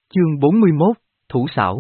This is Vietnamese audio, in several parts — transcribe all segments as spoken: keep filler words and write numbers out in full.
Chương bốn mươi mốt, Thủ xảo.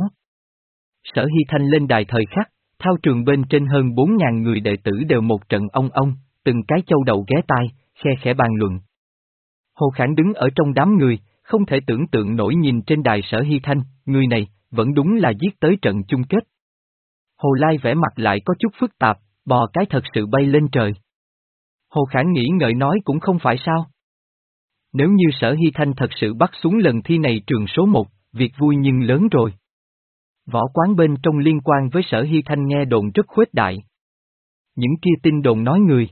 Sở Hy Thanh lên đài thời khắc, thao trường bên trên hơn bốn ngàn người đệ tử đều một trận ong ong, từng cái châu đầu ghé tai, khe khẽ bàn luận. Hồ Khản đứng ở trong đám người, không thể tưởng tượng nổi nhìn trên đài Sở Hy Thanh, người này, vẫn đúng là giết tới trận chung kết. Hồ Lai vẻ mặt lại có chút phức tạp, bò cái thật sự bay lên trời. Hồ Khản nghĩ ngợi nói cũng không phải sao. Nếu như Sở Hy Thanh thật sự bắt xuống lần thi này trường số một, việc vui nhưng lớn rồi. Võ quán bên trong liên quan với Sở Hy Thanh nghe đồn rất khuếch đại. Những kia tin đồn nói người.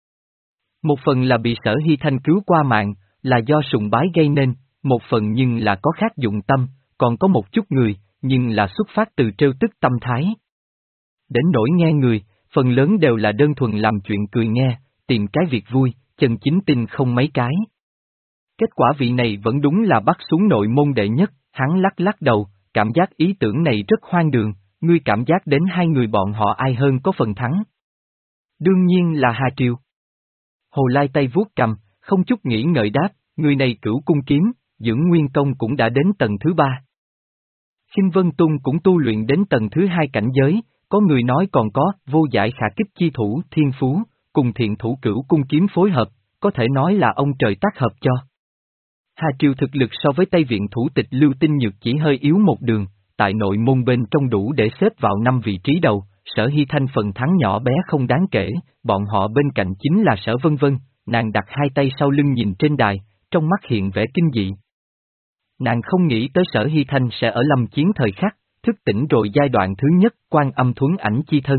Một phần là bị Sở Hy Thanh cứu qua mạng, là do sùng bái gây nên, một phần nhưng là có khác dụng tâm, còn có một chút người, nhưng là xuất phát từ trêu tức tâm thái. Đến nỗi nghe người, phần lớn đều là đơn thuần làm chuyện cười nghe, tìm cái việc vui, chân chính tin không mấy cái. Kết quả vị này vẫn đúng là bắt xuống nội môn đệ nhất, hắn lắc lắc đầu, cảm giác ý tưởng này rất hoang đường, ngươi cảm giác đến hai người bọn họ ai hơn có phần thắng. Đương nhiên là Hà Triều. Hồ Lai tay vuốt cầm, không chút nghĩ ngợi đáp, người này cửu cung kiếm, dưỡng nguyên công cũng đã đến tầng thứ ba. Khinh Vân Tung cũng tu luyện đến tầng thứ hai cảnh giới, có người nói còn có vô giải khả kích chi thủ thiên phú, cùng thiện thủ cửu cung kiếm phối hợp, có thể nói là ông trời tác hợp cho. Hà Triều thực lực so với Tây Viện thủ tịch Lưu Tinh Nhược chỉ hơi yếu một đường, tại nội môn bên trong đủ để xếp vào năm vị trí đầu, Sở Hy Thanh phần thắng nhỏ bé không đáng kể, bọn họ bên cạnh chính là Sở Vân Vân, nàng đặt hai tay sau lưng nhìn trên đài, trong mắt hiện vẻ kinh dị. Nàng không nghĩ tới Sở Hy Thanh sẽ ở lâm chiến thời khắc, thức tỉnh rồi giai đoạn thứ nhất Quan Âm Thuấn ảnh chi thân.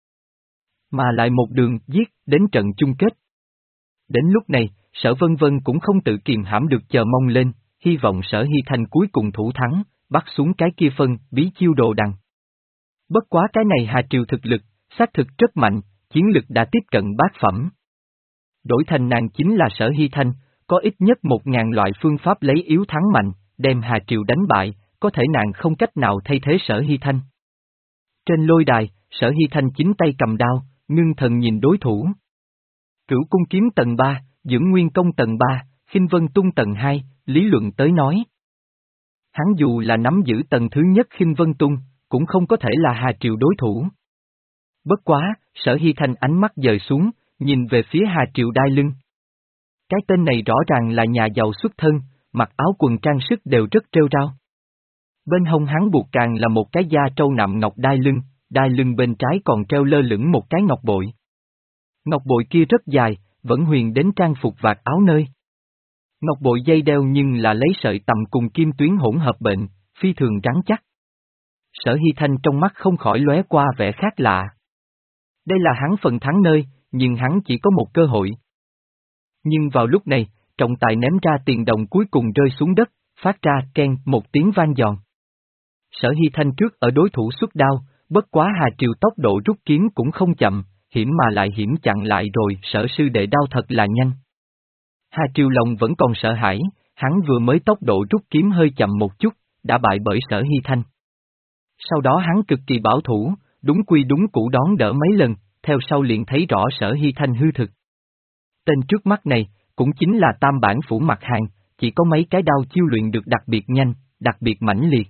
Mà lại một đường giết đến trận chung kết. Đến lúc này, Sở Vân Vân cũng không tự kiềm hãm được chờ mong lên, hy vọng Sở Hy Thanh cuối cùng thủ thắng, bắt xuống cái kia phân bí chiêu đồ đằng. Bất quá cái này Hà Triều thực lực, xác thực rất mạnh, chiến lực đã tiếp cận bát phẩm. Đổi thành nàng chính là Sở Hy Thanh, có ít nhất một ngàn loại phương pháp lấy yếu thắng mạnh, đem Hà Triều đánh bại, có thể nàng không cách nào thay thế Sở Hy Thanh. Trên lôi đài, Sở Hy Thanh chính tay cầm đao, ngưng thần nhìn đối thủ. Cửu cung kiếm tầng ba, dưỡng nguyên công tầng ba, Khinh Vân Tung tầng hai, lý luận tới nói. Hắn dù là nắm giữ tầng thứ nhất Khinh Vân Tung, cũng không có thể là Hà Triều đối thủ. Bất quá, Sở Hy Thanh ánh mắt dời xuống, nhìn về phía Hà Triều đai lưng. Cái tên này rõ ràng là nhà giàu xuất thân, mặc áo quần trang sức đều rất trêu rao. Bên hông hắn buộc càng là một cái da trâu nạm ngọc đai lưng, đai lưng bên trái còn treo lơ lửng một cái ngọc bội. Ngọc bội kia rất dài, vẫn huyền đến trang phục vạt áo nơi. Ngọc bội dây đeo nhưng là lấy sợi tằm cùng kim tuyến hỗn hợp bệnh, phi thường rắn chắc. Sở Hy Thanh trong mắt không khỏi lóe qua vẻ khác lạ. Đây là hắn phần thắng nơi, nhưng hắn chỉ có một cơ hội. Nhưng vào lúc này, trọng tài ném ra tiền đồng cuối cùng rơi xuống đất, phát ra keng một tiếng vang giòn. Sở Hy Thanh trước ở đối thủ xuất đao, bất quá Hà Triều tốc độ rút kiếm cũng không chậm, hiểm mà lại hiểm chặn lại rồi, Sở sư đệ đao thật là nhanh. Hà Triều lòng vẫn còn sợ hãi, hắn vừa mới tốc độ rút kiếm hơi chậm một chút, đã bại bởi Sở Hy Thanh. Sau đó hắn cực kỳ bảo thủ, đúng quy đúng củ đón đỡ mấy lần, theo sau liền thấy rõ Sở Hy Thanh hư thực. Tên trước mắt này, cũng chính là tam bản phủ mặt hàng, chỉ có mấy cái đao chiêu luyện được đặc biệt nhanh, đặc biệt mãnh liệt.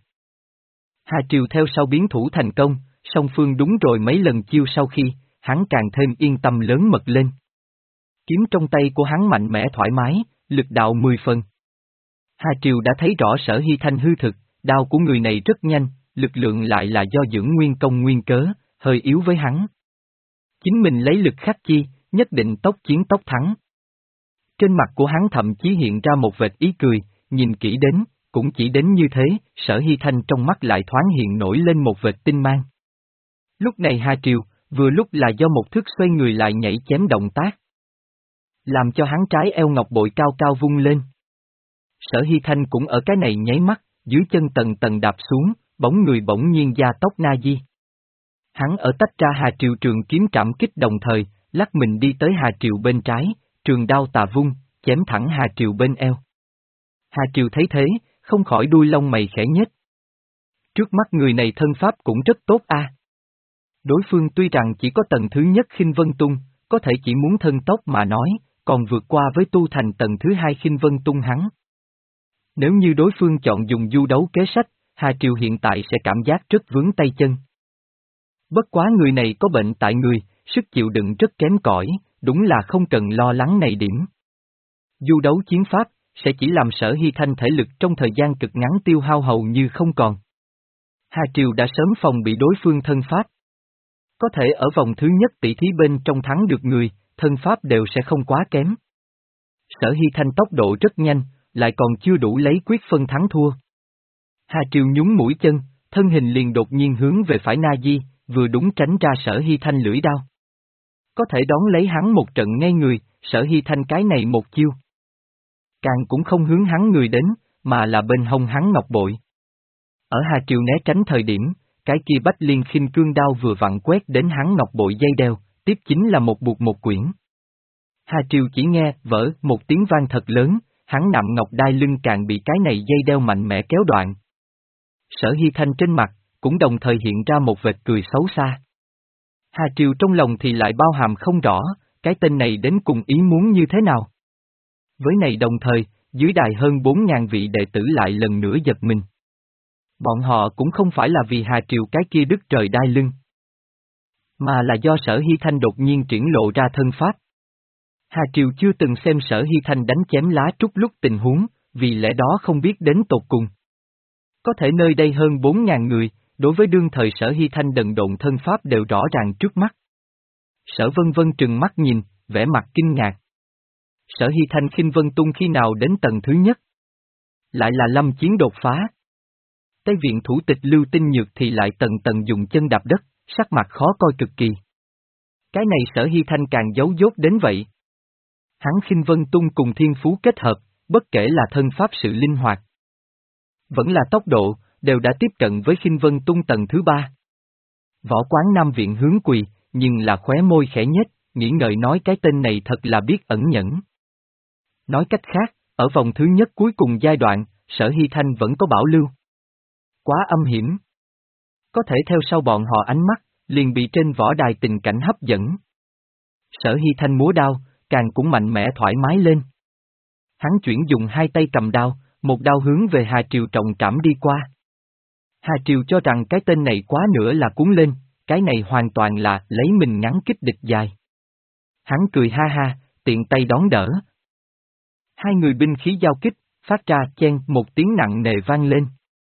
Hà Triều theo sau biến thủ thành công, song phương đúng rồi mấy lần chiêu sau khi, hắn càng thêm yên tâm lớn mật lên. Kiếm trong tay của hắn mạnh mẽ thoải mái, lực đạo mười phần. Hà Triều đã thấy rõ Sở Hy Thanh hư thực, đao của người này rất nhanh, lực lượng lại là do dưỡng nguyên công nguyên cớ, hơi yếu với hắn. Chính mình lấy lực khắc chi, nhất định tốc chiến tốc thắng. Trên mặt của hắn thậm chí hiện ra một vệt ý cười, nhìn kỹ đến, cũng chỉ đến như thế, Sở Hy Thanh trong mắt lại thoáng hiện nổi lên một vệt tinh mang. Lúc này Hà Triều, vừa lúc là do một thức xoay người lại nhảy chém động tác. Làm cho hắn trái eo ngọc bội cao cao vung lên. Sở Hy Thanh cũng ở cái này nháy mắt, dưới chân tầng tầng đạp xuống, bóng người bỗng nhiên gia tốc na di. Hắn ở tách ra Hà Triều trường kiếm trảm kích đồng thời, lắc mình đi tới Hà Triều bên trái, trường đao tà vung, chém thẳng Hà Triều bên eo. Hà Triều thấy thế, không khỏi đuôi lông mày khẽ nhếch. Trước mắt người này thân pháp cũng rất tốt a. Đối phương tuy rằng chỉ có tầng thứ nhất Khinh Vân Tung, có thể chỉ muốn thân tốc mà nói, còn vượt qua với tu thành tầng thứ hai Khinh Vân Tung hắn. Nếu như đối phương chọn dùng du đấu kế sách, Hà Triều hiện tại sẽ cảm giác rất vướng tay chân. Bất quá người này có bệnh tại người, sức chịu đựng rất kém cỏi, đúng là không cần lo lắng này điểm. Du đấu chiến pháp, sẽ chỉ làm Sở Hy Thanh thể lực trong thời gian cực ngắn tiêu hao hầu như không còn. Hà Triều đã sớm phòng bị đối phương thân pháp. Có thể ở vòng thứ nhất tỷ thí bên trong thắng được người, thân pháp đều sẽ không quá kém. Sở Hy Thanh tốc độ rất nhanh, lại còn chưa đủ lấy quyết phân thắng thua. Hà Triều nhún mũi chân, thân hình liền đột nhiên hướng về phải Na Di, vừa đúng tránh ra Sở Hy Thanh lưỡi đao. Có thể đón lấy hắn một trận ngay người, Sở Hy Thanh cái này một chiêu. Càng cũng không hướng hắn người đến, mà là bên hông hắn ngọc bội. Ở Hà Triều né tránh thời điểm, cái kia Bách Liên Khinh Cương đao vừa vặn quét đến hắn ngọc bội dây đeo, tiếp chính là một buộc một quyển. Hà Triều chỉ nghe vỡ một tiếng vang thật lớn, hắn nạm ngọc đai lưng càng bị cái này dây đeo mạnh mẽ kéo đoạn. Sở Hy Thanh trên mặt, cũng đồng thời hiện ra một vệt cười xấu xa. Hà Triều trong lòng thì lại bao hàm không rõ, cái tên này đến cùng ý muốn như thế nào. Với này đồng thời, dưới đài hơn bốn ngàn vị đệ tử lại lần nữa giật mình. Bọn họ cũng không phải là vì Hà Triều cái kia đứt trời đai lưng, mà là do Sở Hy Thanh đột nhiên triển lộ ra thân pháp. Hà Triều chưa từng xem Sở Hy Thanh đánh chém lá trúc lúc tình huống, vì lẽ đó không biết đến tột cùng. Có thể nơi đây hơn bốn ngàn người, đối với đương thời Sở Hy Thanh đần độn thân pháp đều rõ ràng trước mắt. Sở Vân Vân trừng mắt nhìn, vẻ mặt kinh ngạc. Sở Hy Thanh khinh vân tung khi nào đến tầng thứ nhất? Lại là lâm chiến đột phá. Tây viện thủ tịch Lưu Tinh Nhược thì lại tầng tầng dùng chân đạp đất, sắc mặt khó coi cực kỳ. Cái này Sở Hy Thanh càng giấu dốt đến vậy. Hắn khinh vân tung cùng thiên phú kết hợp, bất kể là thân pháp sự linh hoạt, vẫn là tốc độ, đều đã tiếp cận với khinh vân tung tầng thứ ba. Võ Quán Nam viện hướng quỳ, nhưng là khóe môi khẽ nhếch, nghĩ ngợi nói cái tên này thật là biết ẩn nhẫn. Nói cách khác, ở vòng thứ nhất cuối cùng giai đoạn, Sở Hy Thanh vẫn có bảo lưu. Quá âm hiểm. Có thể theo sau bọn họ ánh mắt, liền bị trên võ đài tình cảnh hấp dẫn. Sở Hy Thanh múa đao, càng cũng mạnh mẽ thoải mái lên. Hắn chuyển dùng hai tay cầm đao, một đao hướng về Hà Triều trọng trảm đi qua. Hà Triều cho rằng cái tên này quá nữa là cuốn lên, cái này hoàn toàn là lấy mình ngắn kích địch dài. Hắn cười ha ha, tiện tay đón đỡ. Hai người binh khí giao kích, phát ra chen một tiếng nặng nề vang lên.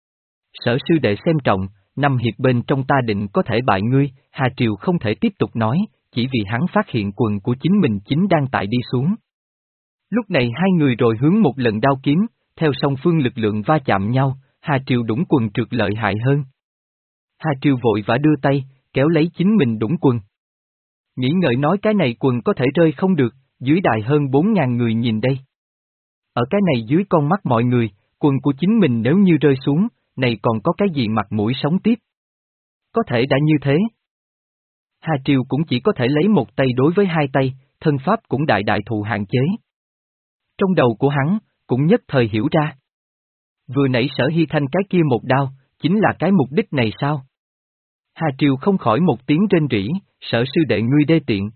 Sở sư đệ xem trọng, năm hiệp bên trong ta định có thể bại ngươi, Hà Triều không thể tiếp tục nói, chỉ vì hắn phát hiện quần của chính mình chính đang tại đi xuống. Lúc này hai người rồi hướng một lần đao kiếm, theo song phương lực lượng va chạm nhau, Hà Triều đũng quần trượt lợi hại hơn. Hà Triều vội vã đưa tay, kéo lấy chính mình đũng quần. Nghĩ ngợi nói cái này quần có thể rơi không được, dưới đài hơn bốn ngàn người nhìn đây. Ở cái này dưới con mắt mọi người, quần của chính mình nếu như rơi xuống, này còn có cái gì mặt mũi sống tiếp. Có thể đã như thế. Hà Triều cũng chỉ có thể lấy một tay đối với hai tay, thân pháp cũng đại đại thụ hạn chế. Trong đầu của hắn, cũng nhất thời hiểu ra. Vừa nãy Sở Hy Thanh cái kia một đao, chính là cái mục đích này sao? Hà Triều không khỏi một tiếng rên rỉ, Sở sư đệ ngươi đê tiện.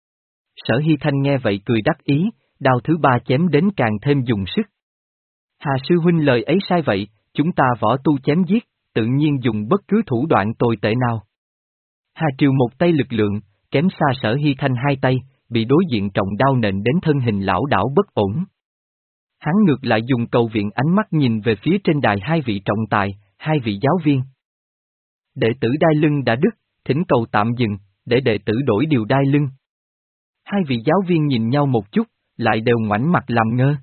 Sở Hy Thanh nghe vậy cười đắc ý, đao thứ ba chém đến càng thêm dùng sức. Hà sư huynh lời ấy sai vậy, chúng ta võ tu chém giết, tự nhiên dùng bất cứ thủ đoạn tồi tệ nào. Hà Triều một tay lực lượng, kém xa Sở Hy Thanh hai tay, bị đối diện trọng đao nện đến thân hình lão đảo bất ổn. Hắn ngược lại dùng cầu viện ánh mắt nhìn về phía trên đài hai vị trọng tài, hai vị giáo viên. Đệ tử đai lưng đã đứt, thỉnh cầu tạm dừng, để đệ tử đổi điều đai lưng. Hai vị giáo viên nhìn nhau một chút, lại đều ngoảnh mặt làm ngơ.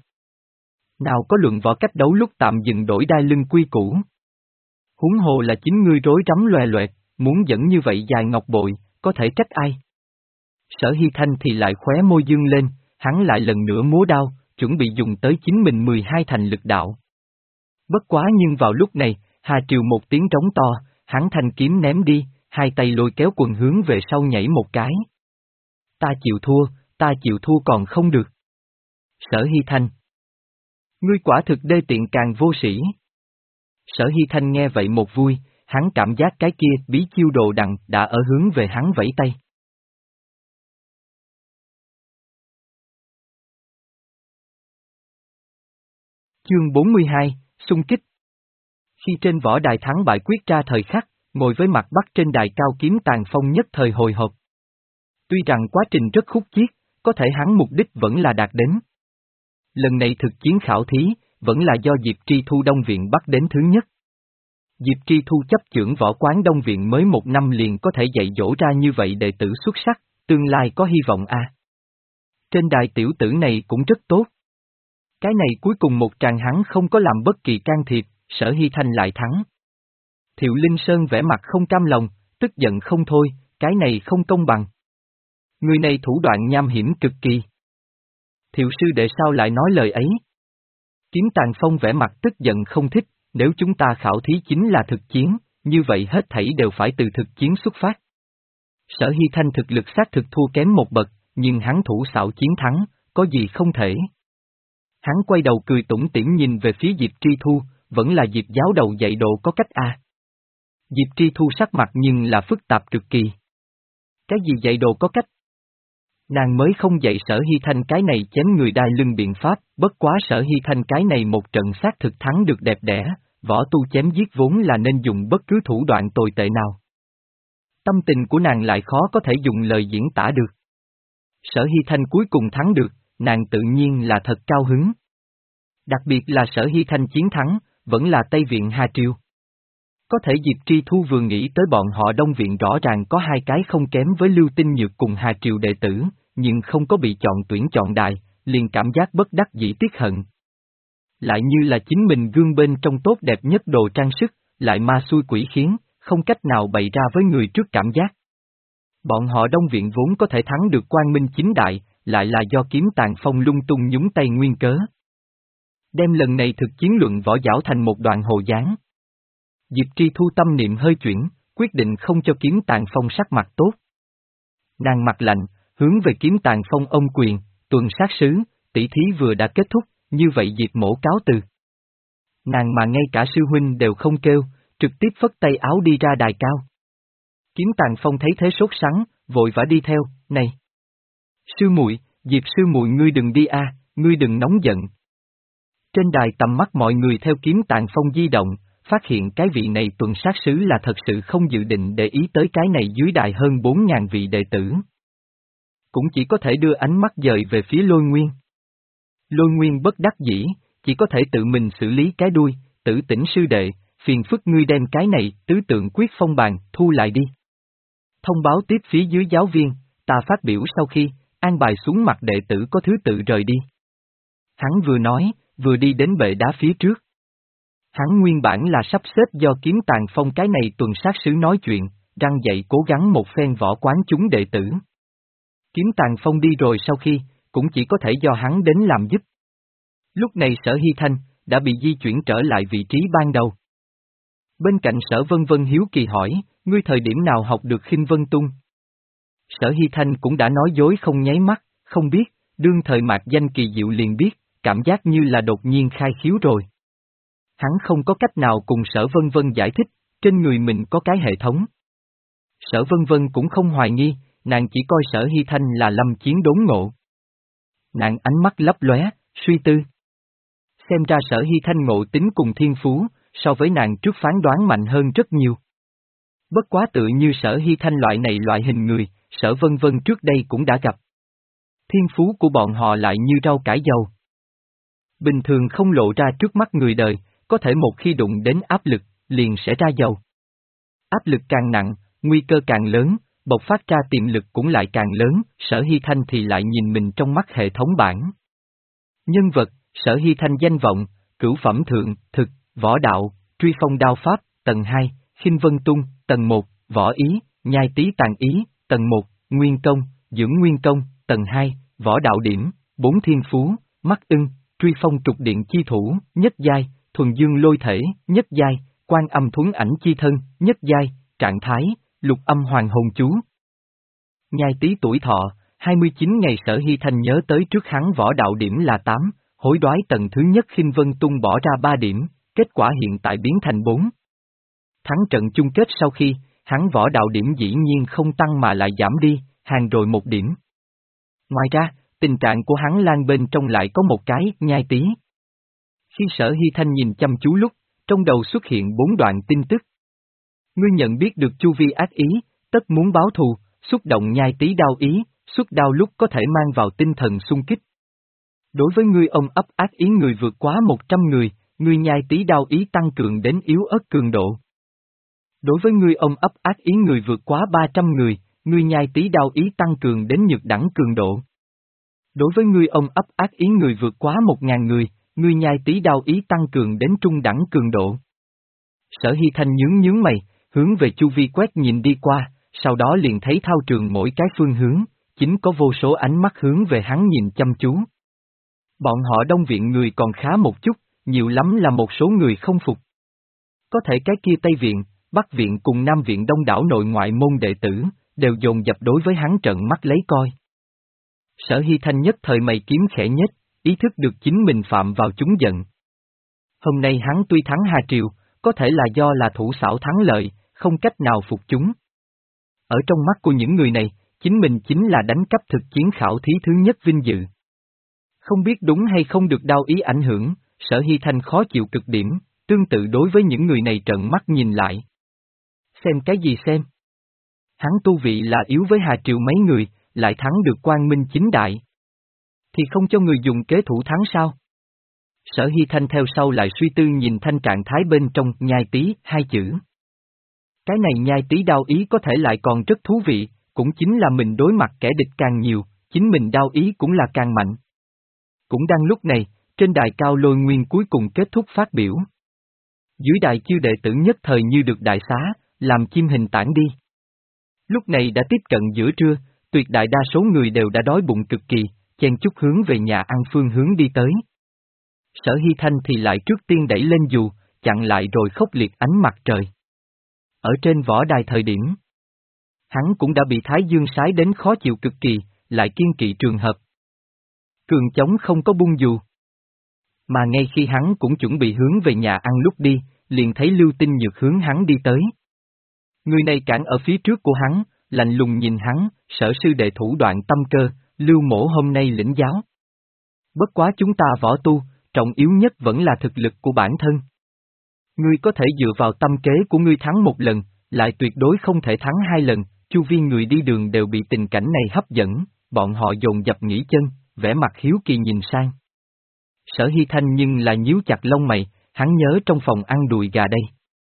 Nào có luận võ cách đấu lúc tạm dừng đổi đai lưng quy củ. Huống hồ là chính ngươi rối rắm loè loẹt, muốn dẫn như vậy dài ngọc bội, có thể trách ai? Sở Hy Thanh thì lại khóe môi dương lên, hắn lại lần nữa múa đao, chuẩn bị dùng tới chính mình mười hai thành lực đạo. Bất quá nhưng vào lúc này, Hà Triều một tiếng trống to, hắn thanh kiếm ném đi, hai tay lôi kéo quần hướng về sau nhảy một cái. Ta chịu thua, ta chịu thua còn không được. Sở Hy Thanh. Ngươi quả thực đê tiện càng vô sĩ. Sở Hy Thanh nghe vậy một vui, hắn cảm giác cái kia bí chiêu đồ đằng đã ở hướng về hắn vẫy tay. Chương bốn mươi hai, xung kích. Khi trên võ đài thắng bại quyết ra thời khắc, ngồi với mặt bắc trên đài cao Kiếm Tàn Phong nhất thời hồi hộp. Tuy rằng quá trình rất khúc chiết, có thể hắn mục đích vẫn là đạt đến. Lần này thực chiến khảo thí, vẫn là do Diệp Tri Thu Đông Viện bắt đến thứ nhất. Diệp Tri Thu chấp chưởng võ quán Đông Viện mới một năm liền có thể dạy dỗ ra như vậy đệ tử xuất sắc, tương lai có hy vọng a. À. Trên đài tiểu tử này cũng rất tốt. Cái này cuối cùng một tràng hắn không có làm bất kỳ can thiệp, Sở Hy Thanh lại thắng. Thiệu Linh Sơn vẻ mặt không cam lòng, tức giận không thôi, cái này không công bằng. Người này thủ đoạn nham hiểm cực kỳ. Thiệu sư đệ sao lại nói lời ấy? Kiếm Tàn Phong vẻ mặt tức giận không thích, nếu chúng ta khảo thí chính là thực chiến, như vậy hết thảy đều phải từ thực chiến xuất phát. Sở Hy Thanh thực lực xác thực thua kém một bậc, nhưng hắn thủ xạo chiến thắng, có gì không thể. Hắn quay đầu cười tủm tỉm nhìn về phía Diệp Tri Thu, vẫn là Diệp giáo đầu dạy độ có cách a. À. Diệp Tri Thu sắc mặt nhưng là phức tạp cực kỳ. Cái gì dạy đồ có cách? Nàng mới không dạy Sở Hy Thanh cái này chém người đai lưng biện pháp, bất quá Sở Hy Thanh cái này một trận xác thực thắng được đẹp đẽ, võ tu chém giết vốn là nên dùng bất cứ thủ đoạn tồi tệ nào. Tâm tình của nàng lại khó có thể dùng lời diễn tả được. Sở Hy Thanh cuối cùng thắng được, nàng tự nhiên là thật cao hứng. Đặc biệt là Sở Hy Thanh chiến thắng, vẫn là Tây Viện Hà Triều. Có thể Diệp Tri Thu vừa nghĩ tới bọn họ Đông Viện rõ ràng có hai cái không kém với Lưu Tinh Nhược cùng Hà Triều đệ tử, nhưng không có bị chọn tuyển chọn đại, liền cảm giác bất đắc dĩ tiếc hận. Lại như là chính mình gương bên trong tốt đẹp nhất đồ trang sức, lại ma xui quỷ khiến, không cách nào bày ra với người trước cảm giác. Bọn họ Đông Viện vốn có thể thắng được Quang Minh chính đại, lại là do Kiếm Tàn Phong lung tung nhúng tay nguyên cớ. Đem lần này thực chiến luận võ giáo thành một đoạn hồ dáng. Diệp Tri Thu tâm niệm hơi chuyển, quyết định không cho Kiếm Tàn Phong sắc mặt tốt. Nàng mặt lạnh, hướng về Kiếm Tàn Phong ôm quyền, tuần sát sứ, tỷ thí vừa đã kết thúc, như vậy Diệp mổ cáo từ. Nàng mà ngay cả sư huynh đều không kêu, trực tiếp phất tay áo đi ra đài cao. Kiếm Tàn Phong thấy thế sốt sắng, vội vã đi theo, này. Sư muội, Diệp sư muội ngươi đừng đi a, ngươi đừng nóng giận. Trên đài tầm mắt mọi người theo Kiếm Tàn Phong di động, phát hiện cái vị này tuần sát sứ là thật sự không dự định để ý tới cái này dưới đài hơn bốn ngàn vị đệ tử. Cũng chỉ có thể đưa ánh mắt dời về phía Lôi Nguyên. Lôi Nguyên bất đắc dĩ, chỉ có thể tự mình xử lý cái đuôi, Tử Tĩnh sư đệ, phiền phức ngươi đem cái này, tứ tượng quyết phong bàn, thu lại đi. Thông báo tiếp phía dưới giáo viên, ta phát biểu sau khi, an bài xuống mặt đệ tử có thứ tự rời đi. Hắn vừa nói, vừa đi đến bệ đá phía trước. Hắn nguyên bản là sắp xếp do Kiếm Tàn Phong cái này tuần sát sứ nói chuyện, răng dậy cố gắng một phen võ quán chúng đệ tử. Kiếm Tàn Phong đi rồi sau khi, cũng chỉ có thể do hắn đến làm giúp. Lúc này Sở Hy Thanh, đã bị di chuyển trở lại vị trí ban đầu. Bên cạnh Sở Vân Vân hiếu kỳ hỏi, ngươi thời điểm nào học được Khinh Vân Tung? Sở Hy Thanh cũng đã nói dối không nháy mắt, không biết, đương thời mạc danh kỳ diệu liền biết, cảm giác như là đột nhiên khai khiếu rồi. Hắn không có cách nào cùng Sở Vân Vân giải thích, trên người mình có cái hệ thống. Sở Vân Vân cũng không hoài nghi, nàng chỉ coi Sở Hy Thanh là lâm chiến đốn ngộ. Nàng ánh mắt lấp lóe, suy tư. Xem ra Sở Hy Thanh ngộ tính cùng thiên phú, so với nàng trước phán đoán mạnh hơn rất nhiều. Bất quá tự như Sở Hy Thanh loại này loại hình người, Sở Vân Vân trước đây cũng đã gặp. Thiên phú của bọn họ lại như rau cải dầu. Bình thường không lộ ra trước mắt người đời, có thể một khi đụng đến áp lực, liền sẽ ra dầu. Áp lực càng nặng, nguy cơ càng lớn, bộc phát ra tiềm lực cũng lại càng lớn, Sở Hy Thanh thì lại nhìn mình trong mắt hệ thống bản. Nhân vật, Sở Hy Thanh danh vọng, cửu phẩm thượng, thực, võ đạo, truy phong đao pháp, tầng hai, Khinh Vân Tung, tầng một, võ ý, nhai tí tàn ý, tầng một, nguyên công, dưỡng nguyên công, tầng hai, võ đạo điểm, bốn thiên phú, mắt ưng, truy phong trục điện chi thủ, nhất giai, thuần dương lôi thể, nhất giai, quan âm thuấn ảnh chi thân, nhất giai, trạng thái, lục âm hoàng hồn chú. Nhai tí tuổi thọ, hai mươi chín ngày Sở Hy Thanh nhớ tới trước hắn võ đạo điểm là tám, hối đoái tầng thứ nhất Khinh Vân Tung bỏ ra ba điểm, kết quả hiện tại biến thành bốn. Thắng trận chung kết sau khi, hắn võ đạo điểm dĩ nhiên không tăng mà lại giảm đi, hàng rồi một điểm. Ngoài ra, tình trạng của hắn Lan bên trong lại có một cái nhai tí. Khi Sở Hy Thanh nhìn chăm chú lúc, trong đầu xuất hiện bốn đoạn tin tức. Ngươi nhận biết được chu vi ác ý, tất muốn báo thù, xúc động nhai tí đao ý, xuất đao lúc có thể mang vào tinh thần xung kích. Đối với ngươi ông ấp ác ý người vượt quá một trăm người, ngươi nhai tí đao ý tăng cường đến yếu ớt cường độ. Đối với ngươi ông ấp ác ý người vượt quá ba trăm người, ngươi nhai tí đao ý tăng cường đến nhược đẳng cường độ. Đối với ngươi ông ấp ác ý người vượt quá một ngàn người, ngươi nhai tí đao ý tăng cường đến trung đẳng cường độ. Sở Hy Thanh nhướng nhướng mày, hướng về chu vi quét nhìn đi qua, sau đó liền thấy thao trường mỗi cái phương hướng, chính có vô số ánh mắt hướng về hắn nhìn chăm chú. Bọn họ đông viện người còn khá một chút, nhiều lắm là một số người không phục. Có thể cái kia Tây viện, Bắc viện cùng Nam viện đông đảo nội ngoại môn đệ tử, đều dồn dập đối với hắn trợn mắt lấy coi. Sở Hy Thanh nhất thời mày kiếm khẽ nhếch, ý thức được chính mình phạm vào chúng giận. Hôm nay hắn tuy thắng Hà Triều, có thể là do là thủ xảo thắng lợi, không cách nào phục chúng. Ở trong mắt của những người này, chính mình chính là đánh cắp thực chiến khảo thí thứ nhất vinh dự. Không biết đúng hay không được đao ý ảnh hưởng, Sở Hy Thanh khó chịu cực điểm, tương tự đối với những người này trợn mắt nhìn lại. Xem cái gì xem? Hắn tu vị là yếu với Hà Triều mấy người, lại thắng được Quang Minh chính đại. Thì không cho người dùng kế thủ thắng sao? Sở Hy Thanh theo sau lại suy tư nhìn thanh trạng thái bên trong nhai tí hai chữ. Cái này nhai tí đao ý có thể lại còn rất thú vị, cũng chính là mình đối mặt kẻ địch càng nhiều, chính mình đao ý cũng là càng mạnh. Cũng đang lúc này, trên đài cao Lôi Nguyên cuối cùng kết thúc phát biểu. Dưới đài chư đệ tử nhất thời như được đại xá, làm chim hình tản đi. Lúc này đã tiếp cận giữa trưa, tuyệt đại đa số người đều đã đói bụng cực kỳ, chen chúc hướng về nhà ăn phương hướng đi tới. Sở Hy Thanh thì lại trước tiên đẩy lên dù, chặn lại rồi khốc liệt ánh mặt trời. Ở trên võ đài thời điểm, hắn cũng đã bị Thái Dương sái đến khó chịu cực kỳ, lại kiên kỵ trường hợp. Cường chống không có bung dù. Mà ngay khi hắn cũng chuẩn bị hướng về nhà ăn lúc đi, liền thấy Lưu Tinh Nhược hướng hắn đi tới. Người này cản ở phía trước của hắn, lạnh lùng nhìn hắn, Sở sư đệ thủ đoạn tâm cơ, Lưu mổ hôm nay lĩnh giáo. Bất quá chúng ta võ tu, trọng yếu nhất vẫn là thực lực của bản thân. Ngươi có thể dựa vào tâm kế của ngươi thắng một lần, lại tuyệt đối không thể thắng hai lần, chu vi người đi đường đều bị tình cảnh này hấp dẫn, bọn họ dồn dập nghỉ chân, vẻ mặt hiếu kỳ nhìn sang. Sở Hy Thanh nhưng là nhíu chặt lông mày, hắn nhớ trong phòng ăn đùi gà đây.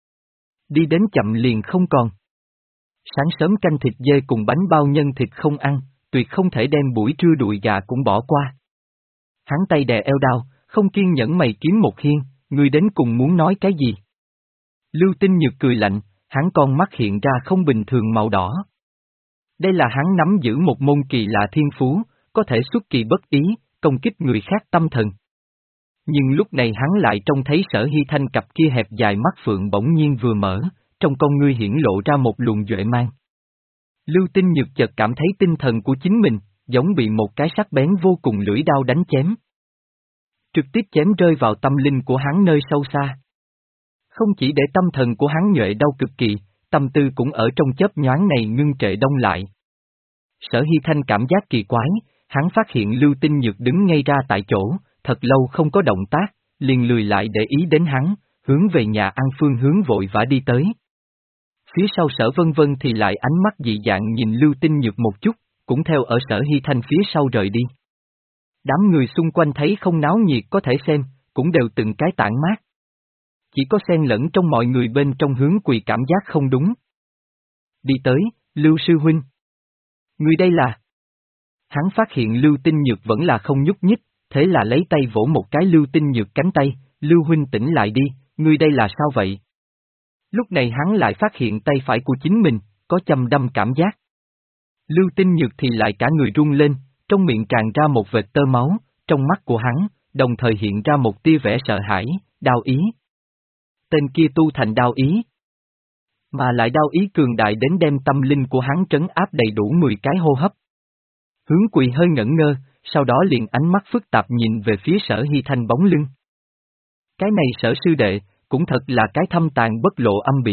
Đi đến chậm liền không còn. Sáng sớm canh thịt dê cùng bánh bao nhân thịt không ăn, tuyệt không thể đem buổi trưa đùi gà cũng bỏ qua. Hắn tay đè eo đau, không kiên nhẫn mày kiếm một hiên, ngươi đến cùng muốn nói cái gì? Lưu Tinh Nhược cười lạnh, hắn con mắt hiện ra không bình thường màu đỏ. Đây là hắn nắm giữ một môn kỳ lạ thiên phú, có thể xuất kỳ bất ý, công kích người khác tâm thần. Nhưng lúc này hắn lại trông thấy Sở Hy Thanh cặp kia hẹp dài mắt phượng bỗng nhiên vừa mở, trong con ngươi hiển lộ ra một luồng duệ mang. Lưu Tinh Nhược chợt cảm thấy tinh thần của chính mình, giống bị một cái sắc bén vô cùng lưỡi đao đánh chém. Trực tiếp chém rơi vào tâm linh của hắn nơi sâu xa. Không chỉ để tâm thần của hắn nhuệ đau cực kỳ, tâm tư cũng ở trong chớp nhoáng này ngưng trệ đông lại. Sở Hy Thanh cảm giác kỳ quái, hắn phát hiện Lưu Tinh Nhược đứng ngay ra tại chỗ, thật lâu không có động tác, liền lười lại để ý đến hắn, hướng về nhà ăn phương hướng vội vã đi tới. Phía sau Sở Vân Vân thì lại ánh mắt dị dạng nhìn Lưu Tinh Nhược một chút, cũng theo ở Sở Hy Thanh phía sau rời đi. Đám người xung quanh thấy không náo nhiệt có thể xem, cũng đều từng cái tản mát. Chỉ có xen lẫn trong mọi người bên trong hướng quỳ cảm giác không đúng. Đi tới, Lưu sư huynh. Người đây là... Hắn phát hiện Lưu Tinh Nhược vẫn là không nhúc nhích, thế là lấy tay vỗ một cái Lưu Tinh Nhược cánh tay, Lưu huynh tỉnh lại đi, ngươi đây là sao vậy? Lúc này hắn lại phát hiện tay phải của chính mình, có châm đâm cảm giác. Lưu Tinh Nhược thì lại cả người run lên, trong miệng tràn ra một vệt tơ máu, trong mắt của hắn, đồng thời hiện ra một tia vẻ sợ hãi, đao ý. Tên kia tu thành đao ý. Mà lại đao ý cường đại đến đem tâm linh của hắn trấn áp đầy đủ mười cái hô hấp. Hướng Quỳ hơi ngẩn ngơ, sau đó liền ánh mắt phức tạp nhìn về phía Sở Hy Thanh bóng lưng. Cái này Sở sư đệ, cũng thật là cái thâm tàn bất lộ âm bỉ.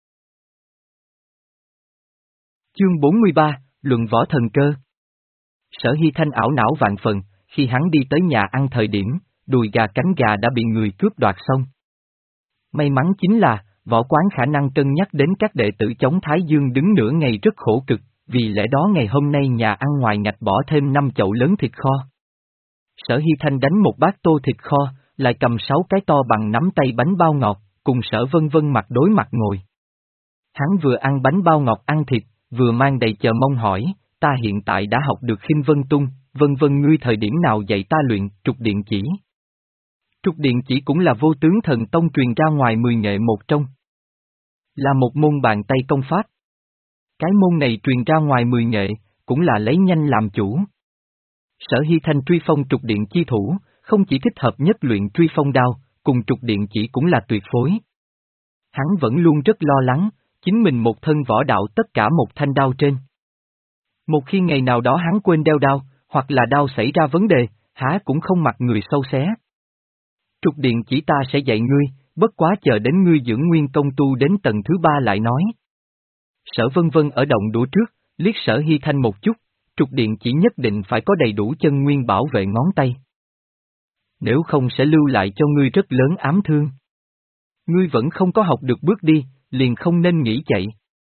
Chương bốn mươi ba, Luận võ thần cơ. Sở Hy Thanh ảo não vạn phần, khi hắn đi tới nhà ăn thời điểm, đùi gà cánh gà đã bị người cướp đoạt xong. May mắn chính là, võ quán khả năng cân nhắc đến các đệ tử chống Thái Dương đứng nửa ngày rất khổ cực, vì lẽ đó ngày hôm nay nhà ăn ngoài ngạch bỏ thêm năm chậu lớn thịt kho. Sở Hy Thanh đánh một bát tô thịt kho, lại cầm sáu cái to bằng nắm tay bánh bao ngọt, cùng Sở Vân Vân mặt đối mặt ngồi. Hắn vừa ăn bánh bao ngọt ăn thịt, vừa mang đầy chờ mong hỏi, ta hiện tại đã học được khinh vân tung, Vân Vân ngươi thời điểm nào dạy ta luyện trục điện chỉ. Trục điện chỉ cũng là vô tướng thần tông truyền ra ngoài mười nghệ một trong. Là một môn bàn tay công pháp. Cái môn này truyền ra ngoài mười nghệ, cũng là lấy nhanh làm chủ. Sở Hy Thanh truy phong trục điện chi thủ, không chỉ thích hợp nhất luyện truy phong đao, cùng trục điện chỉ cũng là tuyệt phối. Hắn vẫn luôn rất lo lắng, chính mình một thân võ đạo tất cả một thanh đao trên. Một khi ngày nào đó hắn quên đeo đao, hoặc là đao xảy ra vấn đề, há cũng không mặc người sâu xé. Trục điện chỉ ta sẽ dạy ngươi, bất quá chờ đến ngươi dưỡng nguyên công tu đến tầng thứ ba lại nói. Sở Vân Vân ở động đũa trước, liếc Sở Hy Thanh một chút, trục điện chỉ nhất định phải có đầy đủ chân nguyên bảo vệ ngón tay. Nếu không sẽ lưu lại cho ngươi rất lớn ám thương. Ngươi vẫn không có học được bước đi, liền không nên nghĩ chạy.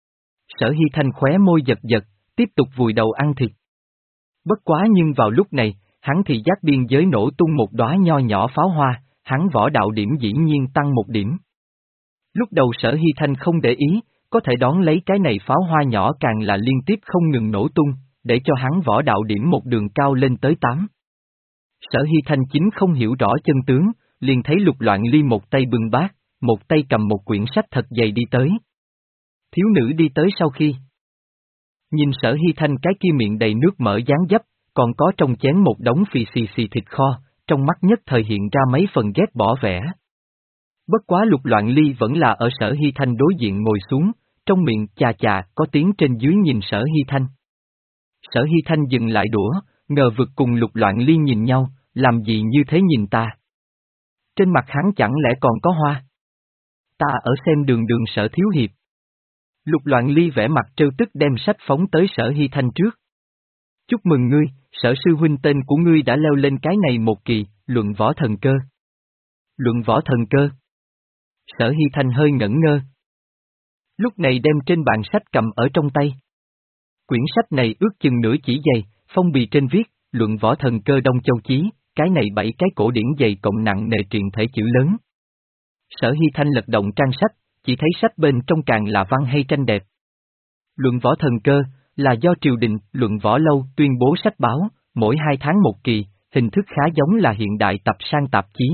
Sở Hy Thanh khóe môi giật giật, tiếp tục vùi đầu ăn thịt. Bất quá nhưng vào lúc này, hắn thì giác biên giới nổ tung một đóa nho nhỏ pháo hoa, hắn võ đạo điểm dĩ nhiên tăng một điểm. Lúc đầu Sở Hy Thanh không để ý, có thể đón lấy cái này pháo hoa nhỏ càng là liên tiếp không ngừng nổ tung, để cho hắn võ đạo điểm một đường cao lên tới tám. Sở Hy Thanh chính không hiểu rõ chân tướng, liền thấy Lục Loạn Ly một tay bưng bát, một tay cầm một quyển sách thật dày đi tới. Thiếu nữ đi tới sau khi nhìn Sở Hy Thanh cái kia miệng đầy nước mỡ dáng dấp, còn có trong chén một đống phì xì xì thịt kho, trong mắt nhất thời hiện ra mấy phần ghét bỏ vẻ. Bất quá Lục Loạn Ly vẫn là ở Sở Hy Thanh đối diện ngồi xuống, trong miệng chà chà có tiếng trên dưới nhìn Sở Hy Thanh. Sở Hy Thanh dừng lại đũa, ngờ vực cùng Lục Loạn Ly nhìn nhau, làm gì như thế nhìn ta? Trên mặt hắn chẳng lẽ còn có hoa? Ta ở xem đường đường Sở thiếu hiệp. Lục Loạn Ly vẻ mặt trêu tức đem sách phóng tới Sở Hy Thanh trước. Chúc mừng ngươi, Sở sư huynh tên của ngươi đã leo lên cái này một kỳ, luận võ thần cơ. Luận võ thần cơ. Sở Hy Thanh hơi ngẩn ngơ. Lúc này đem trên bàn sách cầm ở trong tay. Quyển sách này ước chừng nửa chỉ dày, phong bì trên viết, luận võ thần cơ Đông Châu Chí, cái này bảy cái cổ điển dày cộng nặng nề triền thể chữ lớn. Sở Hy Thanh lật động trang sách, chỉ thấy sách bên trong càng là văn hay tranh đẹp. Luận võ thần cơ, là do triều đình, luận võ lâu tuyên bố sách báo, mỗi hai tháng một kỳ, hình thức khá giống là hiện đại tập sang tạp chí.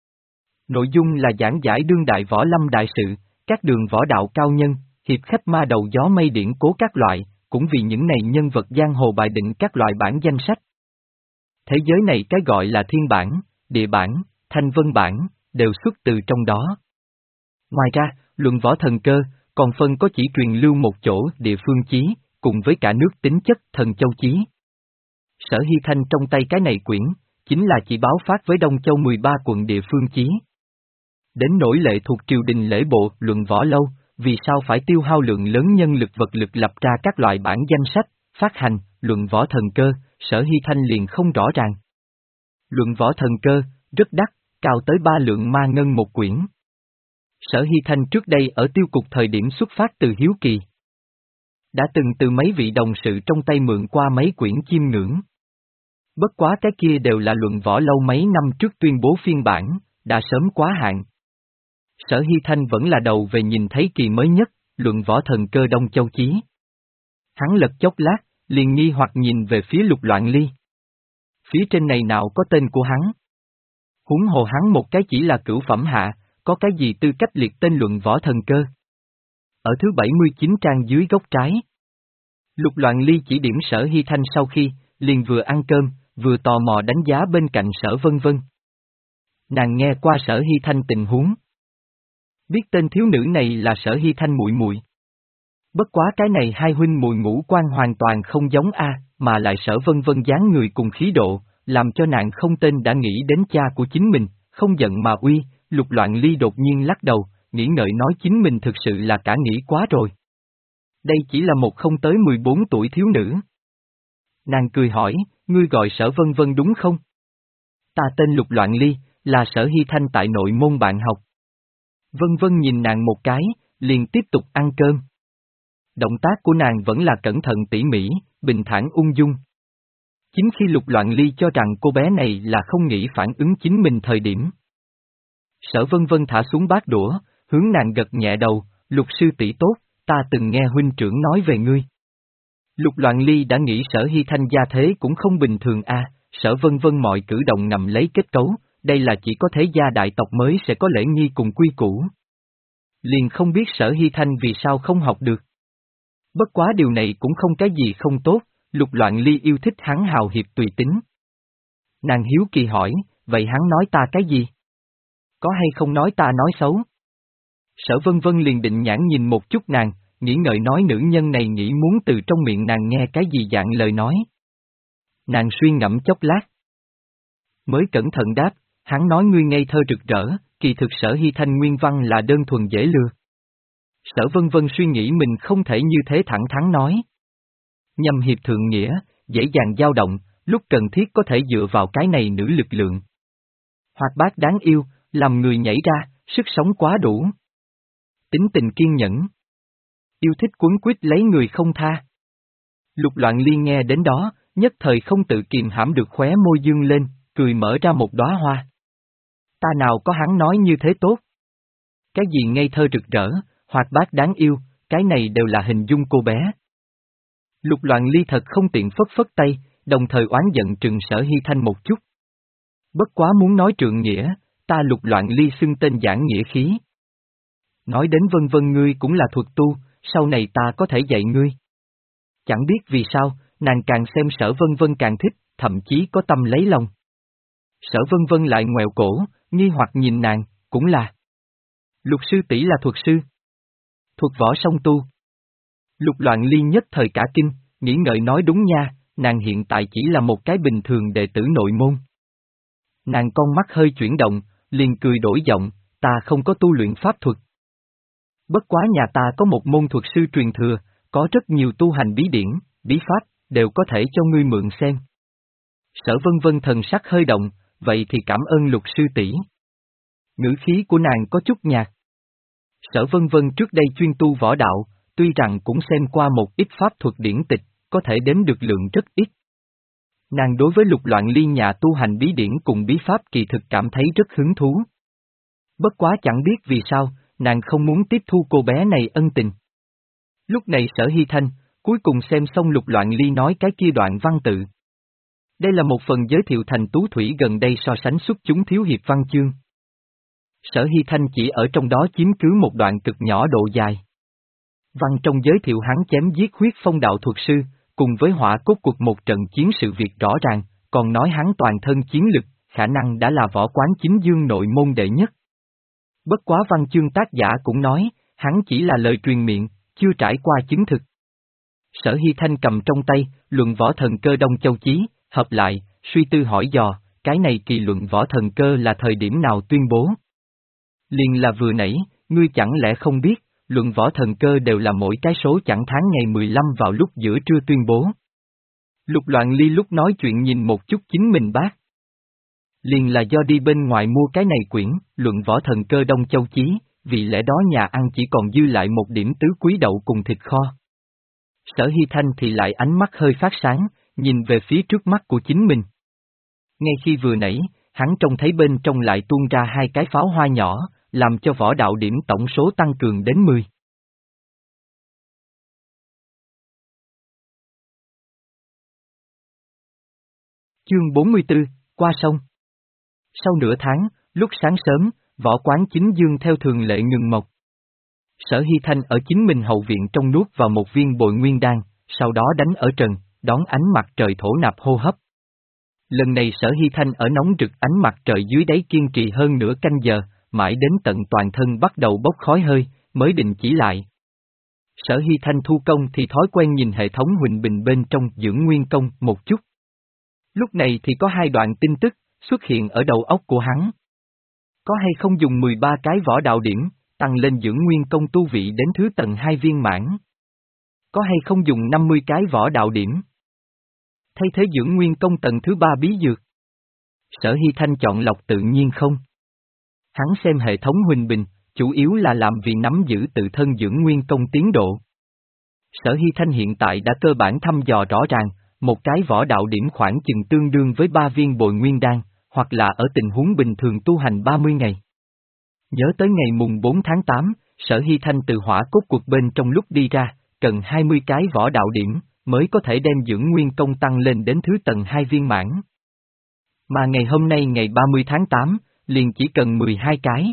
Nội dung là giảng giải đương đại võ lâm đại sự, các đường võ đạo cao nhân, hiệp khách ma đầu gió mây điển cố các loại, cũng vì những này nhân vật giang hồ bài định các loại bản danh sách. Thế giới này cái gọi là thiên bản, địa bản, thanh vân bản, đều xuất từ trong đó. Ngoài ra, luận võ thần cơ, còn phân có chỉ truyền lưu một chỗ địa phương chí, cùng với cả nước tính chất thần châu chí. Sở Hy Thanh trong tay cái này quyển, chính là chỉ báo phát với Đông Châu mười ba quận địa phương chí. Đến nỗi lệ thuộc triều đình lễ bộ luận võ lâu, vì sao phải tiêu hao lượng lớn nhân lực vật lực lập ra các loại bản danh sách, phát hành, luận võ thần cơ, Sở Hy Thanh liền không rõ ràng. Luận võ thần cơ, rất đắt, cao tới ba lượng ma ngân một quyển. Sở Hy Thanh trước đây ở tiêu cục thời điểm xuất phát từ hiếu kỳ. Đã từng từ mấy vị đồng sự trong tay mượn qua mấy quyển chiêm ngưỡng. Bất quá cái kia đều là luận võ lâu mấy năm trước tuyên bố phiên bản, đã sớm quá hạn. Sở Hy Thanh vẫn là đầu về nhìn thấy kỳ mới nhất, luận võ thần cơ Đông Châu Chí. Hắn lật chốc lát, liền nghi hoặc nhìn về phía Lục Loạn Ly. Phía trên này nào có tên của hắn? Huống hồ hắn một cái chỉ là cửu phẩm hạ, có cái gì tư cách liệt tên luận võ thần cơ? Ở thứ bảy mươi chín trang dưới góc trái. Lục Loạn Ly chỉ điểm Sở Hy Thanh sau khi, liền vừa ăn cơm, vừa tò mò đánh giá bên cạnh Sở Vân Vân. Nàng nghe qua Sở Hy Thanh tình huống. Biết tên thiếu nữ này là Sở Hy Thanh muội muội. Bất quá cái này hai huynh muội ngũ quan hoàn toàn không giống a, mà lại Sở Vân Vân dáng người cùng khí độ, làm cho nàng không tên đã nghĩ đến cha của chính mình, không giận mà uy. Lục Loạn Ly đột nhiên lắc đầu, nghĩ ngợi nói chính mình thực sự là cả nghĩ quá rồi. Đây chỉ là một không tới mười bốn tuổi thiếu nữ. Nàng cười hỏi, ngươi gọi Sở Vân Vân đúng không? Ta tên Lục Loạn Ly, là Sở Hy Thanh tại nội môn bạn học. Vân Vân nhìn nàng một cái, liền tiếp tục ăn cơm. Động tác của nàng vẫn là cẩn thận tỉ mỉ, bình thản ung dung. Chính khi Lục Loạn Ly cho rằng cô bé này là không nghĩ phản ứng chính mình thời điểm. Sở Vân Vân thả xuống bát đũa, hướng nàng gật nhẹ đầu, Lục sư tỷ tốt, ta từng nghe huynh trưởng nói về ngươi. Lục Loạn Ly đã nghĩ Sở Hy Thanh gia thế cũng không bình thường a, Sở Vân Vân mọi cử động nằm lấy kết cấu, đây là chỉ có thế gia đại tộc mới sẽ có lễ nghi cùng quy củ. Liền không biết Sở Hy Thanh vì sao không học được. Bất quá điều này cũng không cái gì không tốt, Lục Loạn Ly yêu thích hắn hào hiệp tùy tính. Nàng hiếu kỳ hỏi, vậy hắn nói ta cái gì? Có hay không nói ta nói xấu? Sở Vân Vân liền định nhãn nhìn một chút nàng, nghĩ ngợi nói nữ nhân này nghĩ muốn từ trong miệng nàng nghe cái gì dạng lời nói. Nàng suy ngẫm chốc lát. Mới cẩn thận đáp, hắn nói ngươi ngây thơ rực rỡ, kỳ thực Sở Hy Thanh nguyên văn là đơn thuần dễ lừa. Sở Vân Vân suy nghĩ mình không thể như thế thẳng thắn nói. Nhằm hiệp thượng nghĩa, dễ dàng dao động, lúc cần thiết có thể dựa vào cái này nữ lực lượng. Hoạt bát đáng yêu, làm người nhảy ra, sức sống quá đủ. Tính tình kiên nhẫn. Yêu thích quấn quýt lấy người không tha. Lục Loạn Ly nghe đến đó, nhất thời không tự kiềm hãm được khóe môi dương lên, cười mở ra một đóa hoa. Ta nào có hắn nói như thế tốt. Cái gì ngây thơ rực rỡ, hoạt bát đáng yêu, cái này đều là hình dung cô bé. Lục Loạn Ly thật không tiện phất phất tay, đồng thời oán giận trừng Sở Hy Thanh một chút. Bất quá muốn nói trượng nghĩa, ta Lục Loạn Ly xưng tên giảng nghĩa khí. Nói đến Vân Vân ngươi cũng là thuật tu, sau này ta có thể dạy ngươi. Chẳng biết vì sao, nàng càng xem Sở Vân Vân càng thích, thậm chí có tâm lấy lòng. Sở Vân Vân lại ngoẹo cổ, nghi hoặc nhìn nàng, cũng là. Lục sư tỷ là thuật sư. Thuật võ song tu. Lục Loạn Ly nhất thời cả kinh, nghĩ ngợi nói đúng nha, nàng hiện tại chỉ là một cái bình thường đệ tử nội môn. Nàng con mắt hơi chuyển động, liền cười đổi giọng, ta không có tu luyện pháp thuật. Bất quá nhà ta có một môn thuật sư truyền thừa, có rất nhiều tu hành bí điển, bí pháp, đều có thể cho ngươi mượn xem. Sở Vân Vân thần sắc hơi động, vậy thì cảm ơn Lục sư tỷ. Ngữ khí của nàng có chút nhạt. Sở Vân Vân trước đây chuyên tu võ đạo, tuy rằng cũng xem qua một ít pháp thuật điển tịch, có thể đếm được lượng rất ít. Nàng đối với Lục Loạn Ly nhà tu hành bí điển cùng bí pháp kỳ thực cảm thấy rất hứng thú. Bất quá chẳng biết vì sao, nàng không muốn tiếp thu cô bé này ân tình. Lúc này Sở Hy Thanh, cuối cùng xem xong Lục Loạn Ly nói cái kia đoạn văn tự. Đây là một phần giới thiệu thành tú thủy gần đây so sánh xuất chúng thiếu hiệp văn chương. Sở Hy Thanh chỉ ở trong đó chiếm cứ một đoạn cực nhỏ độ dài. Văn trong giới thiệu hắn chém giết huyết phong đạo thuật sư, cùng với hỏa cốt cuộc một trận chiến sự việc rõ ràng, còn nói hắn toàn thân chiến lực, khả năng đã là võ quán chính dương nội môn đệ nhất. Bất quá văn chương tác giả cũng nói, hắn chỉ là lời truyền miệng, chưa trải qua chứng thực. Sở Hy Thanh cầm trong tay, luận võ thần cơ Đông Châu Chí, hợp lại, suy tư hỏi dò, cái này kỳ luận võ thần cơ là thời điểm nào tuyên bố? Liền là vừa nãy, ngươi chẳng lẽ không biết, luận võ thần cơ đều là mỗi cái số chẵn tháng ngày mười lăm vào lúc giữa trưa tuyên bố. Lục Loạn Ly lúc nói chuyện nhìn một chút chính mình bác. Liền là do đi bên ngoài mua cái này quyển, luận võ thần cơ Đông Châu Chí, vì lẽ đó nhà ăn chỉ còn dư lại một điểm tứ quý đậu cùng thịt kho. Sở Hy Thanh thì lại ánh mắt hơi phát sáng, nhìn về phía trước mắt của chính mình. Ngay khi vừa nãy, hắn trông thấy bên trong lại tuôn ra hai cái pháo hoa nhỏ, làm cho võ đạo điểm tổng số tăng cường đến mười. Chương bốn mươi tư, qua sông. Sau nửa tháng, lúc sáng sớm, võ quán chính dương theo thường lệ ngừng mộc. Sở Hy Thanh ở chính mình hậu viện trong nuốt vào một viên bội nguyên đan, sau đó đánh ở trần, đón ánh mặt trời thổ nạp hô hấp. Lần này Sở Hy Thanh ở nóng rực ánh mặt trời dưới đáy kiên trì hơn nửa canh giờ, mãi đến tận toàn thân bắt đầu bốc khói hơi, mới định chỉ lại. Sở Hy Thanh thu công thì thói quen nhìn hệ thống Huỳnh Bình bên trong dưỡng nguyên công một chút. Lúc này thì có hai đoạn tin tức xuất hiện ở đầu óc của hắn. Có hay không dùng mười ba cái võ đạo điểm, tăng lên dưỡng nguyên công tu vị đến thứ tầng hai viên mãn? Có hay không dùng năm mươi cái võ đạo điểm? Thay thế dưỡng nguyên công tầng thứ ba bí dược. Sở Hy Thanh chọn lọc tự nhiên không. Hắn xem hệ thống huynh bình, chủ yếu là làm vì nắm giữ tự thân dưỡng nguyên công tiến độ. Sở Hy Thanh hiện tại đã cơ bản thăm dò rõ ràng, một cái võ đạo điểm khoảng chừng tương đương với ba viên bồi nguyên đan, hoặc là ở tình huống bình thường tu hành ba mươi ngày. Nhớ tới ngày mùng bốn tháng tám, Sở Hy Thanh từ hỏa cốt cuộc bên trong lúc đi ra, cần hai mươi cái võ đạo điểm, mới có thể đem dưỡng nguyên công tăng lên đến thứ tầng hai viên mãn. Mà ngày hôm nay ngày ba mươi tháng tám, liền chỉ cần mười hai cái.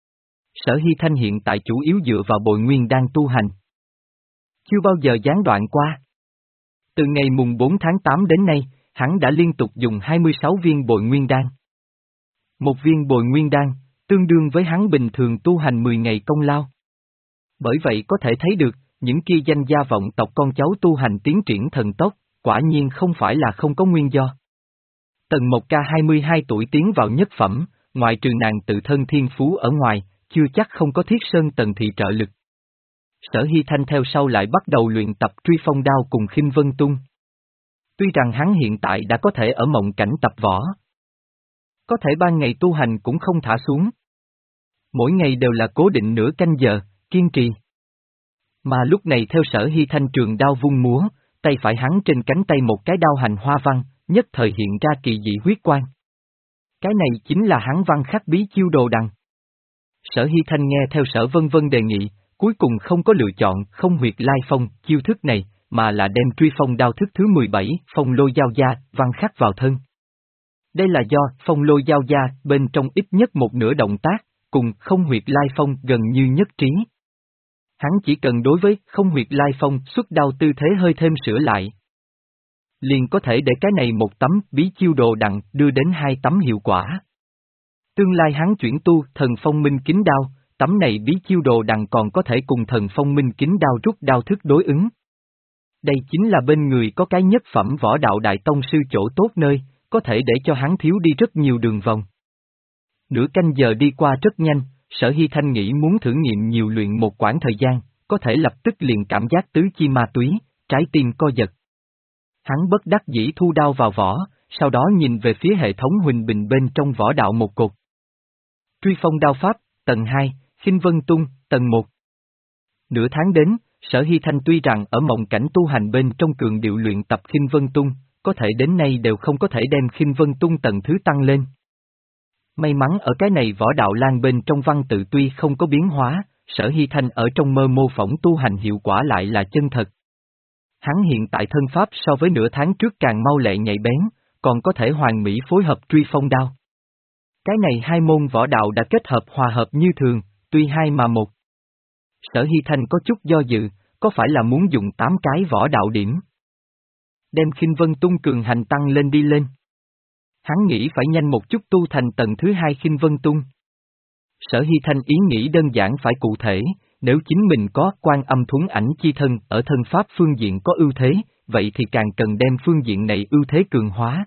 Sở Hy Thanh hiện tại chủ yếu dựa vào bồi nguyên đan tu hành. Chưa bao giờ gián đoạn qua. Từ ngày mùng bốn tháng tám đến nay, hắn đã liên tục dùng hai mươi sáu viên bồi nguyên đan. Một viên bồi nguyên đan, tương đương với hắn bình thường tu hành mười ngày công lao. Bởi vậy có thể thấy được, những kia danh gia vọng tộc con cháu tu hành tiến triển thần tốc, quả nhiên không phải là không có nguyên do. Tần Mộc Ca hai mươi hai tuổi tiến vào nhất phẩm, ngoại trừ nàng tự thân thiên phú ở ngoài, chưa chắc không có Thiết Sơn Tần thị trợ lực. Sở Hy Thanh theo sau lại bắt đầu luyện tập Truy Phong Đao cùng Khinh Vân Tung. Tuy rằng hắn hiện tại đã có thể ở mộng cảnh tập võ. Có thể ban ngày tu hành cũng không thả xuống. Mỗi ngày đều là cố định nửa canh giờ, kiên trì. Mà lúc này theo Sở Hy Thanh trường đao vung múa, tay phải hắn trên cánh tay một cái đao hành hoa văn, nhất thời hiện ra kỳ dị huyết quang. Cái này chính là hắn văn khắc bí chiêu đồ đằng. Sở Hy Thanh nghe theo Sở Vân Vân đề nghị, cuối cùng không có lựa chọn không huyệt lai phong chiêu thức này, mà là đem Truy Phong Đao thức thứ mười bảy, Phong Lôi Giao Gia, văn khắc vào thân. Đây là do Phong Lôi Giao Gia bên trong ít nhất một nửa động tác, cùng không huyệt lai phong gần như nhất trí. Hắn chỉ cần đối với không huyệt lai phong xuất đao tư thế hơi thêm sửa lại. Liền có thể để cái này một tấm bí chiêu đồ đằng đưa đến hai tấm hiệu quả. Tương lai hắn chuyển tu thần phong minh kính đao, tấm này bí chiêu đồ đằng còn có thể cùng thần phong minh kính đao rút đao thức đối ứng. Đây chính là bên người có cái nhất phẩm võ đạo đại tông sư chỗ tốt nơi, có thể để cho hắn thiếu đi rất nhiều đường vòng. Nửa canh giờ đi qua rất nhanh, Sở Hy Thanh nghĩ muốn thử nghiệm nhiều luyện một quãng thời gian, có thể lập tức liền cảm giác tứ chi ma túy, trái tim co giật. Hắn bất đắc dĩ thu đao vào vỏ, sau đó nhìn về phía hệ thống huỳnh bình bên trong võ đạo một cột. Truy Phong Đao Pháp, tầng hai, Khinh Vân Tung, tầng một. Nửa tháng đến, Sở Hy Thanh tuy rằng ở mộng cảnh tu hành bên trong cường điệu luyện tập Khinh Vân Tung, có thể đến nay đều không có thể đem Khinh Vân Tung tầng thứ tăng lên. May mắn ở cái này võ đạo lan bên trong văn tự tuy không có biến hóa, Sở Hy Thanh ở trong mơ mô phỏng tu hành hiệu quả lại là chân thật. Hắn hiện tại thân pháp so với nửa tháng trước càng mau lẹ nhạy bén, còn có thể hoàn mỹ phối hợp Truy Phong Đao. Cái này hai môn võ đạo đã kết hợp hòa hợp như thường, tuy hai mà một. Sở Hy Thanh có chút do dự, có phải là muốn dùng tám cái võ đạo điểm? Đem Khinh Vân Tung cường hành tăng lên đi lên. Hắn nghĩ phải nhanh một chút tu thành tầng thứ hai Khinh Vân Tung. Sở Hy Thanh ý nghĩ đơn giản phải cụ thể, nếu chính mình có Quan Âm Thuấn Ảnh chi thân ở thân pháp phương diện có ưu thế, vậy thì càng cần đem phương diện này ưu thế cường hóa.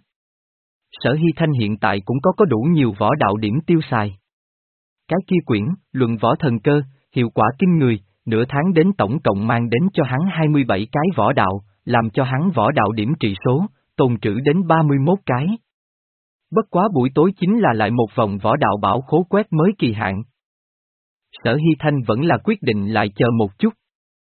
Sở Hy Thanh hiện tại cũng có có đủ nhiều võ đạo điểm tiêu xài. Cái kia quyển, luận võ thần cơ, hiệu quả kinh người, nửa tháng đến tổng cộng mang đến cho hắn hai mươi bảy cái võ đạo, làm cho hắn võ đạo điểm trị số, tồn trữ đến ba mươi mốt cái. Bất quá buổi tối chính là lại một vòng võ đạo bảo khố quét mới kỳ hạn. Sở Hy Thanh vẫn là quyết định lại chờ một chút.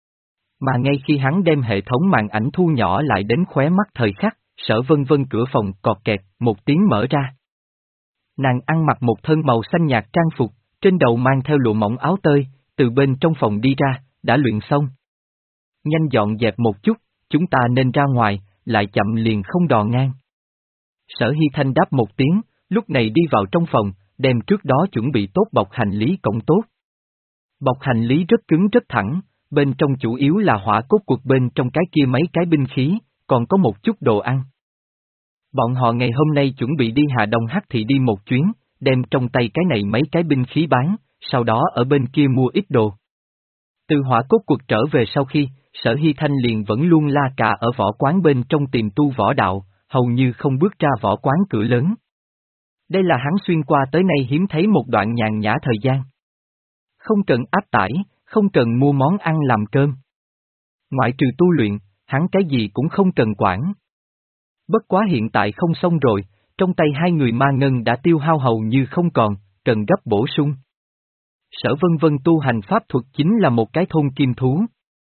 Mà ngay khi hắn đem hệ thống màn ảnh thu nhỏ lại đến khóe mắt thời khắc, Sở Vân Vân cửa phòng cọt kẹt, một tiếng mở ra. Nàng ăn mặc một thân màu xanh nhạt trang phục, trên đầu mang theo lụa mỏng áo tơi, từ bên trong phòng đi ra, đã luyện xong. Nhanh dọn dẹp một chút, chúng ta nên ra ngoài, lại chậm liền không đò ngang. Sở Hy Thanh đáp một tiếng, lúc này đi vào trong phòng, đem trước đó chuẩn bị tốt bọc hành lý cộng tốt. Bọc hành lý rất cứng rất thẳng, bên trong chủ yếu là hỏa cốt cuộc bên trong cái kia mấy cái binh khí, còn có một chút đồ ăn. Bọn họ ngày hôm nay chuẩn bị đi Hà Đông Hắc Thị đi một chuyến, đem trong tay cái này mấy cái binh khí bán, sau đó ở bên kia mua ít đồ. Từ hỏa cốt cuộc trở về sau khi, Sở Hy Thanh liền vẫn luôn la cà ở võ quán bên trong tìm tu võ đạo, hầu như không bước ra võ quán cửa lớn. Đây là hắn xuyên qua tới nay hiếm thấy một đoạn nhàn nhã thời gian. Không cần áp tải, không cần mua món ăn làm cơm. Ngoại trừ tu luyện, hắn cái gì cũng không cần quản. Bất quá hiện tại không xong rồi, trong tay hai người ma ngân đã tiêu hao hầu như không còn, cần gấp bổ sung. Sở Vân Vân tu hành pháp thuật chính là một cái thôn kim thú.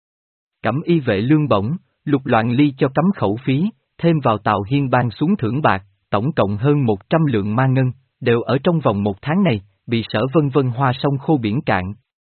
Cẩm y vệ lương bổng, lục loạn ly cho cấm khẩu phí, thêm vào Tào Hiên ban xuống thưởng bạc, tổng cộng hơn một trăm lượng ma ngân, đều ở trong vòng một tháng này, bị Sở Vân Vân hoa sông khô biển cạn.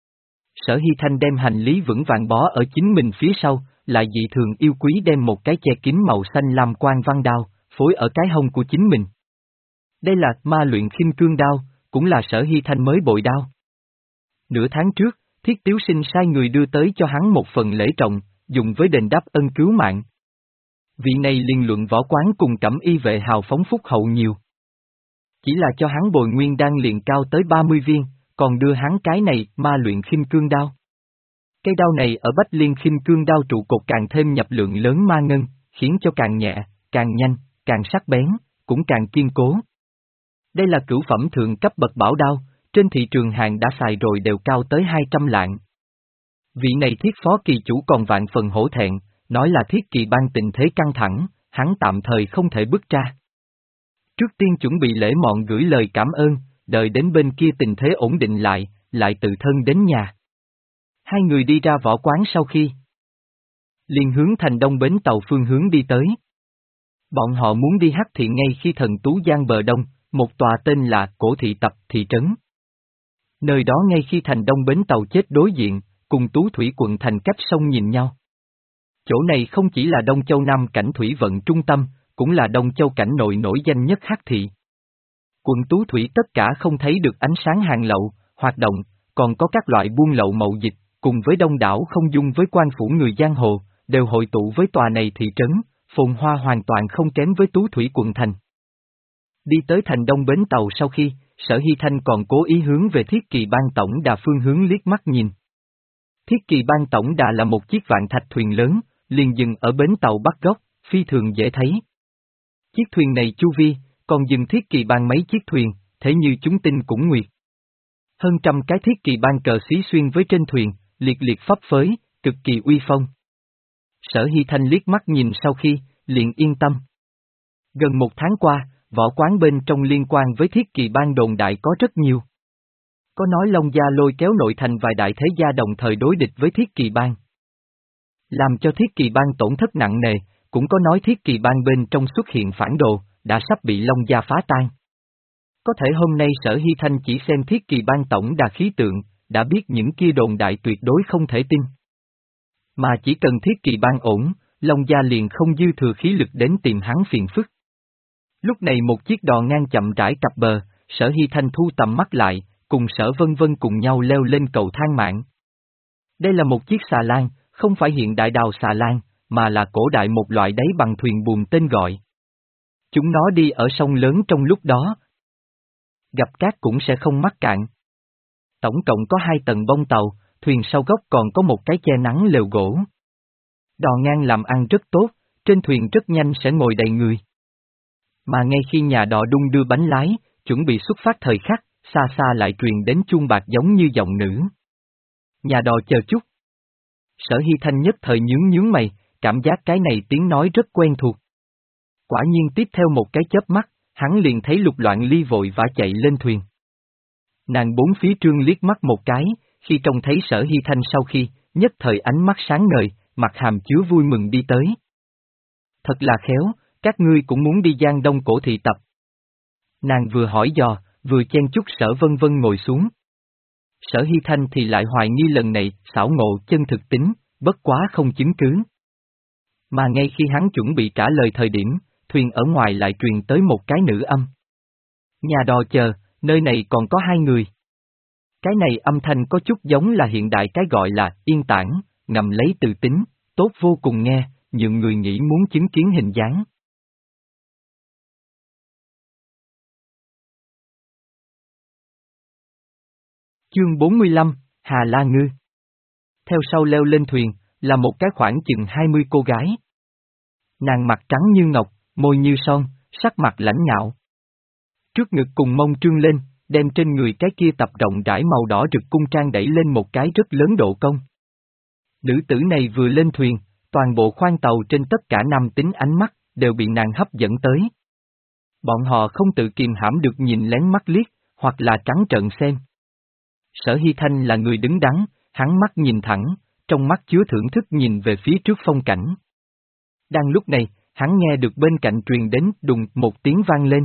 Sở Hy Thanh đem hành lý vững vàng bó ở chính mình phía sau, lại dị thường yêu quý đem một cái che kín màu xanh lam quang văn đao, phối ở cái hông của chính mình. Đây là ma luyện khinh cương đao, cũng là Sở Hy Thanh mới bội đao. Nửa tháng trước, Thiết Tiếu Sinh sai người đưa tới cho hắn một phần lễ trọng, dùng với đền đáp ân cứu mạng. Vị này liên luận võ quán cùng Cẩm y vệ hào phóng phúc hậu nhiều. Chỉ là cho hắn bồi nguyên đan liền cao tới ba mươi viên, còn đưa hắn cái này ma luyện khinh cương đao. Cây đao này ở Bách Liên khinh cương đao trụ cột càng thêm nhập lượng lớn ma ngân, khiến cho càng nhẹ, càng nhanh, càng sắc bén, cũng càng kiên cố. Đây là cửu phẩm thượng cấp bậc bảo đao, trên thị trường hàng đã xài rồi đều cao tới hai trăm lạng. Vị này Thiết phó kỳ chủ còn vạn phần hổ thẹn, nói là Thiết Kỳ ban tình thế căng thẳng, hắn tạm thời không thể bước ra. Trước tiên chuẩn bị lễ mọn gửi lời cảm ơn, đợi đến bên kia tình thế ổn định lại, lại tự thân đến nhà. Hai người đi ra võ quán sau khi liền hướng thành đông bến tàu phương hướng đi tới. Bọn họ muốn đi Hắc Thị ngay khi Thần Tú Giang bờ đông, một tòa tên là Cổ Thị Tập thị trấn. Nơi đó ngay khi thành đông bến tàu chết đối diện, cùng Tú Thủy quận thành cách sông nhìn nhau. Chỗ này không chỉ là Đông Châu Nam cảnh thủy vận trung tâm, cũng là Đông Châu cảnh nội nổi danh nhất Hắc Thị. Quận Tú Thủy tất cả không thấy được ánh sáng hàng lậu, hoạt động, còn có các loại buôn lậu mậu dịch, cùng với đông đảo không dung với quan phủ người giang hồ, đều hội tụ với tòa này thị trấn, phồn hoa hoàn toàn không kém với Tú Thủy quận thành. Đi tới thành đông bến tàu sau khi, Sở Hy Thanh còn cố ý hướng về Thiết Kỳ ban tổng đà phương hướng liếc mắt nhìn. Thiết Kỳ ban tổng đà là một chiếc vạn thạch thuyền lớn, liền dừng ở bến tàu Bắc Góc, phi thường dễ thấy. Chiếc thuyền này chu vi, còn dừng Thiết Kỳ ban mấy chiếc thuyền, thế như chúng tinh cũng nguyệt. Hơn trăm cái Thiết Kỳ ban cờ xí xuyên với trên thuyền, liệt liệt phấp phới, cực kỳ uy phong. Sở Hy Thanh liếc mắt nhìn sau khi, liền yên tâm. Gần một tháng qua, võ quán bên trong liên quan với Thiết Kỳ ban đồn đại có rất nhiều. Có nói Long Gia lôi kéo nội thành vài đại thế gia đồng thời đối địch với Thiết Kỳ ban, làm cho Thiết Kỳ ban tổn thất nặng nề, cũng có nói Thiết Kỳ ban bên trong xuất hiện phản đồ, đã sắp bị Long Gia phá tan. Có thể hôm nay Sở Hy Thanh chỉ xem Thiết Kỳ ban tổng đà khí tượng, đã biết những kia đồn đại tuyệt đối không thể tin. Mà chỉ cần Thiết Kỳ ban ổn, Long Gia liền không dư thừa khí lực đến tìm hắn phiền phức. Lúc này một chiếc đò ngang chậm rãi cập bờ, Sở Hy Thanh thu tầm mắt lại, cùng Sở Vân Vân cùng nhau leo lên cầu thang mạng. Đây là một chiếc xà lan, không phải hiện đại đào xà lan, mà là cổ đại một loại đáy bằng thuyền buồm tên gọi. Chúng nó đi ở sông lớn trong lúc đó. Gặp cát cũng sẽ không mắc cạn. Tổng cộng có hai tầng bông tàu, thuyền sau góc còn có một cái che nắng lều gỗ. Đò ngang làm ăn rất tốt, trên thuyền rất nhanh sẽ ngồi đầy người. Mà ngay khi nhà đò đung đưa bánh lái, chuẩn bị xuất phát thời khắc, xa xa lại truyền đến chuông bạc giống như giọng nữ. Nhà đò chờ chút. Sở Hy Thanh nhất thời nhướng nhướng mày, cảm giác cái này tiếng nói rất quen thuộc. Quả nhiên tiếp theo một cái chớp mắt, hắn liền thấy Lục Loạn Ly vội vã chạy lên thuyền. Nàng bốn phía trương liếc mắt một cái, khi trông thấy Sở Hy Thanh sau khi, nhất thời ánh mắt sáng ngời, mặt hàm chứa vui mừng đi tới. Thật là khéo, các ngươi cũng muốn đi Giang Đông Cổ Thị Tập. Nàng vừa hỏi dò, vừa chen chúc Sở Vân Vân ngồi xuống. Sở Hy Thanh thì lại hoài nghi lần này, xảo ngộ chân thực tính, bất quá không chứng cứ. Mà ngay khi hắn chuẩn bị trả lời thời điểm, thuyền ở ngoài lại truyền tới một cái nữ âm. Nhà đò chờ, nơi này còn có hai người. Cái này âm thanh có chút giống là hiện đại cái gọi là yên tản, ngầm lấy từ tính, tốt vô cùng nghe, nhượng người nghĩ muốn chứng kiến hình dáng. Chương bốn mươi lăm, Hà La Ngư. Theo sau leo lên thuyền, là một cái khoảng chừng hai mươi cô gái. Nàng mặt trắng như ngọc, môi như son, sắc mặt lãnh ngạo. Trước ngực cùng mông trương lên, đem trên người cái kia tập rộng rãi màu đỏ rực cung trang đẩy lên một cái rất lớn độ cong. Nữ tử này vừa lên thuyền, toàn bộ khoang tàu trên tất cả nam tính ánh mắt, đều bị nàng hấp dẫn tới. Bọn họ không tự kiềm hãm được nhìn lén mắt liếc, hoặc là trắng trợn xem. Sở Hy Thanh là người đứng đắn, hắn mắt nhìn thẳng, trong mắt chứa thưởng thức nhìn về phía trước phong cảnh. Đang lúc này, hắn nghe được bên cạnh truyền đến đùng một tiếng vang lên.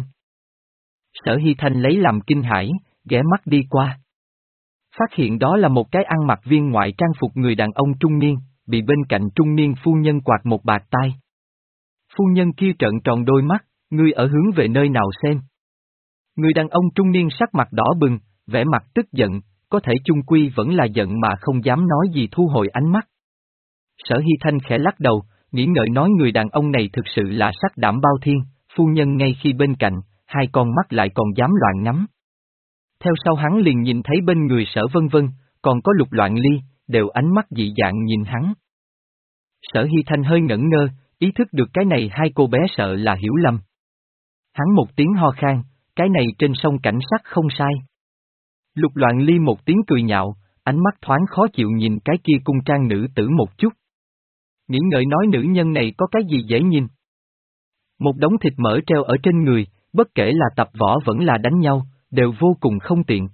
Sở Hy Thanh lấy làm kinh hãi, ghé mắt đi qua. Phát hiện đó là một cái ăn mặc viên ngoại trang phục người đàn ông trung niên, bị bên cạnh trung niên phu nhân quạt một bạt tai. Phu nhân kia trợn tròn đôi mắt, ngươi ở hướng về nơi nào xem. Người đàn ông trung niên sắc mặt đỏ bừng, vẻ mặt tức giận, có thể chung quy vẫn là giận mà không dám nói gì thu hồi ánh mắt. Sở Hy Thanh khẽ lắc đầu, nghĩ ngợi nói người đàn ông này thực sự là sắc đảm bao thiên, phu nhân ngay khi bên cạnh, hai con mắt lại còn dám loạn ngắm. Theo sau hắn liền nhìn thấy bên người Sở Vân Vân, còn có Lục Loạn Ly, đều ánh mắt dị dạng nhìn hắn. Sở Hy Thanh hơi ngẩn ngơ, ý thức được cái này hai cô bé sợ là hiểu lầm. Hắn một tiếng ho khan, cái này trên sông cảnh sắc không sai. Lục Loạn Ly một tiếng cười nhạo, ánh mắt thoáng khó chịu nhìn cái kia cung trang nữ tử một chút. Nghĩ ngợi nói nữ nhân này có cái gì dễ nhìn. Một đống thịt mỡ treo ở trên người, bất kể là tập võ vẫn là đánh nhau, đều vô cùng không tiện.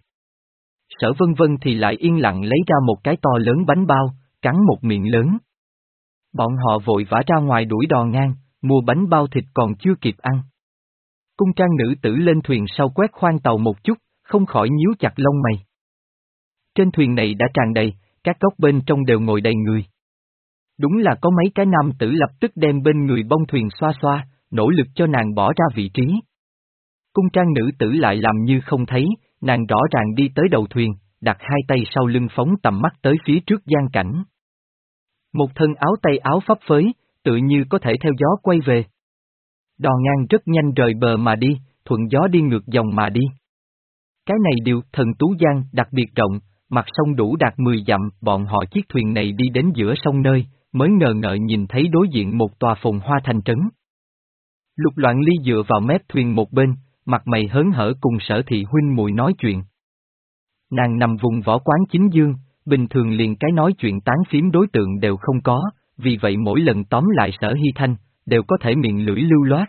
Sở Vân Vân thì lại yên lặng lấy ra một cái to lớn bánh bao, cắn một miệng lớn. Bọn họ vội vã ra ngoài đuổi đò ngang, mua bánh bao thịt còn chưa kịp ăn. Cung trang nữ tử lên thuyền sau quét khoang tàu một chút, không khỏi nhíu chặt lông mày. Trên thuyền này đã tràn đầy, các góc bên trong đều ngồi đầy người. Đúng là có mấy cái nam tử lập tức đem bên người bông thuyền xoa xoa, nỗ lực cho nàng bỏ ra vị trí. Cung trang nữ tử lại làm như không thấy, nàng rõ ràng đi tới đầu thuyền, đặt hai tay sau lưng phóng tầm mắt tới phía trước giang cảnh. Một thân áo tay áo phấp phới, tự như có thể theo gió quay về. Đò ngang rất nhanh rời bờ mà đi, thuận gió đi ngược dòng mà đi. Cái này điều thần Tú Giang đặc biệt rộng, mặt sông đủ đạt mười dặm, bọn họ chiếc thuyền này đi đến giữa sông nơi, mới ngờ ngợ nhìn thấy đối diện một tòa phồn hoa thành trấn. Lục Loạn Ly dựa vào mép thuyền một bên, mặt mày hớn hở cùng Sở Thị huynh muội nói chuyện. Nàng nằm vùng võ quán chính dương, bình thường liền cái nói chuyện tán phím đối tượng đều không có, vì vậy mỗi lần tóm lại Sở Hy Thanh, đều có thể miệng lưỡi lưu loát.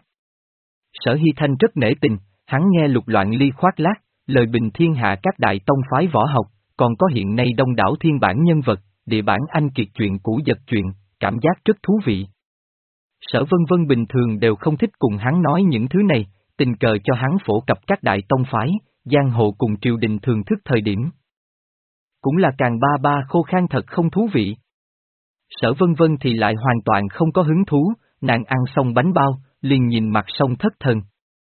Sở Hy Thanh rất nể tình, hắn nghe Lục Loạn Ly khoác lác, lời bình thiên hạ các đại tông phái võ học, còn có hiện nay đông đảo thiên bản nhân vật, địa bản anh kiệt chuyện cũ giật chuyện, cảm giác rất thú vị. Sở Vân Vân bình thường đều không thích cùng hắn nói những thứ này, tình cờ cho hắn phổ cập các đại tông phái, giang hồ cùng triều đình thường thức thời điểm. Cũng là càng ba ba khô khan thật không thú vị. Sở Vân Vân thì lại hoàn toàn không có hứng thú, nàng ăn xong bánh bao, liền nhìn mặt sông thất thần.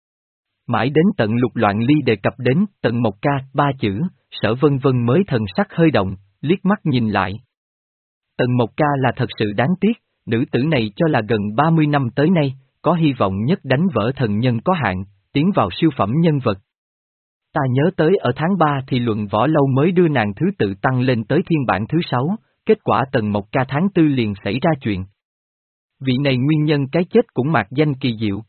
Mãi đến tận Lục Loạn Ly đề cập đến tận một ca, ba chữ, Sở Vân Vân mới thần sắc hơi động, liếc mắt nhìn lại. Tần Mộc Ca là thật sự đáng tiếc, nữ tử này cho là gần ba mươi năm tới nay, có hy vọng nhất đánh vỡ thần nhân có hạn, tiến vào siêu phẩm nhân vật. Ta nhớ tới ở tháng ba thì luận võ lâu mới đưa nàng thứ tự tăng lên tới thiên bản thứ sáu, kết quả Tần Mộc Ca tháng tư liền xảy ra chuyện. Vị này nguyên nhân cái chết cũng mạc danh kỳ diệu.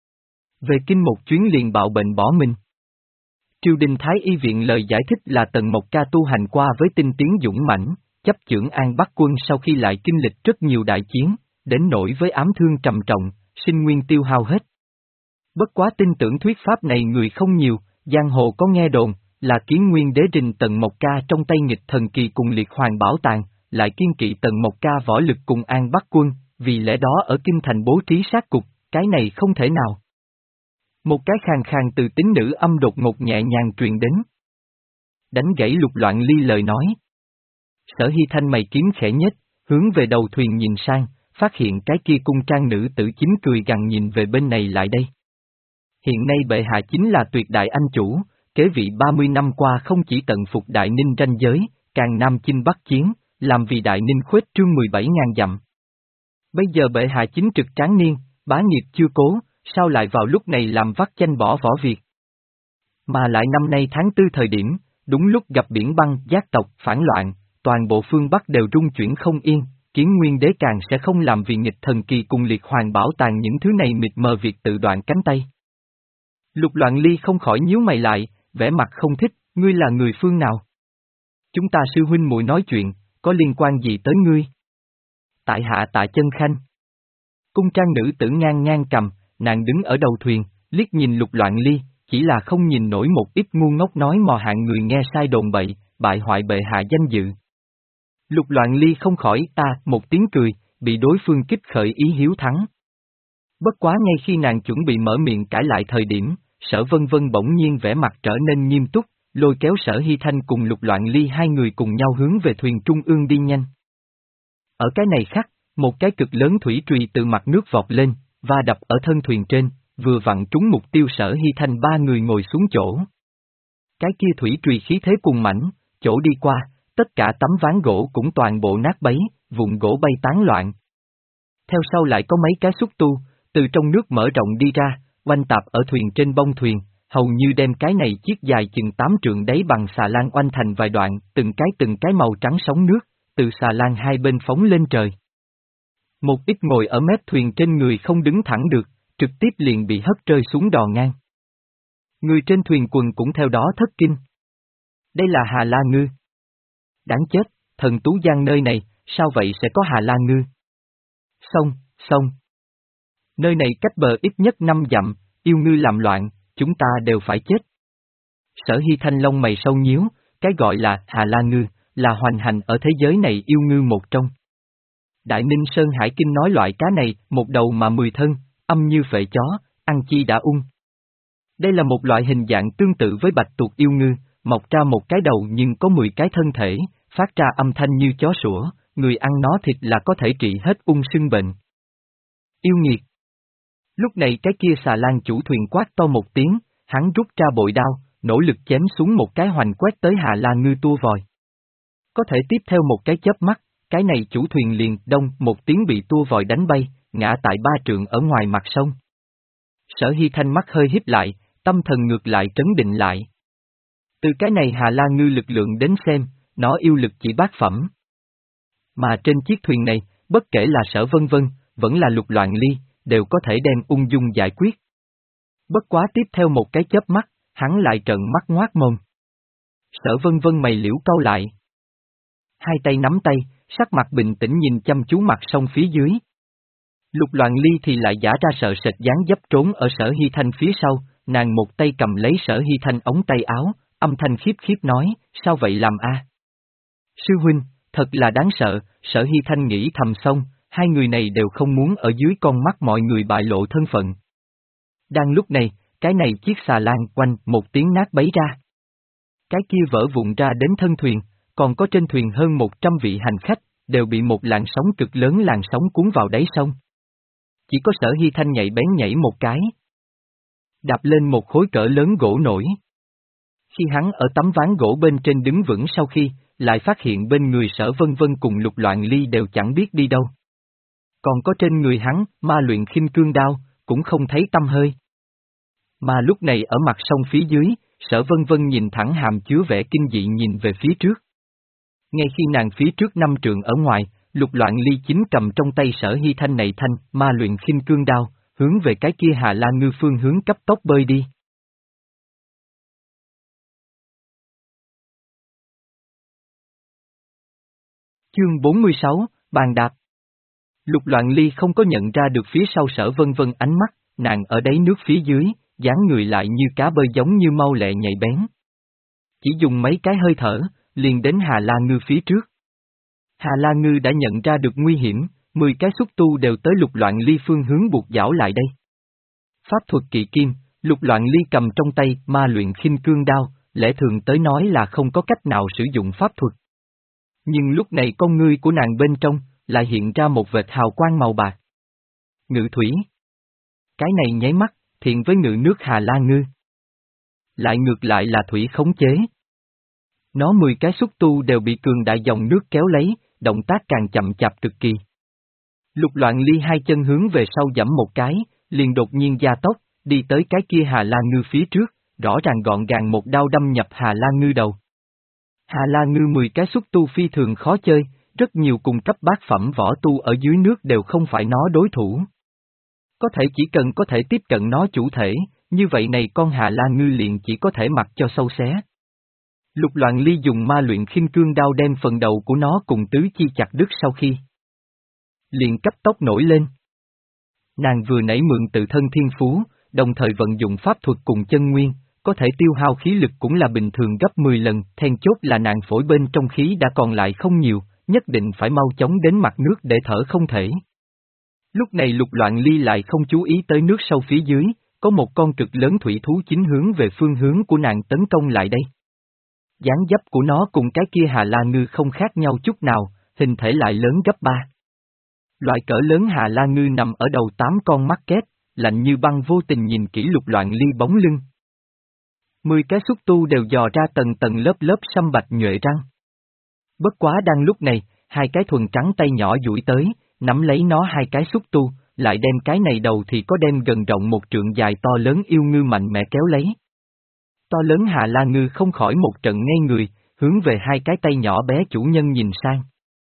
Về kinh một chuyến liền bạo bệnh bỏ mình. Triều đình Thái Y viện lời giải thích là Tần Mộc Ca tu hành qua với tinh tiến dũng mãnh, chấp chưởng An Bắc quân sau khi lại kinh lịch rất nhiều đại chiến, đến nỗi với ám thương trầm trọng, sinh nguyên tiêu hao hết. Bất quá tin tưởng thuyết pháp này người không nhiều, giang hồ có nghe đồn, là Kiến Nguyên đế rình Tần Mộc Ca trong tay nghịch thần kỳ cùng liệt hoàng bảo tàng, lại kiên kỵ Tần Mộc Ca võ lực cùng An Bắc quân, vì lẽ đó ở kinh thành bố trí sát cục, cái này không thể nào. Một cái khàn khàn từ tính nữ âm đột ngột nhẹ nhàng truyền đến. Đánh gãy Lục Loạn Ly lời nói. Sở Hy Thanh mày kiếm khẽ nhếch, hướng về đầu thuyền nhìn sang, phát hiện cái kia cung trang nữ tử chính cười gằn nhìn về bên này lại đây. Hiện nay bệ hạ chính là tuyệt đại anh chủ, kế vị ba mươi năm qua không chỉ tận phục đại ninh ranh giới, càng nam chinh bắc chiến, làm vì đại ninh khuếch trương mười bảy ngàn dặm. Bây giờ bệ hạ chính trực tráng niên, bá nghiệp chưa cố, sao lại vào lúc này làm vắt chanh bỏ võ việc? Mà lại năm nay tháng tư thời điểm, đúng lúc gặp biển băng, giác tộc, phản loạn, toàn bộ phương Bắc đều rung chuyển không yên, Kiến Nguyên đế càng sẽ không làm vì nghịch thần kỳ cùng liệt hoàng bảo tàng những thứ này mịt mờ việc tự đoạn cánh tay. Lục Loạn Ly không khỏi nhíu mày lại, vẻ mặt không thích, ngươi là người phương nào? Chúng ta sư huynh muội nói chuyện, có liên quan gì tới ngươi? Tại hạ Tạ Chân Khanh. Cung trang nữ tử ngang ngang cầm, nàng đứng ở đầu thuyền, liếc nhìn Lục Loạn Ly, chỉ là không nhìn nổi một ít ngu ngốc nói mò hạng người nghe sai đồn bậy, bại hoại bệ hạ danh dự. Lục Loạn Ly không khỏi ta một tiếng cười, bị đối phương kích khởi ý hiếu thắng. Bất quá ngay khi nàng chuẩn bị mở miệng cãi lại thời điểm, Sở Vân Vân bỗng nhiên vẻ mặt trở nên nghiêm túc, lôi kéo Sở Hy Thanh cùng Lục Loạn Ly hai người cùng nhau hướng về thuyền trung ương đi nhanh. Ở cái này khắc, một cái cực lớn thủy trùy từ mặt nước vọt lên, và đập ở thân thuyền trên, vừa vặn trúng mục tiêu Sở Hy Thanh ba người ngồi xuống chỗ. Cái kia thủy trùy khí thế cuồng mãnh, chỗ đi qua, tất cả tấm ván gỗ cũng toàn bộ nát bấy, vụn gỗ bay tán loạn. Theo sau lại có mấy cái xúc tu, từ trong nước mở rộng đi ra, oanh tạp ở thuyền trên bông thuyền, hầu như đem cái này chiếc dài chừng tám trượng đáy bằng xà lan oanh thành vài đoạn, từng cái từng cái màu trắng sóng nước, từ xà lan hai bên phóng lên trời. Một ít ngồi ở mép thuyền trên người không đứng thẳng được, trực tiếp liền bị hất rơi xuống đò ngang. Người trên thuyền quần cũng theo đó thất kinh. Đây là Hà La Ngư. Đáng chết, thần Tú Giang nơi này, sao vậy sẽ có Hà La Ngư? Xong, xong. Nơi này cách bờ ít nhất năm dặm, yêu ngư làm loạn, chúng ta đều phải chết. Sở Hy Thanh lông mày sâu nhíu, cái gọi là Hà La Ngư, là hoành hành ở thế giới này yêu ngư một trong. Đại Ninh Sơn Hải Kinh nói loại cá này, một đầu mà mười thân, âm như phệ chó, ăn chi đã ung. Đây là một loại hình dạng tương tự với bạch tuộc yêu ngư, mọc ra một cái đầu nhưng có mười cái thân thể, phát ra âm thanh như chó sủa, người ăn nó thịt là có thể trị hết ung sưng bệnh. Yêu nghiệt. Lúc này cái kia xà lan chủ thuyền quát to một tiếng, hắn rút ra bội đao, nỗ lực chém xuống một cái hoành quét tới Hà La Ngư tua vòi. Có thể tiếp theo một cái chớp mắt, cái này chủ thuyền liền đông một tiếng bị tua vòi đánh bay, ngã tại ba trượng ở ngoài mặt sông. Sở Hy Thanh mắt hơi híp lại, tâm thần ngược lại trấn định lại. Từ cái này Hà La Ngư lực lượng đến xem, nó yêu lực chỉ bát phẩm. Mà trên chiếc thuyền này, bất kể là Sở Vân Vân, vẫn là Lục Loạn Ly, đều có thể đem ung dung giải quyết. Bất quá tiếp theo một cái chớp mắt, hắn lại trợn mắt ngoác mồm. Sở Vân Vân mày liễu cau lại. Hai tay nắm tay, sắc mặt bình tĩnh nhìn chăm chú mặt sông phía dưới. Lục Loạn Ly thì lại giả ra sợ sệt dáng dấp trốn ở Sở Hy Thanh phía sau, nàng một tay cầm lấy Sở Hy Thanh ống tay áo, âm thanh khiếp khiếp nói, sao vậy làm a? Sư huynh, thật là đáng sợ, Sở Hy Thanh nghĩ thầm xong, hai người này đều không muốn ở dưới con mắt mọi người bại lộ thân phận. Đang lúc này, cái này chiếc xà lan quanh một tiếng nát bấy ra. Cái kia vỡ vụn ra đến thân thuyền, còn có trên thuyền hơn một trăm vị hành khách, đều bị một làn sóng cực lớn làn sóng cuốn vào đáy sông. Chỉ có Sở Hy Thanh nhạy bén nhảy một cái. Đạp lên một khối cỡ lớn gỗ nổi. Khi hắn ở tấm ván gỗ bên trên đứng vững sau khi, lại phát hiện bên người Sở Vân Vân cùng Lục Loạn Ly đều chẳng biết đi đâu. Còn có trên người hắn, ma luyện khinh cương đao, cũng không thấy tâm hơi. Mà lúc này ở mặt sông phía dưới, Sở Vân Vân nhìn thẳng hàm chứa vẻ kinh dị nhìn về phía trước. Ngay khi nàng phía trước năm trượng ở ngoài, Lục Loạn Ly chính cầm trong tay Sở Hy Thanh này thanh, ma luyện khinh cương đao, hướng về cái kia Hà La Ngư phương hướng cấp tốc bơi đi. Chương bốn mươi sáu, Bàn đạp. Lục Loạn Ly không có nhận ra được phía sau Sở Vân Vân ánh mắt, nàng ở đáy nước phía dưới, dáng người lại như cá bơi giống như mau lẹ nhạy bén. Chỉ dùng mấy cái hơi thở, liền đến Hà La Ngư phía trước. Hà La Ngư đã nhận ra được nguy hiểm, mười cái xúc tu đều tới Lục Loạn Ly phương hướng buộc giảo lại đây. Pháp thuật kỵ kim, Lục Loạn Ly cầm trong tay ma luyện khinh cương đao, lẽ thường tới nói là không có cách nào sử dụng pháp thuật. Nhưng lúc này con ngươi của nàng bên trong, lại hiện ra một vệt hào quang màu bạc. Ngự thủy. Cái này nháy mắt, thiện với ngự nước Hà La Ngư. Lại ngược lại là thủy khống chế. Nó mười cái xúc tu đều bị cường đại dòng nước kéo lấy, động tác càng chậm chạp cực kỳ. Lục Loạn Ly hai chân hướng về sau giẫm một cái, liền đột nhiên gia tốc, đi tới cái kia Hà La Ngư phía trước, rõ ràng gọn gàng một đao đâm nhập Hà La Ngư đầu. Hà La Ngư mười cái xúc tu phi thường khó chơi, rất nhiều cùng cấp bát phẩm võ tu ở dưới nước đều không phải nó đối thủ. Có thể chỉ cần có thể tiếp cận nó chủ thể, như vậy này con Hà La Ngư liền chỉ có thể mặc cho sâu xé. Lục Loạn Ly dùng ma luyện khinh cương đao đem phần đầu của nó cùng tứ chi chặt đứt sau khi liền cấp tốc nổi lên. Nàng vừa nãy mượn tự thân thiên phú, đồng thời vận dụng pháp thuật cùng chân nguyên, có thể tiêu hao khí lực cũng là bình thường gấp mười lần, then chốt là nàng phổi bên trong khí đã còn lại không nhiều, nhất định phải mau chóng đến mặt nước để thở không thể. Lúc này Lục Loạn Ly lại không chú ý tới nước sâu phía dưới, có một con cực lớn thủy thú chính hướng về phương hướng của nàng tấn công lại đây. Dáng dấp của nó cùng cái kia Hà La Ngư không khác nhau chút nào, hình thể lại lớn gấp ba. Loại cỡ lớn Hà La Ngư nằm ở đầu tám con mắt kép, lạnh như băng vô tình nhìn kỹ Lục Loạn Ly bóng lưng. Mười cái xúc tu đều dò ra tầng tầng lớp lớp sâm bạch nhuệ răng. Bất quá đang lúc này, hai cái thuần trắng tay nhỏ duỗi tới, nắm lấy nó hai cái xúc tu, lại đem cái này đầu thì có đem gần rộng một trượng dài to lớn yêu ngư mạnh mẽ kéo lấy. To lớn Hà La Ngư không khỏi một trận ngây người, hướng về hai cái tay nhỏ bé chủ nhân nhìn sang.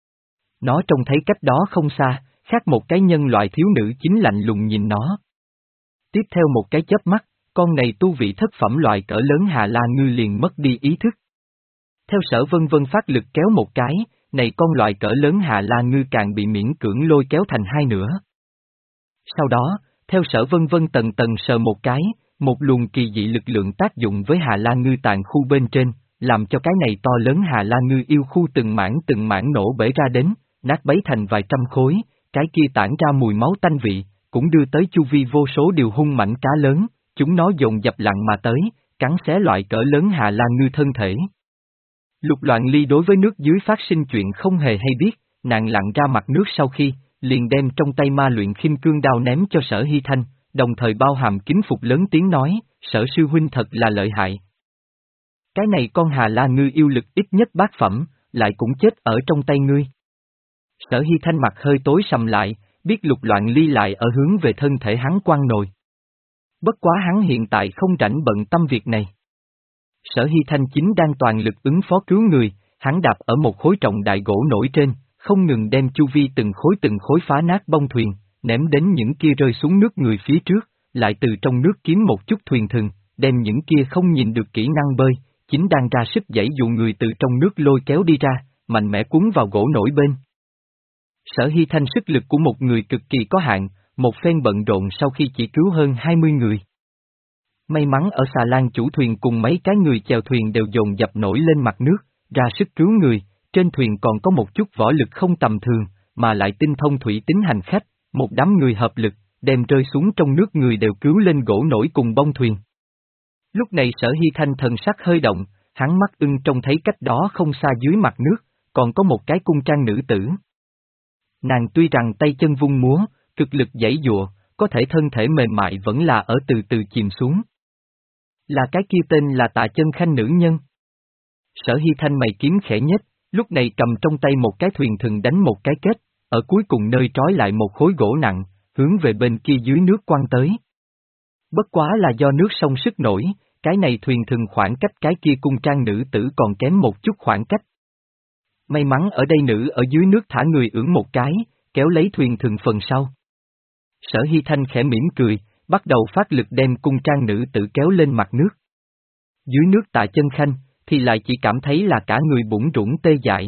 Nó trông thấy cách đó không xa, khác một cái nhân loại thiếu nữ chính lạnh lùng nhìn nó. Tiếp theo một cái chớp mắt, con này tu vị thất phẩm loại cỡ lớn Hà La Ngư liền mất đi ý thức. Theo Sở Vân Vân phát lực kéo một cái, này con loại cỡ lớn Hà La Ngư càng bị miễn cưỡng lôi kéo thành hai nửa. Sau đó, theo Sở Vân Vân tầng tầng sờ một cái, một luồng kỳ dị lực lượng tác dụng với Hà La Ngư tàn khu bên trên, làm cho cái này to lớn Hà La Ngư yêu khu từng mảng từng mảng nổ bể ra đến, nát bấy thành vài trăm khối, cái kia tản ra mùi máu tanh vị, cũng đưa tới chu vi vô số điều hung mãnh cá lớn, chúng nó dồn dập lặng mà tới, cắn xé loại cỡ lớn Hà La Ngư thân thể. Lục Loạn Ly đối với nước dưới phát sinh chuyện không hề hay biết, nàng lặn ra mặt nước sau khi, liền đem trong tay ma luyện khinh cương đao ném cho Sở Hy Thanh, đồng thời bao hàm kính phục lớn tiếng nói, Sở sư huynh thật là lợi hại. Cái này con Hà La Ngư yêu lực ít nhất bát phẩm, lại cũng chết ở trong tay ngươi. Sở Hy Thanh mặt hơi tối sầm lại, biết Lục Loạn Ly lại ở hướng về thân thể hắn quăng nồi. Bất quá hắn hiện tại không rảnh bận tâm việc này. Sở Hy Thanh chính đang toàn lực ứng phó cứu người, hắn đạp ở một khối trọng đại gỗ nổi trên, không ngừng đem chu vi từng khối từng khối phá nát bông thuyền, ném đến những kia rơi xuống nước người phía trước, lại từ trong nước kiếm một chút thuyền thừng, đem những kia không nhìn được kỹ năng bơi, chính đang ra sức giãy dụ người từ trong nước lôi kéo đi ra, mạnh mẽ cuốn vào gỗ nổi bên. Sở Hy Thanh sức lực của một người cực kỳ có hạn, một phen bận rộn sau khi chỉ cứu hơn hai mươi người. May mắn ở xà lan chủ thuyền cùng mấy cái người chèo thuyền đều dồn dập nổi lên mặt nước, ra sức cứu người, trên thuyền còn có một chút võ lực không tầm thường, mà lại tinh thông thủy tính hành khách, một đám người hợp lực, đem rơi xuống trong nước người đều cứu lên gỗ nổi cùng bông thuyền. Lúc này Sở Hy Thanh thần sắc hơi động, hắn mắt ưng trông thấy cách đó không xa dưới mặt nước, còn có một cái cung trang nữ tử. Nàng tuy rằng tay chân vung múa, cực lực giãy giụa, có thể thân thể mềm mại vẫn là ở từ từ chìm xuống. Là cái kia tên là Tạ Chân Khanh nữ nhân. Sở Hy Thanh mày kiếm khẽ nhếch, lúc này cầm trong tay một cái thuyền thừng đánh một cái kết, ở cuối cùng nơi trói lại một khối gỗ nặng, hướng về bên kia dưới nước quăng tới. Bất quá là do nước sông sức nổi, cái này thuyền thừng khoảng cách cái kia cung trang nữ tử còn kém một chút khoảng cách. May mắn ở đây nữ ở dưới nước thả người ưỡn một cái, kéo lấy thuyền thừng phần sau. Sở Hy Thanh khẽ mỉm cười, bắt đầu phát lực đem cung trang nữ tử kéo lên mặt nước. Dưới nước Tạ Chân Khanh, thì lại chỉ cảm thấy là cả người bủn rủn tê dại.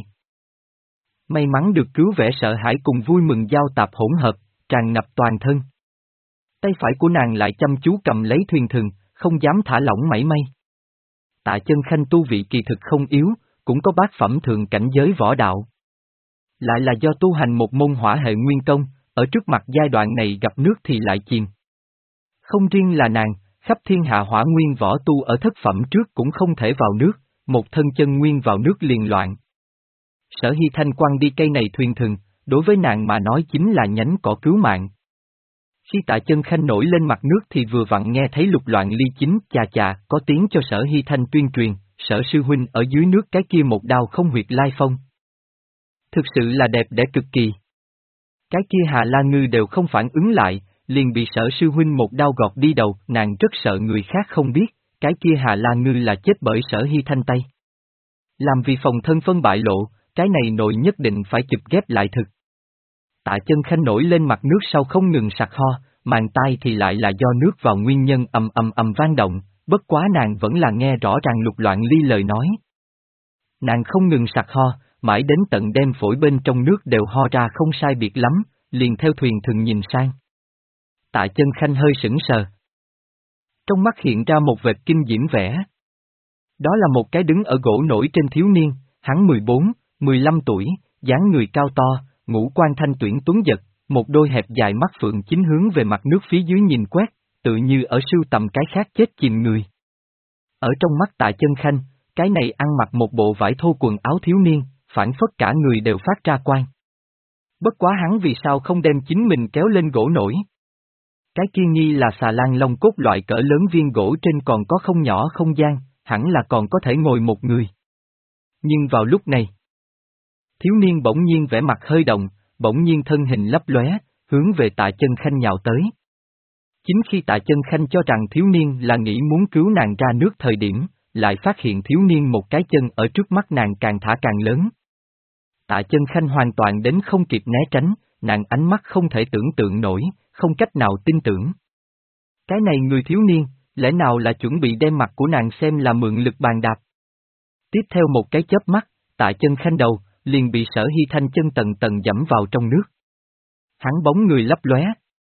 May mắn được cứu vẻ sợ hãi cùng vui mừng giao tạp hỗn hợp, tràn ngập toàn thân. Tay phải của nàng lại chăm chú cầm lấy thuyền thừng, không dám thả lỏng mảy may. Tạ Chân Khanh tu vị kỳ thực không yếu, cũng có bát phẩm thường cảnh giới võ đạo. Lại là do tu hành một môn hỏa hệ nguyên công, ở trước mặt giai đoạn này gặp nước thì lại chìm. Không riêng là nàng, khắp thiên hạ hỏa nguyên võ tu ở thất phẩm trước cũng không thể vào nước, một thân chân nguyên vào nước liền loạn. Sở Hy Thanh quăng đi cây này thuyền thừng, đối với nàng mà nói chính là nhánh cỏ cứu mạng. Khi Tạ Chân Khanh nổi lên mặt nước thì vừa vặn nghe thấy Lục Loạn Ly chính chà chà có tiếng cho Sở Hy Thanh tuyên truyền, Sở sư huynh ở dưới nước cái kia một đao không huyệt lai phong. Thực sự là đẹp đẽ cực kỳ. Cái kia Hà La Ngư đều không phản ứng lại, liền bị Sở sư huynh một đao gọt đi đầu, nàng rất sợ người khác không biết, cái kia Hà La Ngư là chết bởi Sở Hy Thanh tay. Làm vì phòng thân phân bại lộ, cái này nội nhất định phải chụp ghép lại thực. Tạ Chân Khanh nổi lên mặt nước sau không ngừng sặc ho, màng tai thì lại là do nước vào nguyên nhân ầm ầm ầm vang động, bất quá nàng vẫn là nghe rõ ràng Lục Loạn Ly lời nói. Nàng không ngừng sặc ho, mãi đến tận đêm phổi bên trong nước đều ho ra không sai biệt lắm, liền theo thuyền thừng nhìn sang. Tạ Chân Khanh hơi sững sờ. Trong mắt hiện ra một vệt kinh diễm vẻ. Đó là một cái đứng ở gỗ nổi trên thiếu niên, hắn mười bốn, mười lăm tuổi, dáng người cao to, ngũ quan thanh tuyển tuấn giật, một đôi hẹp dài mắt phượng chính hướng về mặt nước phía dưới nhìn quét, tự như ở sưu tầm cái khác chết chìm người. Ở trong mắt Tạ Chân Khanh, cái này ăn mặc một bộ vải thô quần áo thiếu niên, phản phất cả người đều phát ra quang. Bất quá hắn vì sao không đem chính mình kéo lên gỗ nổi? Cái kia nghi là xà lan lông cốt loại cỡ lớn, viên gỗ trên còn có không nhỏ không gian, hẳn là còn có thể ngồi một người. Nhưng vào lúc này, thiếu niên bỗng nhiên vẻ mặt hơi động, bỗng nhiên thân hình lấp lóe, hướng về Tạ Chân Khanh nhào tới. Chính khi Tạ Chân Khanh cho rằng thiếu niên là nghĩ muốn cứu nàng ra nước thời điểm, lại phát hiện thiếu niên một cái chân ở trước mắt nàng càng thả càng lớn. Tạ Chân Khanh hoàn toàn đến không kịp né tránh, nàng ánh mắt không thể tưởng tượng nổi, không cách nào tin tưởng. Cái này người thiếu niên, lẽ nào là chuẩn bị đem mặt của nàng xem là mượn lực bàn đạp? Tiếp theo một cái chớp mắt, Tạ Chân Khanh đầu, liền bị Sở Hy Thanh chân tầng tầng dẫm vào trong nước. Hắn bóng người lấp lóe,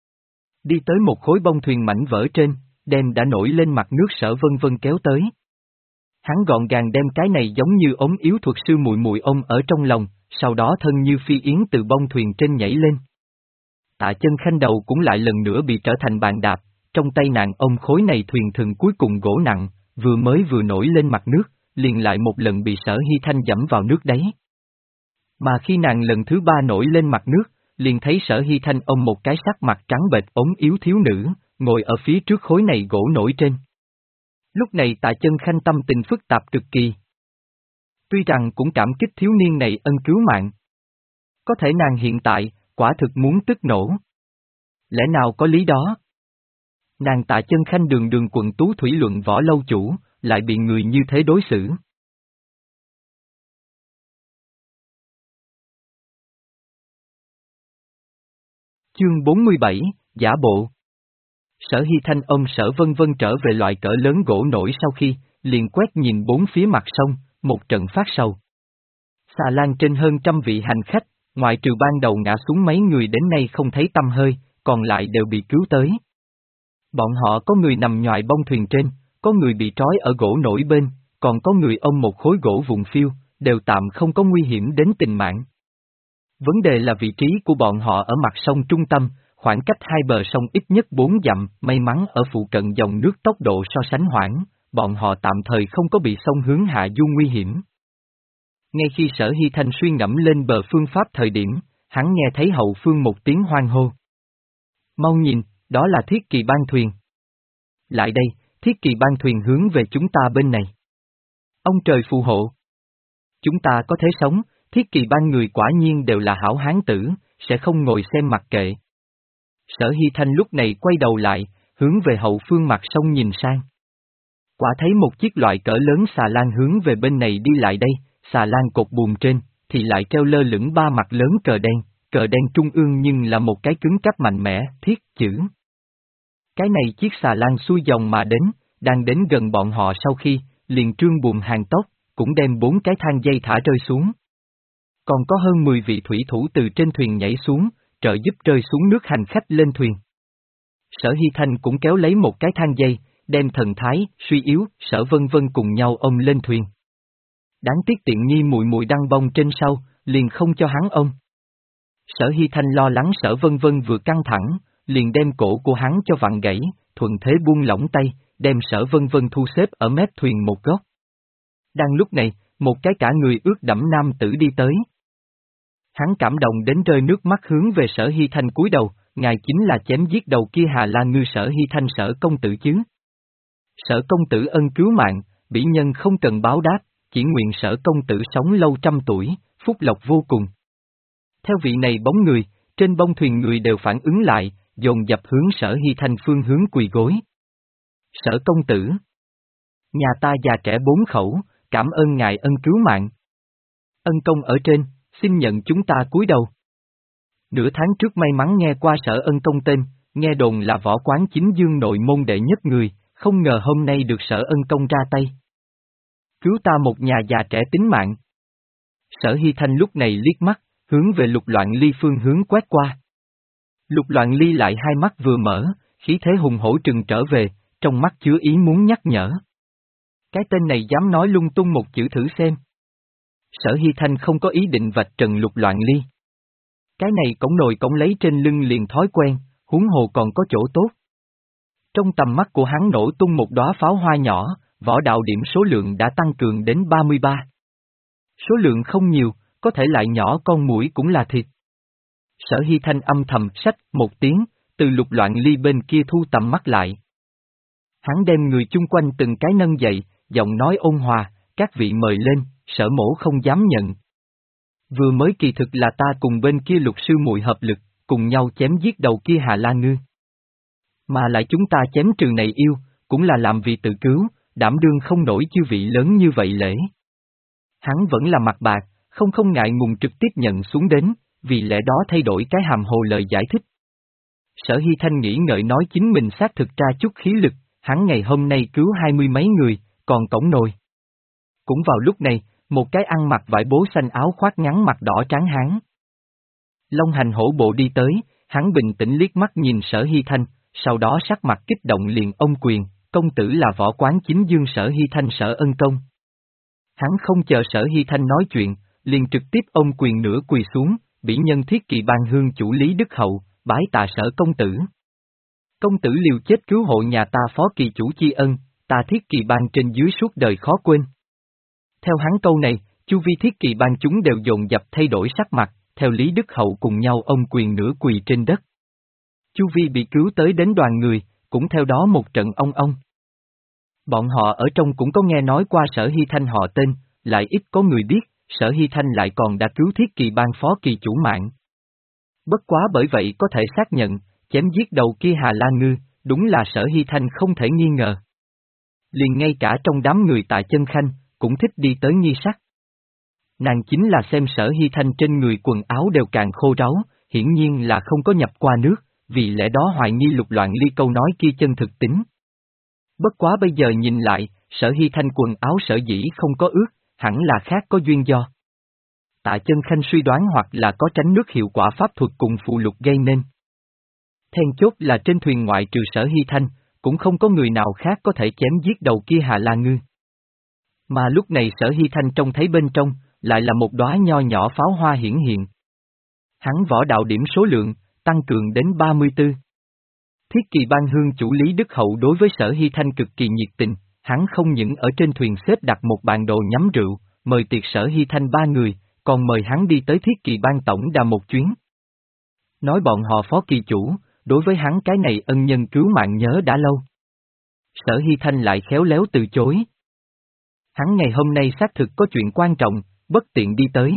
đi tới một khối bông thuyền mảnh vỡ trên, đem đã nổi lên mặt nước Sở Vân Vân kéo tới. Hắn gọn gàng đem cái này giống như ống yếu thuật sư muội muội ôm ở trong lòng, sau đó thân như phi yến từ bông thuyền trên nhảy lên. Tạ Chân Khanh đầu cũng lại lần nữa bị trở thành bàn đạp, trong tay nàng ôm khối này thuyền thừng cuối cùng gỗ nặng, vừa mới vừa nổi lên mặt nước, liền lại một lần bị Sở Hy Thanh dẫm vào nước đáy. Mà khi nàng lần thứ ba nổi lên mặt nước, liền thấy Sở Hy Thanh ôm một cái sắc mặt trắng bệch ốm yếu thiếu nữ, ngồi ở phía trước khối này gỗ nổi trên. Lúc này Tạ Chân Khanh tâm tình phức tạp cực kỳ. Tuy rằng cũng cảm kích thiếu niên này ân cứu mạng. Có thể nàng hiện tại, quả thực muốn tức nổ. Lẽ nào có lý đó? Nàng Tạ Chân Khanh đường đường quận tú thủy luận võ lâu chủ, lại bị người như thế đối xử. Chương bốn mươi bảy, giả bộ. Sở Hy Thanh ôm Sở Vân Vân trở về loại cỡ lớn gỗ nổi sau khi, liền quét nhìn bốn phía mặt sông, một trận phát sầu. Xà lan trên hơn trăm vị hành khách, ngoại trừ ban đầu ngã xuống mấy người đến nay không thấy tăm hơi, còn lại đều bị cứu tới. Bọn họ có người nằm nhoài bông thuyền trên, có người bị trói ở gỗ nổi bên, còn có người ôm một khối gỗ vụn phiêu, đều tạm không có nguy hiểm đến tính mạng. Vấn đề là vị trí của bọn họ ở mặt sông trung tâm, khoảng cách hai bờ sông ít nhất bốn dặm, may mắn ở phụ cận dòng nước tốc độ so sánh hoãn, bọn họ tạm thời không có bị sông hướng hạ du nguy hiểm. Ngay khi Sở Hy Thanh suy ngẫm lên bờ phương pháp thời điểm, hắn nghe thấy hậu phương một tiếng hoan hô. Mau nhìn, đó là Thiết Kỳ Ban thuyền. Lại đây, Thiết Kỳ Ban thuyền hướng về chúng ta bên này. Ông trời phù hộ. Chúng ta có thể sống, Thiết Kỳ Ban người quả nhiên đều là hảo hán tử, sẽ không ngồi xem mặc kệ. Sở Hy Thanh lúc này quay đầu lại, hướng về hậu phương mặt sông nhìn sang. Quả thấy một chiếc loại cỡ lớn xà lan hướng về bên này đi lại đây, xà lan cột buồm trên, thì lại treo lơ lửng ba mặt lớn cờ đen, cờ đen trung ương nhưng là một cái cứng cáp mạnh mẽ, thiết chữ. Cái này chiếc xà lan xuôi dòng mà đến, đang đến gần bọn họ sau khi, liền trương buồm hàng tốc, cũng đem bốn cái thang dây thả rơi xuống. Còn có hơn mười vị thủy thủ từ trên thuyền nhảy xuống, trợ giúp rơi xuống nước hành khách lên thuyền. Sở Hy Thanh cũng kéo lấy một cái thang dây, đem thần thái, suy yếu, Sở Vân Vân cùng nhau ôm lên thuyền. Đáng tiếc tiện nghi mùi mùi đăng bông trên sau, liền không cho hắn ôm. Sở Hy Thanh lo lắng Sở Vân Vân vừa căng thẳng, liền đem cổ của hắn cho vặn gãy, thuận thế buông lỏng tay, đem Sở Vân Vân thu xếp ở mép thuyền một góc. Đang lúc này, một cái cả người ướt đẫm nam tử đi tới. Hắn cảm động đến rơi nước mắt hướng về Sở Hy Thanh cúi đầu, ngài chính là chém giết đầu kia Hà La Ngư Sở Hy Thanh Sở công tử chứ. Sở công tử ân cứu mạng, bỉ nhân không cần báo đáp, chỉ nguyện Sở công tử sống lâu trăm tuổi, phúc lộc vô cùng. Theo vị này bóng người, trên bông thuyền người đều phản ứng lại, dồn dập hướng Sở Hy Thanh phương hướng quỳ gối. Sở công tử, nhà ta già trẻ bốn khẩu, cảm ơn ngài ân cứu mạng. Ân công ở trên, xin nhận chúng ta cúi đầu. Nửa tháng trước may mắn nghe qua Sở ân công tên, nghe đồn là võ quán chính dương nội môn đệ nhất người, không ngờ hôm nay được Sở ân công ra tay. Cứu ta một nhà già trẻ tính mạng. Sở Hy Thanh lúc này liếc mắt, hướng về Lục Loạn Ly phương hướng quét qua. Lục Loạn Ly lại hai mắt vừa mở, khí thế hùng hổ trừng trở về, trong mắt chứa ý muốn nhắc nhở. Cái tên này dám nói lung tung một chữ thử xem. Sở Hy Thanh không có ý định vạch trần Lục Loạn Ly. Cái này cổng nồi cổng lấy trên lưng liền thói quen, huống hồ còn có chỗ tốt. Trong tầm mắt của hắn nổ tung một đóa pháo hoa nhỏ, võ đạo điểm số lượng đã tăng cường đến ba mươi ba. Số lượng không nhiều, có thể lại nhỏ con muỗi cũng là thịt. Sở Hy Thanh âm thầm sách một tiếng, từ Lục Loạn Ly bên kia thu tầm mắt lại. Hắn đem người chung quanh từng cái nâng dậy, giọng nói ôn hòa, các vị mời lên, Sở mỗ không dám nhận. Vừa mới kỳ thực là ta cùng bên kia Lục sư muội hợp lực, cùng nhau chém giết đầu kia Hà La Ngư. Mà lại chúng ta chém trừ này yêu, cũng là làm vì tự cứu, đảm đương không nổi chư vị lớn như vậy lễ. Hắn vẫn là mặt bạc, không không ngại ngùng trực tiếp nhận xuống đến, vì lẽ đó thay đổi cái hàm hồ lời giải thích. Sở Hy Thanh nghĩ ngợi nói chính mình xác thực ra chút khí lực, hắn ngày hôm nay cứu hai mươi mấy người, còn cổng nồi. Cũng vào lúc này, một cái ăn mặc vải bố xanh áo khoác ngắn mặt đỏ trắng hán. Long hành hổ bộ đi tới, hắn bình tĩnh liếc mắt nhìn Sở Hy Thanh, sau đó sắc mặt kích động liền ôm quyền, công tử là võ quán chính dương Sở Hy Thanh Sở Ân Công. Hắn không chờ Sở Hy Thanh nói chuyện, liền trực tiếp ôm quyền nửa quỳ xuống, bỉ nhân thiết kỵ ban hương chủ Lý Đức Hậu, bái tạ Sở công tử. Công tử liều chết cứu hộ nhà ta phó kỳ chủ chi ân, ta thiết kỵ ban trên dưới suốt đời khó quên. Theo hắn câu này, chu vi thiết kỵ ban chúng đều dồn dập thay đổi sắc mặt, theo Lý Đức Hậu cùng nhau ôm quyền nửa quỳ trên đất. Chu vi bị cứu tới đến đoàn người, cũng theo đó một trận ong ong. Bọn họ ở trong cũng có nghe nói qua Sở Hy Thanh họ tên, lại ít có người biết, Sở Hy Thanh lại còn đã cứu thiết kỵ ban phó kỳ chủ mạng. Bất quá bởi vậy có thể xác nhận, chém giết đầu kia Hà La Ngư, đúng là Sở Hy Thanh không thể nghi ngờ. Liền ngay cả trong đám người tại chân khanh, cũng thích đi tới nghi sắc. Nàng chính là xem Sở Hy Thanh trên người quần áo đều càng khô ráo, hiển nhiên là không có nhập qua nước, vì lẽ đó hoài nghi Lục Loạn Ly câu nói kia chân thực tính. Bất quá bây giờ nhìn lại, Sở Hy Thanh quần áo sở dĩ không có ướt, hẳn là khác có duyên do. Tạ Chân Khanh suy đoán hoặc là có tránh nước hiệu quả pháp thuật cùng phụ lục gây nên. Then chốt là trên thuyền ngoại trừ Sở Hy Thanh, cũng không có người nào khác có thể chém giết đầu kia Hà La Ngư. Mà lúc này Sở Hy Thanh trông thấy bên trong, lại là một đóa nho nhỏ pháo hoa hiển hiện. Hắn võ đạo điểm số lượng, tăng cường đến ba mươi tư. Thiết kỵ ban hương chủ Lý Đức Hậu đối với Sở Hy Thanh cực kỳ nhiệt tình, hắn không những ở trên thuyền xếp đặt một bàn đồ nhắm rượu, mời tiệc Sở Hy Thanh ba người, còn mời hắn đi tới thiết kỵ ban tổng đà một chuyến. Nói bọn họ phó kỳ chủ, đối với hắn cái này ân nhân cứu mạng nhớ đã lâu. Sở Hy Thanh lại khéo léo từ chối. Hắn ngày hôm nay xác thực có chuyện quan trọng, bất tiện đi tới.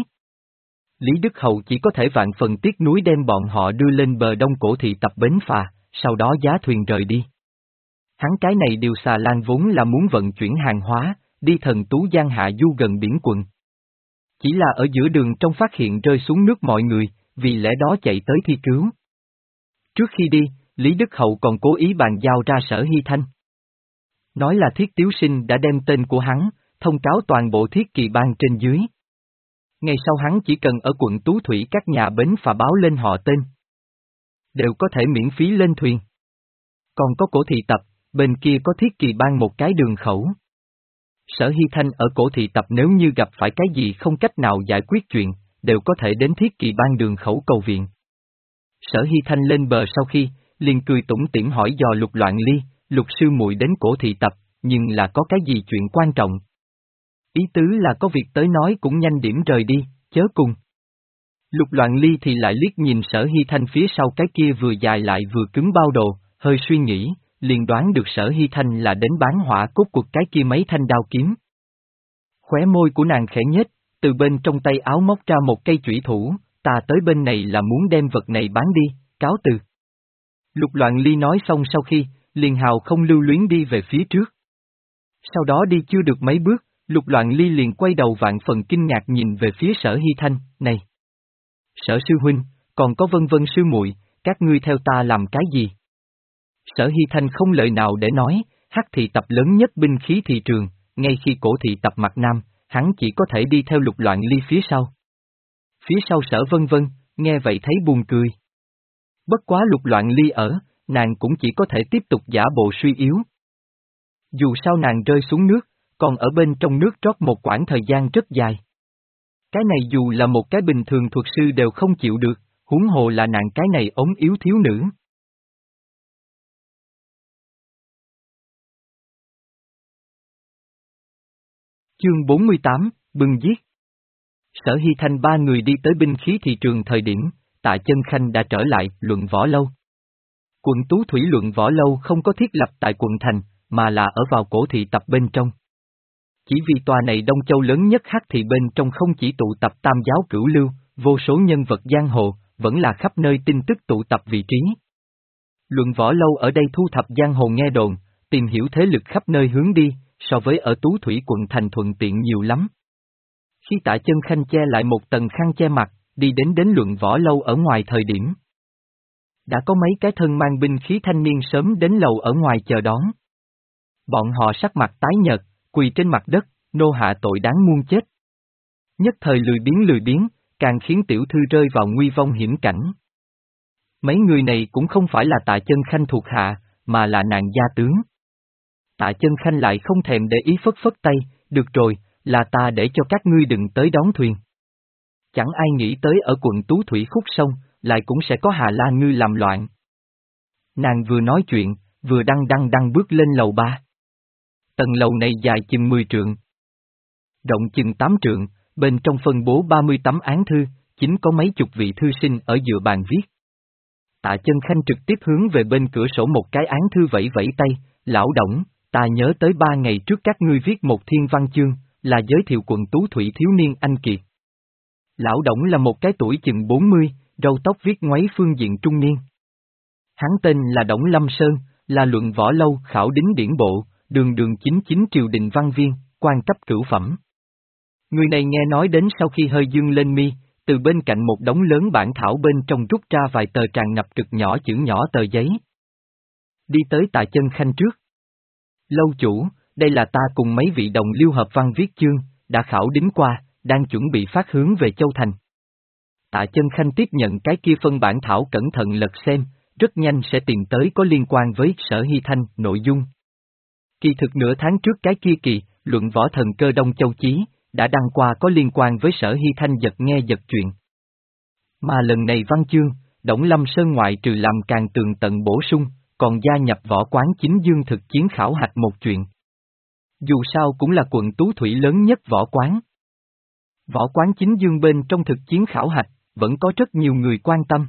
Lý Đức Hậu chỉ có thể vạn phần tiếc nuối đem bọn họ đưa lên bờ đông cổ thị tập bến phà, sau đó giá thuyền rời đi. Hắn cái này điều xà lan vốn là muốn vận chuyển hàng hóa, đi thần tú giang hạ du gần biển quận. Chỉ là ở giữa đường trong phát hiện rơi xuống nước mọi người, vì lẽ đó chạy tới thi cứu. Trước khi đi, Lý Đức Hậu còn cố ý bàn giao ra Sở Hy Thanh. Nói là Thiết Tiếu Sinh đã đem tên của hắn, thông cáo toàn bộ thiết kỵ ban trên dưới. Ngày sau hắn chỉ cần ở quận Tú Thủy các nhà bến phà báo lên họ tên, đều có thể miễn phí lên thuyền. Còn có cổ thị tập, bên kia có thiết kỵ ban một cái đường khẩu. Sở Hy Thanh ở cổ thị tập nếu như gặp phải cái gì không cách nào giải quyết chuyện, đều có thể đến thiết kỵ ban đường khẩu cầu viện. Sở Hy Thanh lên bờ sau khi, liền cười tủm tỉm hỏi dò Lục Loạn Ly, Lục sư muội đến cổ thị tập, nhưng là có cái gì chuyện quan trọng. Ý tứ là có việc tới nói cũng nhanh điểm rời đi, chớ cùng. Lục Loạn Ly thì lại liếc nhìn Sở Hy Thanh phía sau cái kia vừa dài lại vừa cứng bao đồ, hơi suy nghĩ, liền đoán được Sở Hy Thanh là đến bán hỏa cốt cuộc cái kia mấy thanh đao kiếm. Khóe môi của nàng khẽ nhếch, từ bên trong tay áo móc ra một cây chủy thủ, ta tới bên này là muốn đem vật này bán đi, cáo từ. Lục Loạn Ly nói xong sau khi, liền hào không lưu luyến đi về phía trước. Sau đó đi chưa được mấy bước, Lục Loạn Ly liền quay đầu vạn phần kinh ngạc nhìn về phía Sở Hy Thanh, này. Sở sư huynh, còn có Vân Vân sư muội, các ngươi theo ta làm cái gì? Sở Hy Thanh không lời nào để nói, hắc thị tập lớn nhất binh khí thị trường, ngay khi cổ thị tập mặt nam, hắn chỉ có thể đi theo Lục Loạn Ly phía sau. Phía sau Sở Vân Vân, nghe vậy thấy buồn cười. Bất quá Lục Loạn Ly ở, nàng cũng chỉ có thể tiếp tục giả bộ suy yếu. Dù sao nàng rơi xuống nước, còn ở bên trong nước trót một quãng thời gian rất dài. Cái này dù là một cái bình thường thuật sư đều không chịu được, huống hồ là nàng cái này ốm yếu thiếu nữ. Chương bốn mươi tám, bưng giết. Sở Hy Thanh ba người đi tới binh khí thị trường thời điểm, Tạ Chân Khanh đã trở lại luận võ lâu. Quận Tú Thủy luận võ lâu không có thiết lập tại quận thành, mà là ở vào cổ thị tập bên trong. Chỉ vì tòa này Đông Châu lớn nhất hắc thị bên trong không chỉ tụ tập tam giáo cửu lưu, vô số nhân vật giang hồ, vẫn là khắp nơi tin tức tụ tập vị trí. Luận võ lâu ở đây thu thập giang hồ nghe đồn, tìm hiểu thế lực khắp nơi hướng đi, so với ở Tú Thủy quận thành thuận tiện nhiều lắm. Khi Tạ Chân Khanh che lại một tầng khăn che mặt, đi đến đến luận võ lâu ở ngoài thời điểm. Đã có mấy cái thân mang binh khí thanh niên sớm đến lầu ở ngoài chờ đón. Bọn họ sắc mặt tái nhợt, quỳ trên mặt đất, nô hạ tội đáng muôn chết. Nhất thời lười biếng lười biếng, càng khiến tiểu thư rơi vào nguy vong hiểm cảnh. Mấy người này cũng không phải là Tạ Chân Khanh thuộc hạ, mà là nàng gia tướng. Tạ Chân Khanh lại không thèm để ý phất phất tay, được rồi, là ta để cho các ngươi đừng tới đón thuyền. Chẳng ai nghĩ tới ở quận Tú Thủy khúc sông, lại cũng sẽ có Hà La Ngư làm loạn. Nàng vừa nói chuyện, vừa đăng đăng đăng bước lên lầu ba. Tầng lầu này dài chừng mười trượng. Rộng chừng tám trượng, bên trong phân bố ba mươi tấm án thư, chính có mấy chục vị thư sinh ở dựa bàn viết. Tạ Chân Khanh trực tiếp hướng về bên cửa sổ một cái án thư vẫy vẫy tay, lão Đổng, ta nhớ tới ba ngày trước các ngươi viết một thiên văn chương, là giới thiệu quận Tú Thủy thiếu niên anh kiệt. Lão Đổng là một cái tuổi chừng bốn mươi, râu tóc viết ngoáy phương diện trung niên. Hắn tên là Đổng Lâm Sơn, là luận võ lâu khảo đính điển bộ, đường đường chính chính triều đình văn viên, quan cấp cửu phẩm. Người này nghe nói đến sau khi hơi dương lên mi, từ bên cạnh một đống lớn bản thảo bên trong rút ra vài tờ tràn ngập cực nhỏ chữ nhỏ tờ giấy. Đi tới Tạ Chân Khanh trước. Lâu chủ, đây là ta cùng mấy vị đồng liêu hợp văn viết chương, đã khảo đính qua, đang chuẩn bị phát hướng về Châu Thành. Tạ Chân Khanh tiếp nhận cái kia phân bản thảo cẩn thận lật xem, rất nhanh sẽ tìm tới có liên quan với Sở Hy Thanh nội dung. Kỳ thực nửa tháng trước cái kia kỳ, luận võ thần cơ Đông Châu Chí, đã đăng qua có liên quan với Sở Hy Thanh giật nghe giật chuyện. Mà lần này văn chương, Đổng Lâm Sơn ngoại trừ làm càng tường tận bổ sung, còn gia nhập võ quán chính dương thực chiến khảo hạch một chuyện. Dù sao cũng là quận Tú Thủy lớn nhất võ quán. Võ quán chính dương bên trong thực chiến khảo hạch, vẫn có rất nhiều người quan tâm.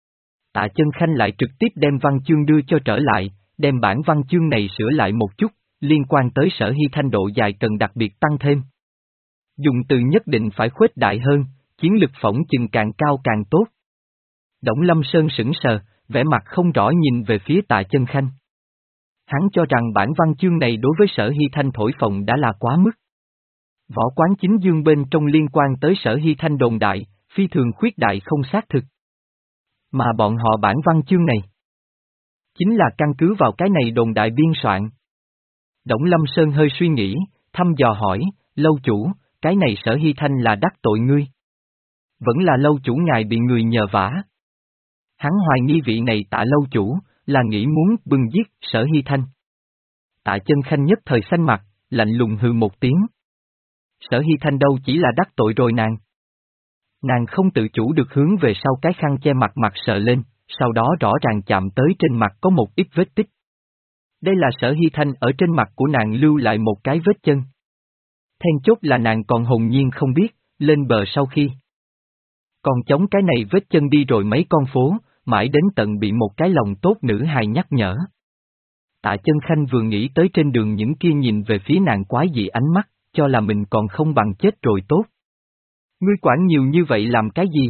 Tạ Chân Khanh lại trực tiếp đem văn chương đưa cho trở lại, đem bản văn chương này sửa lại một chút, liên quan tới Sở Hy Thanh độ dài cần đặc biệt tăng thêm. Dùng từ nhất định phải khuếch đại hơn, chiến lực phỏng chừng càng cao càng tốt. Đổng Lâm Sơn sững sờ, vẻ mặt không rõ nhìn về phía Tạ Chân Khanh. Hắn cho rằng bản văn chương này đối với Sở Hy Thanh thổi phồng đã là quá mức. Võ quán chính dương bên trong liên quan tới Sở Hy Thanh đồn đại, phi thường khuyết đại không xác thực. Mà bọn họ bản văn chương này, chính là căn cứ vào cái này đồn đại biên soạn. Đổng Lâm Sơn hơi suy nghĩ, thăm dò hỏi, lâu chủ, cái này Sở Hy Thanh là đắc tội ngươi. Vẫn là lâu chủ ngài bị người nhờ vả. Hắn hoài nghi vị này Tạ lâu chủ, là nghĩ muốn bưng giết Sở Hy Thanh. Tạ Chân Khanh nhất thời xanh mặt, lạnh lùng hừ một tiếng. Sở Hy Thanh đâu chỉ là đắc tội rồi nàng. Nàng không tự chủ được hướng về sau cái khăn che mặt mặt sợ lên, sau đó rõ ràng chạm tới trên mặt có một ít vết tích. Đây là Sở Hy Thanh ở trên mặt của nàng lưu lại một cái vết chân. Then chốt là nàng còn hồn nhiên không biết, lên bờ sau khi. Còn chống cái này vết chân đi rồi mấy con phố, mãi đến tận bị một cái lòng tốt nữ hài nhắc nhở. Tạ Chân Khanh vừa nghĩ tới trên đường những kia nhìn về phía nàng quái dị ánh mắt, cho là mình còn không bằng chết rồi tốt. Ngươi quản nhiều như vậy làm cái gì?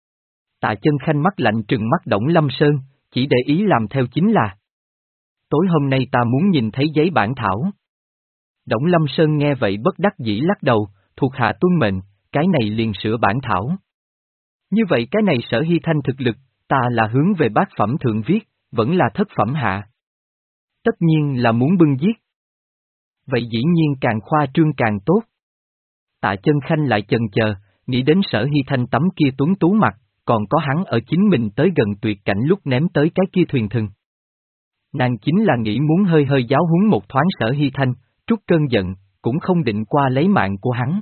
Tạ Chân Khanh mắt lạnh trừng mắt Đổng Lâm Sơn, chỉ để ý làm theo chính là. Tối hôm nay ta muốn nhìn thấy giấy bản thảo. Đổng Lâm Sơn nghe vậy bất đắc dĩ lắc đầu, thuộc hạ tuân mệnh, cái này liền sửa bản thảo. Như vậy cái này Sở Hy Thanh thực lực, ta là hướng về bát phẩm thượng viết, vẫn là thất phẩm hạ. Tất nhiên là muốn bưng giết. Vậy dĩ nhiên càng khoa trương càng tốt. Tạ Chân Khanh lại chần chờ, nghĩ đến Sở Hy Thanh tấm kia tuấn tú mặt, còn có hắn ở chính mình tới gần tuyệt cảnh lúc ném tới cái kia thuyền thừng. Nàng chính là nghĩ muốn hơi hơi giáo huấn một thoáng Sở Hy Thanh, trút cơn giận, cũng không định qua lấy mạng của hắn.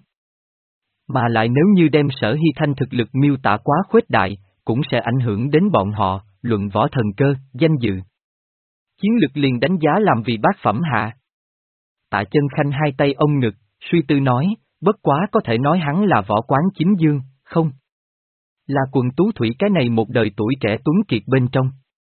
Mà lại nếu như đem Sở Hy Thanh thực lực miêu tả quá khuếch đại, cũng sẽ ảnh hưởng đến bọn họ, luận võ thần cơ, danh dự. Chiến lực liền đánh giá làm vì bát phẩm hạ. Tạ Chân Khanh hai tay ôm ngực, suy tư nói, bất quá có thể nói hắn là võ quán chính dương, không? Là quần tú thủy cái này một đời tuổi trẻ tuấn kiệt bên trong.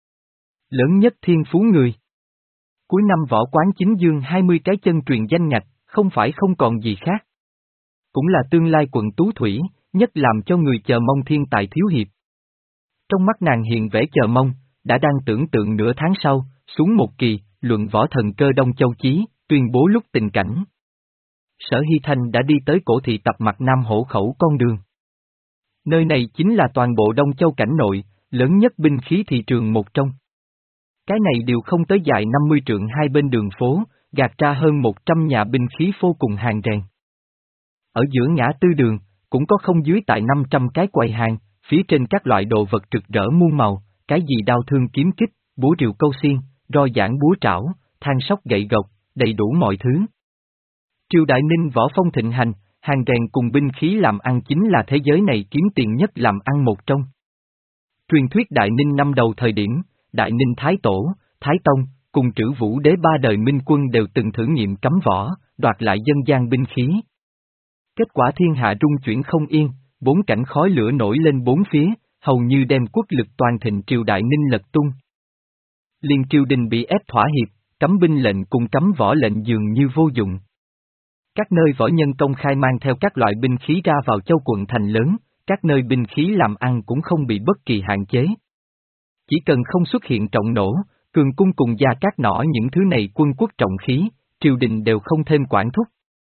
Lớn nhất thiên phú người. Cuối năm võ quán chính dương hai mươi cái chân truyền danh ngạch, không phải không còn gì khác. Cũng là tương lai quận tú thủy, nhất làm cho người chờ mong thiên tài thiếu hiệp. Trong mắt nàng hiện vẻ chờ mong, đã đang tưởng tượng nửa tháng sau, xuống một kỳ, luận võ thần cơ Đông Châu Chí, tuyên bố lúc tình cảnh. Sở Hy Thanh đã đi tới cổ thị tập mặt Nam Hổ Khẩu con đường. Nơi này chính là toàn bộ Đông Châu cảnh nội, lớn nhất binh khí thị trường một trong. Cái này đều không tới dài năm mươi trượng hai bên đường phố, gạt ra hơn một trăm nhà binh khí vô cùng hàng rèn. Ở giữa ngã tư đường, cũng có không dưới tại năm trăm cái quầy hàng, phía trên các loại đồ vật rực rỡ muôn màu, cái gì đao thương kiếm kích, búa rìu câu xiên, roi giảng búa trảo, than sóc gậy gộc, đầy đủ mọi thứ. Triều Đại Ninh võ phong thịnh hành, hàng rèn cùng binh khí làm ăn chính là thế giới này kiếm tiền nhất làm ăn một trong. Truyền thuyết Đại Ninh năm đầu thời điểm, Đại Ninh Thái Tổ, Thái Tông, cùng Trữ Vũ Đế ba đời minh quân đều từng thử nghiệm cấm võ, đoạt lại dân gian binh khí. Kết quả thiên hạ rung chuyển không yên, bốn cảnh khói lửa nổi lên bốn phía, hầu như đem quốc lực toàn thịnh triều Đại Ninh lật tung. Liên triều đình bị ép thỏa hiệp, cấm binh lệnh cùng cấm võ lệnh dường như vô dụng. Các nơi võ nhân công khai mang theo các loại binh khí ra vào châu quận thành lớn, các nơi binh khí làm ăn cũng không bị bất kỳ hạn chế. Chỉ cần không xuất hiện trọng nổ, cường cung cùng gia các nỏ những thứ này quân quốc trọng khí, triều đình đều không thêm quản thúc.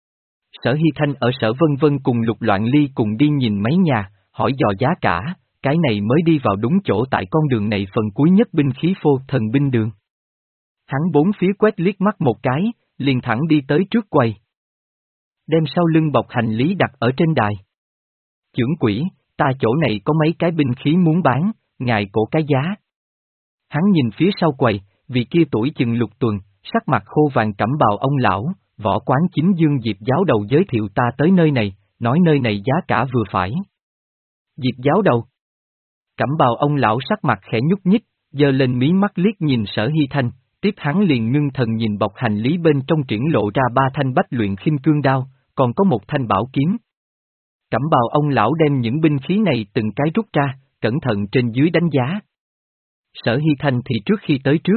Sở Hy Thanh ở Sở Vân Vân cùng Lục Loạn Ly cùng đi nhìn mấy nhà, hỏi dò giá cả, cái này mới đi vào đúng chỗ tại con đường này phần cuối nhất binh khí phô thần binh đường. Hắn bốn phía quét liếc mắt một cái, liền thẳng đi tới trước quầy. Đem sau lưng bọc hành lý đặt ở trên đài. Chưởng quỹ, ta chỗ này có mấy cái binh khí muốn bán, ngài cổ cái giá. Hắn nhìn phía sau quầy, vị kia tuổi chừng lục tuần, sắc mặt khô vàng cẩm bào ông lão, võ quán chính dương Diệp giáo đầu giới thiệu ta tới nơi này, nói nơi này giá cả vừa phải. Diệp giáo đầu. Cẩm bào ông lão sắc mặt khẽ nhúc nhích, giơ lên mí mắt liếc nhìn Sở Hy Thanh, tiếp hắn liền ngưng thần nhìn bọc hành lý bên trong triển lộ ra ba thanh bách luyện khinh cương đao, còn có một thanh bảo kiếm. Cẩm bào ông lão đem những binh khí này từng cái rút ra, cẩn thận trên dưới đánh giá. Sở Hy Thanh thì trước khi tới trước.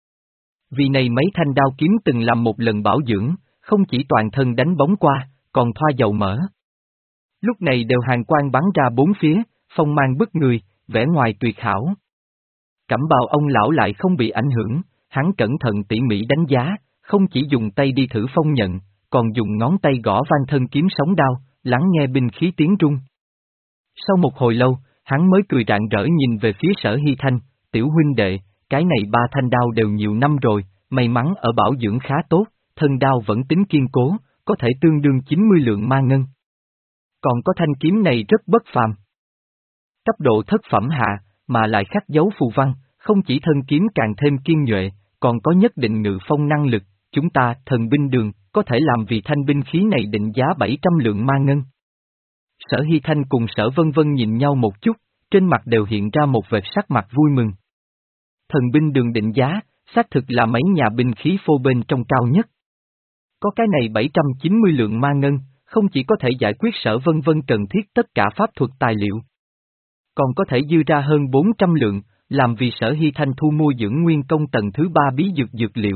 Vì này mấy thanh đao kiếm từng làm một lần bảo dưỡng, không chỉ toàn thân đánh bóng qua, còn thoa dầu mỡ. Lúc này đều hàng quang bắn ra bốn phía, phong mang bức người, vẻ ngoài tuyệt hảo. Cẩm bào ông lão lại không bị ảnh hưởng, hắn cẩn thận tỉ mỉ đánh giá, không chỉ dùng tay đi thử phong nhận, còn dùng ngón tay gõ vang thân kiếm sóng đao, lắng nghe binh khí tiếng rung. Sau một hồi lâu, hắn mới cười rạng rỡ nhìn về phía Sở Hy Thanh, tiểu huynh đệ, cái này ba thanh đao đều nhiều năm rồi, may mắn ở bảo dưỡng khá tốt, thân đao vẫn tính kiên cố, có thể tương đương chín mươi lượng ma ngân. Còn có thanh kiếm này rất bất phàm. Cấp độ thất phẩm hạ, mà lại khắc dấu phù văn, không chỉ thân kiếm càng thêm kiên nhuệ, còn có nhất định ngự phong năng lực, chúng ta, thần binh đường, có thể làm vì thanh binh khí này định giá bảy trăm lượng ma ngân. Sở Hy Thanh cùng Sở Vân Vân nhìn nhau một chút, trên mặt đều hiện ra một vệt sắc mặt vui mừng. Thần binh đường định giá, xác thực là mấy nhà binh khí phô bên trong cao nhất. Có cái này bảy trăm chín mươi lượng ma ngân, không chỉ có thể giải quyết Sở Vân Vân cần thiết tất cả pháp thuật tài liệu, còn có thể dư ra hơn bốn trăm lượng, làm vì Sở Hy Thanh thu mua dưỡng nguyên công tầng thứ ba bí dược dược liệu.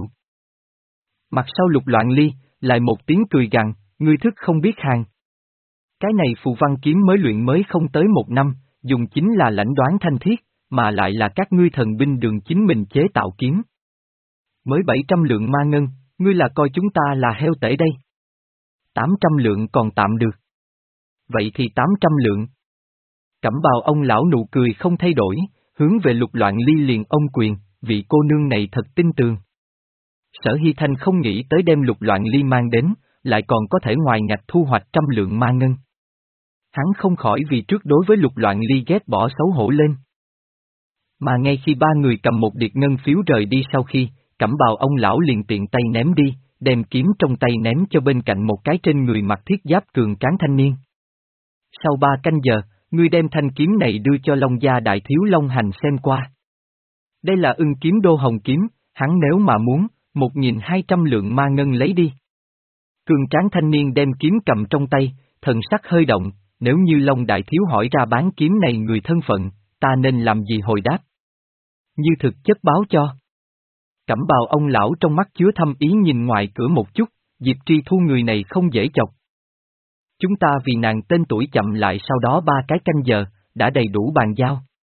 Mặt sau Lục Loạn Ly, lại một tiếng cười gằn, ngươi thức không biết hàng. Cái này phù văn kiếm mới luyện mới không tới một năm, dùng chính là lãnh đoán thanh thiết, mà lại là các ngươi thần binh đường chính mình chế tạo kiếm. Mới bảy trăm lượng ma ngân, ngươi là coi chúng ta là heo tể đây. tám trăm lượng còn tạm được. Vậy thì tám trăm lượng. Cẩm bào ông lão nụ cười không thay đổi, hướng về Lục Loạn Ly liền ôm quyền, vị cô nương này thật tin tường. Sở Hy Thanh không nghĩ tới đem Lục Loạn Ly mang đến, lại còn có thể ngoài ngạch thu hoạch trăm lượng ma ngân. Hắn không khỏi vì trước đối với Lục Loạn Ly ghét bỏ xấu hổ lên. Mà ngay khi ba người cầm một điệp ngân phiếu rời đi sau khi, Cẩm Bào ông lão liền tiện tay ném đi, đem kiếm trong tay ném cho bên cạnh một cái trên người mặc thiết giáp cường tráng thanh niên. Sau ba canh giờ, ngươi đem thanh kiếm này đưa cho Long gia đại thiếu Long Hành xem qua. Đây là Ưng kiếm đô hồng kiếm, hắn nếu mà muốn, một nghìn hai trăm lượng ma ngân lấy đi. Cường tráng thanh niên đem kiếm cầm trong tay, thần sắc hơi động, nếu như Long đại thiếu hỏi ra bán kiếm này người thân phận, ta nên làm gì hồi đáp? Như thực chất báo cho. Cẩm Bào ông lão trong mắt chứa thâm ý nhìn ngoài cửa một chút, Diệp Tri Thu người này không dễ chọc. Chúng ta vì nàng tên tuổi chậm lại sau đó ba cái canh giờ, đã đầy đủ bàn giao.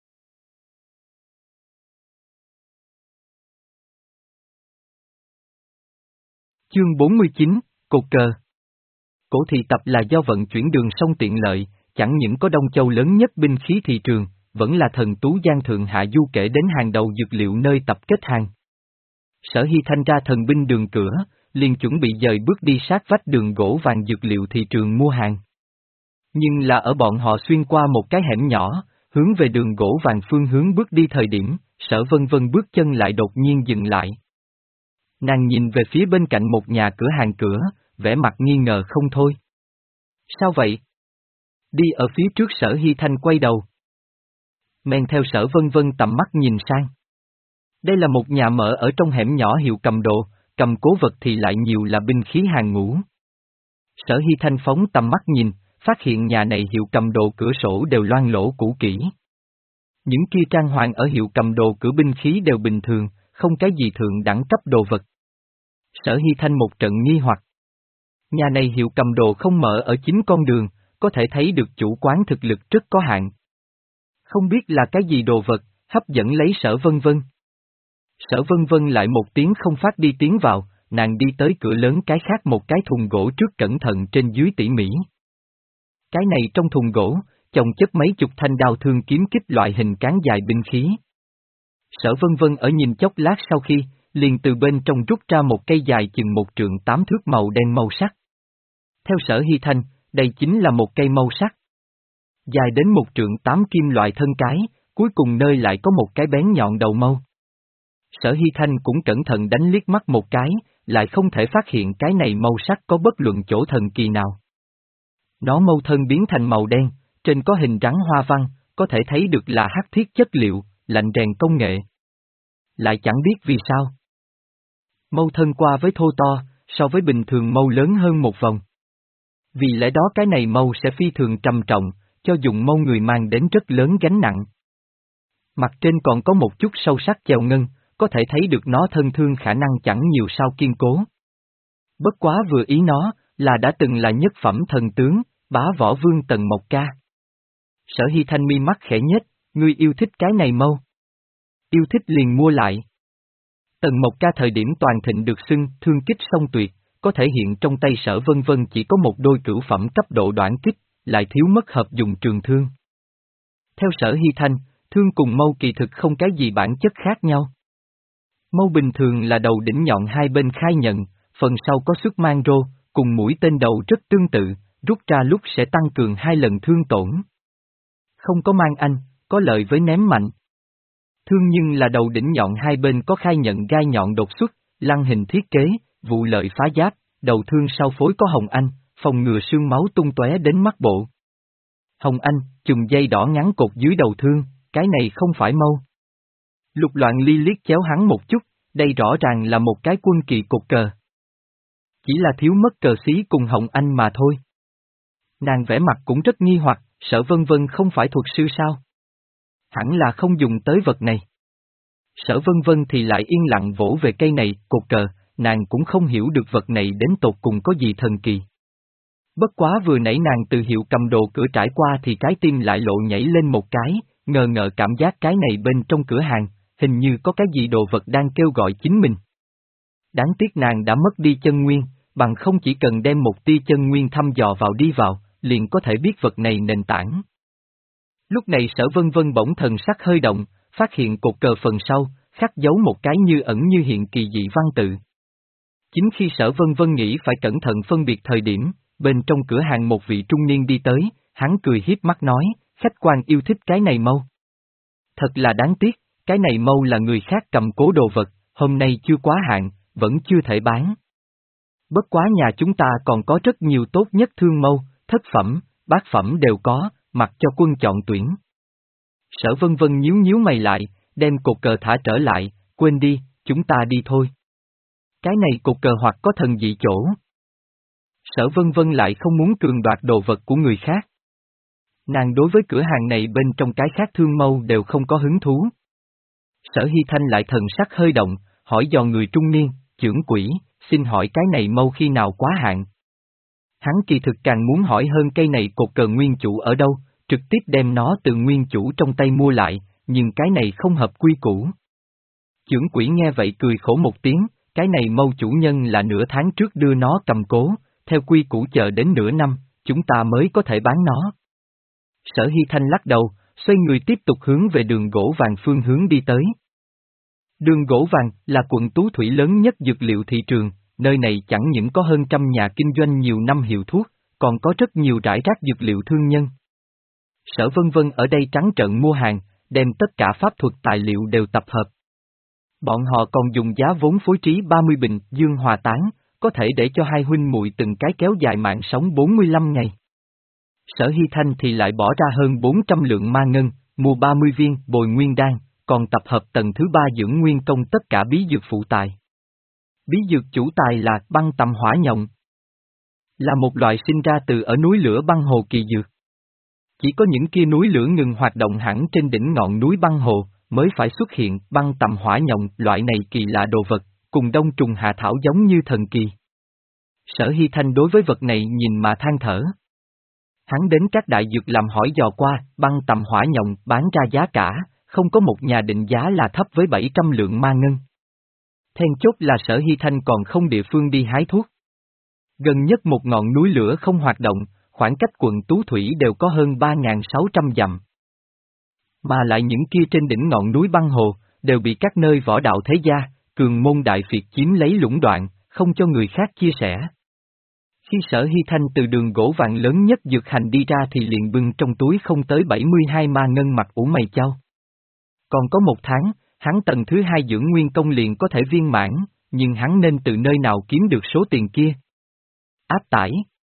Chương bốn mươi chín, Cột cờ. Cổ thị tập là do vận chuyển đường sông tiện lợi, chẳng những có Đông Châu lớn nhất binh khí thị trường, vẫn là thần tú Giang Thượng Hạ Du kể đến hàng đầu dược liệu nơi tập kết hàng. Sở Hy Thanh ra thần binh đường cửa, liền chuẩn bị dời bước đi sát vách đường gỗ vàng dược liệu thị trường mua hàng. Nhưng là ở bọn họ xuyên qua một cái hẻm nhỏ, hướng về đường gỗ vàng phương hướng bước đi thời điểm, Sở Vân Vân bước chân lại đột nhiên dừng lại. Nàng nhìn về phía bên cạnh một nhà cửa hàng cửa, vẻ mặt nghi ngờ không thôi. Sao vậy? Đi ở phía trước Sở Hy Thanh quay đầu. Men theo Sở Vân Vân tầm mắt nhìn sang. Đây là một nhà mở ở trong hẻm nhỏ hiệu cầm đồ, cầm cố vật thì lại nhiều là binh khí hàng ngũ. Sở Hy Thanh phóng tầm mắt nhìn, phát hiện nhà này hiệu cầm đồ cửa sổ đều loang lỗ cũ kỹ. Những kia trang hoàng ở hiệu cầm đồ cửa binh khí đều bình thường, không cái gì thượng đẳng cấp đồ vật. Sở Hy Thanh một trận nghi hoặc. Nhà này hiệu cầm đồ không mở ở chính con đường, có thể thấy được chủ quán thực lực rất có hạn. Không biết là cái gì đồ vật, hấp dẫn lấy Sở Vân Vân. Sở Vân Vân lại một tiếng không phát đi tiến vào, nàng đi tới cửa lớn cái khác một cái thùng gỗ trước cẩn thận trên dưới tỉ mỉ. Cái này trong thùng gỗ, chồng chất mấy chục thanh đao thương kiếm kích loại hình cán dài binh khí. Sở Vân Vân ở nhìn chốc lát sau khi, liền từ bên trong rút ra một cây dài chừng một trượng tám thước màu đen màu sắc. Theo Sở Hy Thanh, đây chính là một cây mâu sắc. Dài đến một trượng tám kim loại thân cái, cuối cùng nơi lại có một cái bén nhọn đầu mâu. Sở Hy Thanh cũng cẩn thận đánh liếc mắt một cái, lại không thể phát hiện cái này màu sắc có bất luận chỗ thần kỳ nào. Nó mâu thân biến thành màu đen, trên có hình rắn hoa văn, có thể thấy được là hắc thiết chất liệu, lạnh rèn công nghệ. Lại chẳng biết vì sao. Mâu thân qua với thô to, so với bình thường mâu lớn hơn một vòng. Vì lẽ đó cái này mâu sẽ phi thường trầm trọng, cho dùng mâu người mang đến rất lớn gánh nặng. Mặt trên còn có một chút sâu sắc chèo ngân, có thể thấy được nó thân thương khả năng chẳng nhiều sao kiên cố. Bất quá vừa ý nó, là đã từng là nhất phẩm thần tướng, bá võ vương Tần Mộc Ca. Sở Hy Thanh mi mắt khẽ nhếch, ngươi yêu thích cái này mâu. Yêu thích liền mua lại. Tần Mộc Ca thời điểm toàn thịnh được xưng thương kích song tuyệt, có thể hiện trong tay Sở Vân Vân chỉ có một đôi cửu phẩm cấp độ đoạn kích, lại thiếu mất hợp dùng trường thương. Theo Sở Hy Thanh, thương cùng mâu kỳ thực không cái gì bản chất khác nhau. Mâu bình thường là đầu đỉnh nhọn hai bên khai nhận, phần sau có xuất mang rô, cùng mũi tên đầu rất tương tự, rút ra lúc sẽ tăng cường hai lần thương tổn. Không có mang anh, có lợi với ném mạnh. Thương nhưng là đầu đỉnh nhọn hai bên có khai nhận gai nhọn đột xuất, lăng hình thiết kế, vụ lợi phá giáp, đầu thương sau phối có hồng anh, phòng ngừa xương máu tung tóe đến mắt bộ. Hồng anh, chùm dây đỏ ngắn cột dưới đầu thương, cái này không phải mâu. Lục Loạn Ly liếc chéo hắn một chút, đây rõ ràng là một cái quân kỳ cột cờ. Chỉ là thiếu mất cờ xí cùng hồng anh mà thôi. Nàng vẻ mặt cũng rất nghi hoặc, Sở Vân Vân không phải thuật sư sao? Hẳn là không dùng tới vật này. Sở Vân Vân thì lại yên lặng vỗ về cây này, cột cờ, nàng cũng không hiểu được vật này đến tột cùng có gì thần kỳ. Bất quá vừa nãy nàng từ hiệu cầm đồ cửa trải qua thì trái tim lại lộ nhảy lên một cái, ngờ ngợ cảm giác cái này bên trong cửa hàng, hình như có cái gì đồ vật đang kêu gọi chính mình. Đáng tiếc nàng đã mất đi chân nguyên, bằng không chỉ cần đem một tia chân nguyên thăm dò vào đi vào, liền có thể biết vật này nền tảng. Lúc này Sở Vân Vân bỗng thần sắc hơi động, phát hiện cột cờ phần sau, khắc dấu một cái như ẩn như hiện kỳ dị văn tự. Chính khi Sở Vân Vân nghĩ phải cẩn thận phân biệt thời điểm, bên trong cửa hàng một vị trung niên đi tới, hắn cười hiếp mắt nói, khách quan yêu thích cái này mâu. Thật là đáng tiếc, cái này mâu là người khác cầm cố đồ vật, hôm nay chưa quá hạn, vẫn chưa thể bán. Bất quá nhà chúng ta còn có rất nhiều tốt nhất thương mâu, thất phẩm, bát phẩm đều có, mặc cho quân chọn tuyển. Sở Vân Vân nhíu nhíu mày lại, đem cột cờ thả trở lại, quên đi, chúng ta đi thôi. Cái này cột cờ hoặc có thần dị chỗ. Sở Vân Vân lại không muốn cường đoạt đồ vật của người khác. Nàng đối với cửa hàng này bên trong cái khác thương mâu đều không có hứng thú. Sở Hy Thanh lại thần sắc hơi động, hỏi dò người trung niên, trưởng quỹ, xin hỏi cái này mâu khi nào quá hạn. Hắn kỳ thực càng muốn hỏi hơn cây này cột cờ nguyên chủ ở đâu, trực tiếp đem nó từ nguyên chủ trong tay mua lại, nhưng cái này không hợp quy củ. Trưởng quỹ nghe vậy cười khổ một tiếng, cái này mâu chủ nhân là nửa tháng trước đưa nó cầm cố, theo quy củ chờ đến nửa năm, chúng ta mới có thể bán nó. Sở Hy Thanh lắc đầu, xoay người tiếp tục hướng về đường gỗ vàng phương hướng đi tới. Đường gỗ vàng là quận Tú Thủy lớn nhất dược liệu thị trường, nơi này chẳng những có hơn trăm nhà kinh doanh nhiều năm hiệu thuốc, còn có rất nhiều rải rác dược liệu thương nhân. Sở Vân Vân ở đây trắng trợn mua hàng, đem tất cả pháp thuật tài liệu đều tập hợp. Bọn họ còn dùng giá vốn phối trí ba mươi bình dương hòa tán, có thể để cho hai huynh muội từng cái kéo dài mạng sống bốn mươi lăm ngày. Sở Hy Thanh thì lại bỏ ra hơn bốn trăm lượng ma ngân, mua ba mươi viên bồi nguyên đan, còn tập hợp tầng thứ ba dưỡng nguyên công tất cả bí dược phụ tài. Bí dược chủ tài là băng tầm hỏa nhộng, là một loại sinh ra từ ở núi lửa băng hồ kỳ dược. Chỉ có những kia núi lửa ngừng hoạt động hẳn trên đỉnh ngọn núi băng hồ, mới phải xuất hiện băng tầm hỏa nhộng, loại này kỳ lạ đồ vật, cùng đông trùng hạ thảo giống như thần kỳ. Sở Hy Thanh đối với vật này nhìn mà than thở. Hắn đến các đại dược làm hỏi dò qua, băng tầm hỏa nhộng bán ra giá cả, không có một nhà định giá là thấp với bảy trăm lượng ma ngân. Then chốt là Sở Hy Thanh còn không địa phương đi hái thuốc. Gần nhất một ngọn núi lửa không hoạt động, khoảng cách quận Tú Thủy đều có hơn ba nghìn sáu trăm dặm. Mà lại những kia trên đỉnh ngọn núi băng hồ, đều bị các nơi võ đạo thế gia, cường môn đại phiệt chiếm lấy lũng đoạn, không cho người khác chia sẻ. Khi Sở Hy Thanh từ đường gỗ vàng lớn nhất dược hành đi ra thì liền bưng trong túi không tới bảy mươi hai ma ngân mặt ủ mày chau. Còn có một tháng, hắn tầng thứ hai dưỡng nguyên công liền có thể viên mãn, nhưng hắn nên từ nơi nào kiếm được số tiền kia? Áp tải,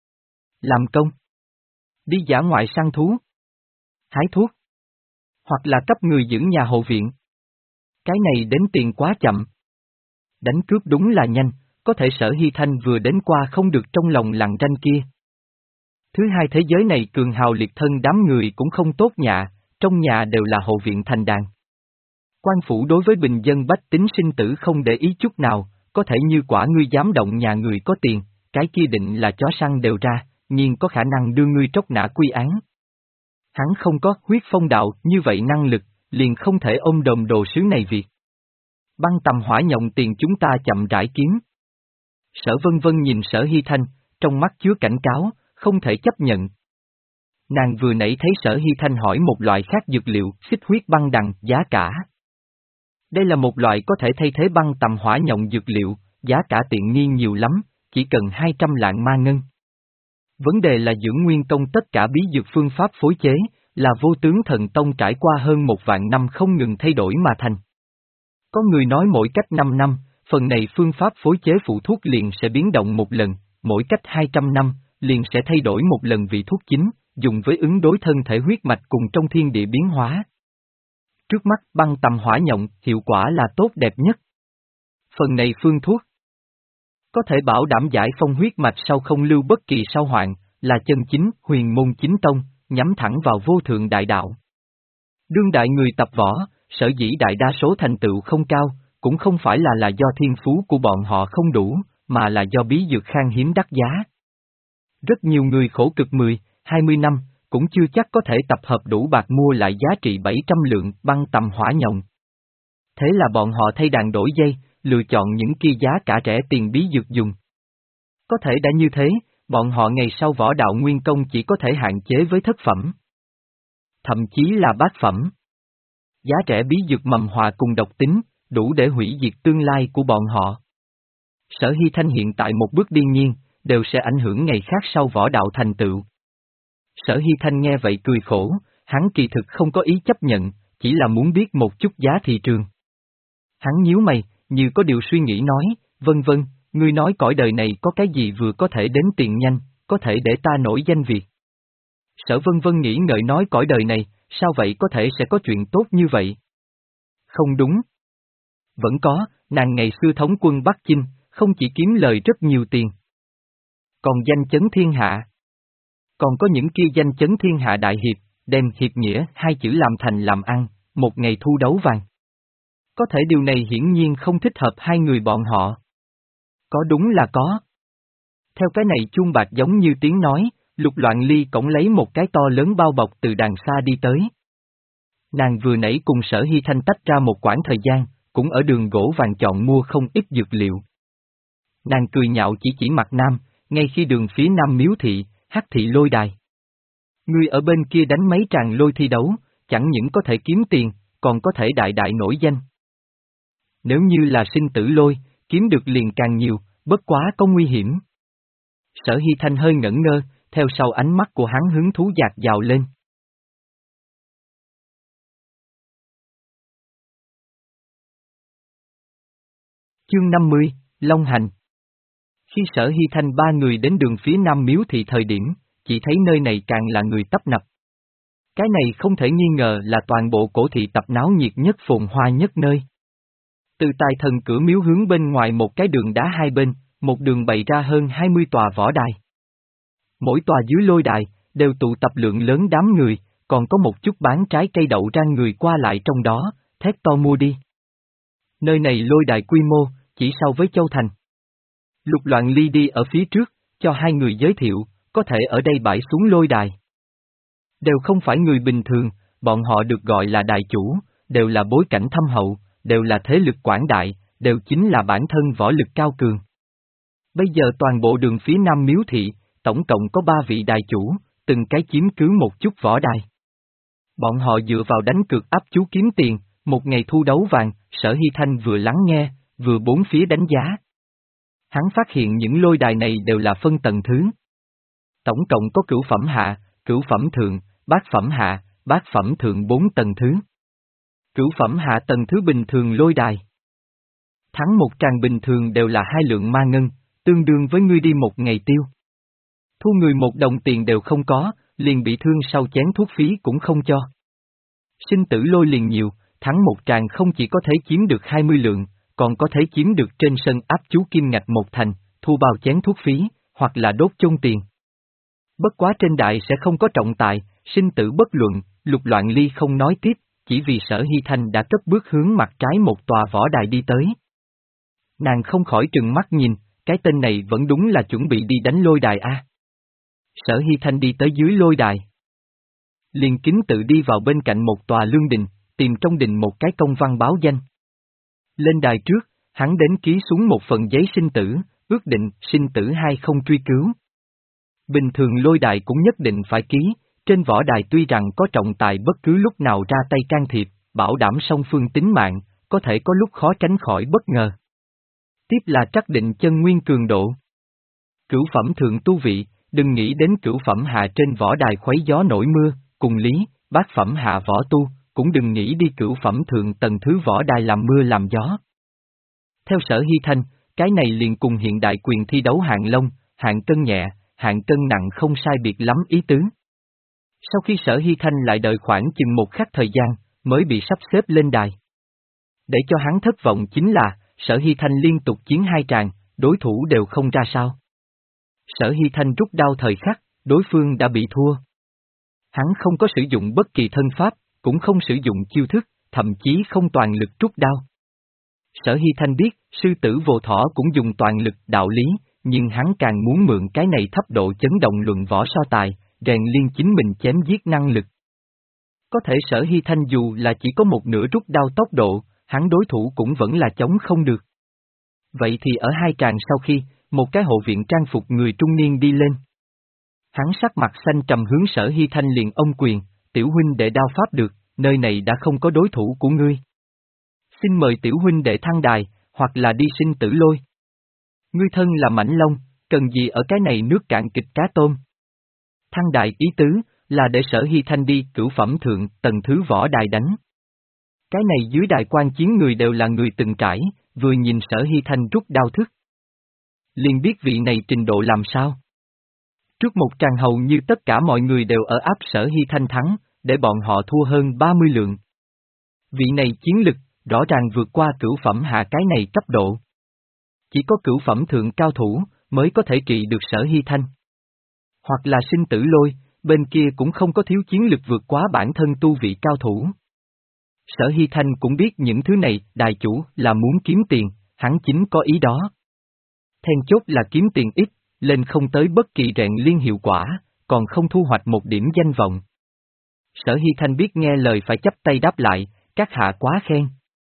làm công, đi dã ngoại săn thú, hái thuốc, hoặc là cấp người dưỡng nhà hộ viện. Cái này đến tiền quá chậm. Đánh cướp đúng là nhanh, có thể Sở Hy Thanh vừa đến qua không được trong lòng lặng ranh kia. Thứ hai, thế giới này cường hào liệt thân đám người cũng không tốt nhạ, trong nhà đều là hộ viện thành đàn. Quan phủ đối với bình dân bách tính sinh tử không để ý chút nào, có thể như quả ngươi dám động nhà người có tiền, cái kia định là chó săn đều ra, nhưng có khả năng đưa ngươi tróc nã quy án. Hắn không có huyết phong đạo như vậy năng lực, liền không thể ôm đồm đồ sứ này việc. Băng tầm hỏa nhộng tiền chúng ta chậm rãi kiếm. Sở Vân Vân nhìn Sở Hy Thanh, trong mắt chứa cảnh cáo, không thể chấp nhận. Nàng vừa nãy thấy Sở Hy Thanh hỏi một loại khác dược liệu, xích huyết băng đằng, giá cả. Đây là một loại có thể thay thế băng tầm hỏa nhộng dược liệu, giá cả tiện nghi nhiều lắm, chỉ cần hai trăm lạng ma ngân. Vấn đề là dưỡng nguyên công tất cả bí dược phương pháp phối chế, là vô tướng thần tông trải qua hơn một vạn năm không ngừng thay đổi mà thành. Có người nói mỗi cách năm năm, phần này phương pháp phối chế phụ thuốc liền sẽ biến động một lần, mỗi cách hai trăm năm, liền sẽ thay đổi một lần vị thuốc chính, dùng với ứng đối thân thể huyết mạch cùng trong thiên địa biến hóa. Trước mắt băng tầm hỏa nhộng, hiệu quả là tốt đẹp nhất. Phần này phương thuốc có thể bảo đảm giải phong huyết mạch sau không lưu bất kỳ sau hoạn, là chân chính huyền môn chính tông, nhắm thẳng vào vô thượng đại đạo. Đương đại người tập võ, sở dĩ đại đa số thành tựu không cao, cũng không phải là là do thiên phú của bọn họ không đủ, mà là do bí dược khan hiếm đắt giá. Rất nhiều người khổ cực mười, hai mươi năm, cũng chưa chắc có thể tập hợp đủ bạc mua lại giá trị bảy trăm lượng băng tầm hỏa nhộng. Thế là bọn họ thay đàn đổi dây, lựa chọn những kia giá cả rẻ tiền bí dược dùng. Có thể đã như thế, bọn họ ngày sau võ đạo nguyên công chỉ có thể hạn chế với thất phẩm. Thậm chí là bát phẩm. Giá rẻ bí dược mầm hòa cùng độc tính, đủ để hủy diệt tương lai của bọn họ. Sở Hy Thanh hiện tại một bước điên nhiên, đều sẽ ảnh hưởng ngày khác sau võ đạo thành tựu. Sở Hy Thanh nghe vậy cười khổ, hắn kỳ thực không có ý chấp nhận, chỉ là muốn biết một chút giá thị trường. Hắn nhíu mày, như có điều suy nghĩ nói, vân vân, ngươi nói cõi đời này có cái gì vừa có thể đến tiền nhanh, có thể để ta nổi danh Việt. Sở vân vân nghĩ ngợi nói cõi đời này, sao vậy có thể sẽ có chuyện tốt như vậy? Không đúng. Vẫn có, nàng ngày xưa thống quân Bắc Chinh, không chỉ kiếm lời rất nhiều tiền. Còn danh chấn thiên hạ. Còn có những kia danh chấn thiên hạ đại hiệp, đem hiệp nghĩa hai chữ làm thành làm ăn, một ngày thu đấu vàng. Có thể điều này hiển nhiên không thích hợp hai người bọn họ. Có đúng là có. Theo cái này chuông bạc giống như tiếng nói, Lục Loạn Ly cổng lấy một cái to lớn bao bọc từ đàng xa đi tới. Nàng vừa nãy cùng Sở Hy Thanh tách ra một quãng thời gian, cũng ở đường gỗ vàng chọn mua không ít dược liệu. Nàng cười nhạo chỉ chỉ mặt nam, ngay khi đường phía nam miếu thị, hắc thị lôi đài. Ngươi ở bên kia đánh mấy tràng lôi thi đấu, chẳng những có thể kiếm tiền, còn có thể đại đại nổi danh. Nếu như là sinh tử lôi, kiếm được liền càng nhiều, bất quá có nguy hiểm. Sở Hy Thanh hơi ngẩn ngơ, theo sau ánh mắt của hắn hứng thú dạt dào lên. Chương năm mươi, Long Hành. Khi Sở Hy Thanh ba người đến đường phía nam miếu thị thời điểm, chỉ thấy nơi này càng là người tấp nập. Cái này không thể nghi ngờ là toàn bộ cổ thị tập náo nhiệt nhất phồn hoa nhất nơi. Từ tài thần cửa miếu hướng bên ngoài một cái đường đá hai bên, một đường bày ra hơn hai mươi tòa võ đài. Mỗi tòa dưới lôi đài, đều tụ tập lượng lớn đám người, còn có một chút bán trái cây đậu rang người qua lại trong đó, thét to mua đi. Nơi này lôi đài quy mô, chỉ so với Châu Thành. Lục Loạn Ly đi ở phía trước, cho hai người giới thiệu, có thể ở đây bãi xuống lôi đài. Đều không phải người bình thường, bọn họ được gọi là đại chủ, đều là bối cảnh thâm hậu, đều là thế lực quảng đại, đều chính là bản thân võ lực cao cường. Bây giờ toàn bộ đường phía nam miếu thị, tổng cộng có ba vị đại chủ, từng cái chiếm cứ một chút võ đài. Bọn họ dựa vào đánh cược áp chú kiếm tiền, một ngày thu đấu vàng, Sở Hy Thanh vừa lắng nghe, vừa bốn phía đánh giá. Hắn phát hiện những lôi đài này đều là phân tầng thứ. Tổng cộng có cửu phẩm hạ, cửu phẩm thượng, bát phẩm hạ, bát phẩm thượng bốn tầng thứ. Cửu phẩm hạ tầng thứ bình thường lôi đài. Thắng một tràng bình thường đều là hai lượng ma ngân, tương đương với ngươi đi một ngày tiêu. Thu người một đồng tiền đều không có, liền bị thương sau chén thuốc phí cũng không cho. Sinh tử lôi liền nhiều, thắng một tràng không chỉ có thể chiếm được hai mươi lượng, còn có thể chiếm được trên sân áp chú kim ngạch một thành, thu bao chén thuốc phí, hoặc là đốt chôn tiền. Bất quá trên đại sẽ không có trọng tài, sinh tử bất luận, Lục Loạn Ly không nói tiếp, chỉ vì Sở Hy Thanh đã cất bước hướng mặt trái một tòa võ đài đi tới. Nàng không khỏi trừng mắt nhìn, cái tên này vẫn đúng là chuẩn bị đi đánh lôi đài a. Sở Hy Thanh đi tới dưới lôi đài. Liền kính tự đi vào bên cạnh một tòa lương đình, tìm trong đình một cái công văn báo danh. Lên đài trước, hắn đến ký xuống một phần giấy sinh tử, ước định sinh tử hai không truy cứu. Bình thường lôi đài cũng nhất định phải ký, trên võ đài tuy rằng có trọng tài bất cứ lúc nào ra tay can thiệp, bảo đảm song phương tính mạng, có thể có lúc khó tránh khỏi bất ngờ. Tiếp là trắc định chân nguyên cường độ. Cửu phẩm thượng tu vị, đừng nghĩ đến cửu phẩm hạ trên võ đài khuấy gió nổi mưa, cùng lý, bát phẩm hạ võ tu, cũng đừng nghĩ đi cửu phẩm thượng tầng thứ võ đài làm mưa làm gió. Theo Sở Hy Thanh, cái này liền cùng hiện đại quyền thi đấu hạng long, hạng cân nhẹ, hạng cân nặng không sai biệt lắm ý tứ. Sau khi Sở Hy Thanh lại đợi khoảng chừng một khắc thời gian, mới bị sắp xếp lên đài. Để cho hắn thất vọng chính là, Sở Hy Thanh liên tục chiến hai tràng, đối thủ đều không ra sao. Sở Hy Thanh rút đao thời khắc, đối phương đã bị thua. Hắn không có sử dụng bất kỳ thân pháp, cũng không sử dụng chiêu thức, thậm chí không toàn lực rút đao. Sở Hy Thanh biết, sư tử vô thỏ cũng dùng toàn lực đạo lý, nhưng hắn càng muốn mượn cái này thấp độ chấn động luận võ so tài, rèn liên chính mình chém giết năng lực. Có thể Sở Hy Thanh dù là chỉ có một nửa rút đao tốc độ, hắn đối thủ cũng vẫn là chống không được. Vậy thì ở hai tràng sau khi, một cái hộ viện trang phục người trung niên đi lên. Hắn sắc mặt xanh trầm hướng Sở Hy Thanh liền ông quyền, tiểu huynh đệ đao pháp được, nơi này đã không có đối thủ của ngươi. Xin mời tiểu huynh đệ thăng đài, hoặc là đi sinh tử lôi. Ngươi thân là mãnh long, cần gì ở cái này nước cạn kịch cá tôm. Thăng đài ý tứ, là để Sở Hy Thanh đi cửu phẩm thượng tầng thứ võ đài đánh. Cái này dưới đài quan chiến người đều là người từng trải, vừa nhìn Sở Hy Thanh rút đao thức. Liền biết vị này trình độ làm sao. Trước một tràng hầu như tất cả mọi người đều ở áp Sở Hy Thanh thắng, để bọn họ thua hơn ba mươi lượng. Vị này chiến lực, rõ ràng vượt qua cửu phẩm hạ cái này cấp độ. Chỉ có cửu phẩm thượng cao thủ, mới có thể trị được Sở Hy Thanh. Hoặc là sinh tử lôi, bên kia cũng không có thiếu chiến lực vượt quá bản thân tu vị cao thủ. Sở Hy Thanh cũng biết những thứ này, đài chủ, là muốn kiếm tiền, hắn chính có ý đó. Then chốt là kiếm tiền ít, lên không tới bất kỳ rèn liên hiệu quả, còn không thu hoạch một điểm danh vọng. Sở Hy Thanh biết nghe lời phải chấp tay đáp lại, các hạ quá khen.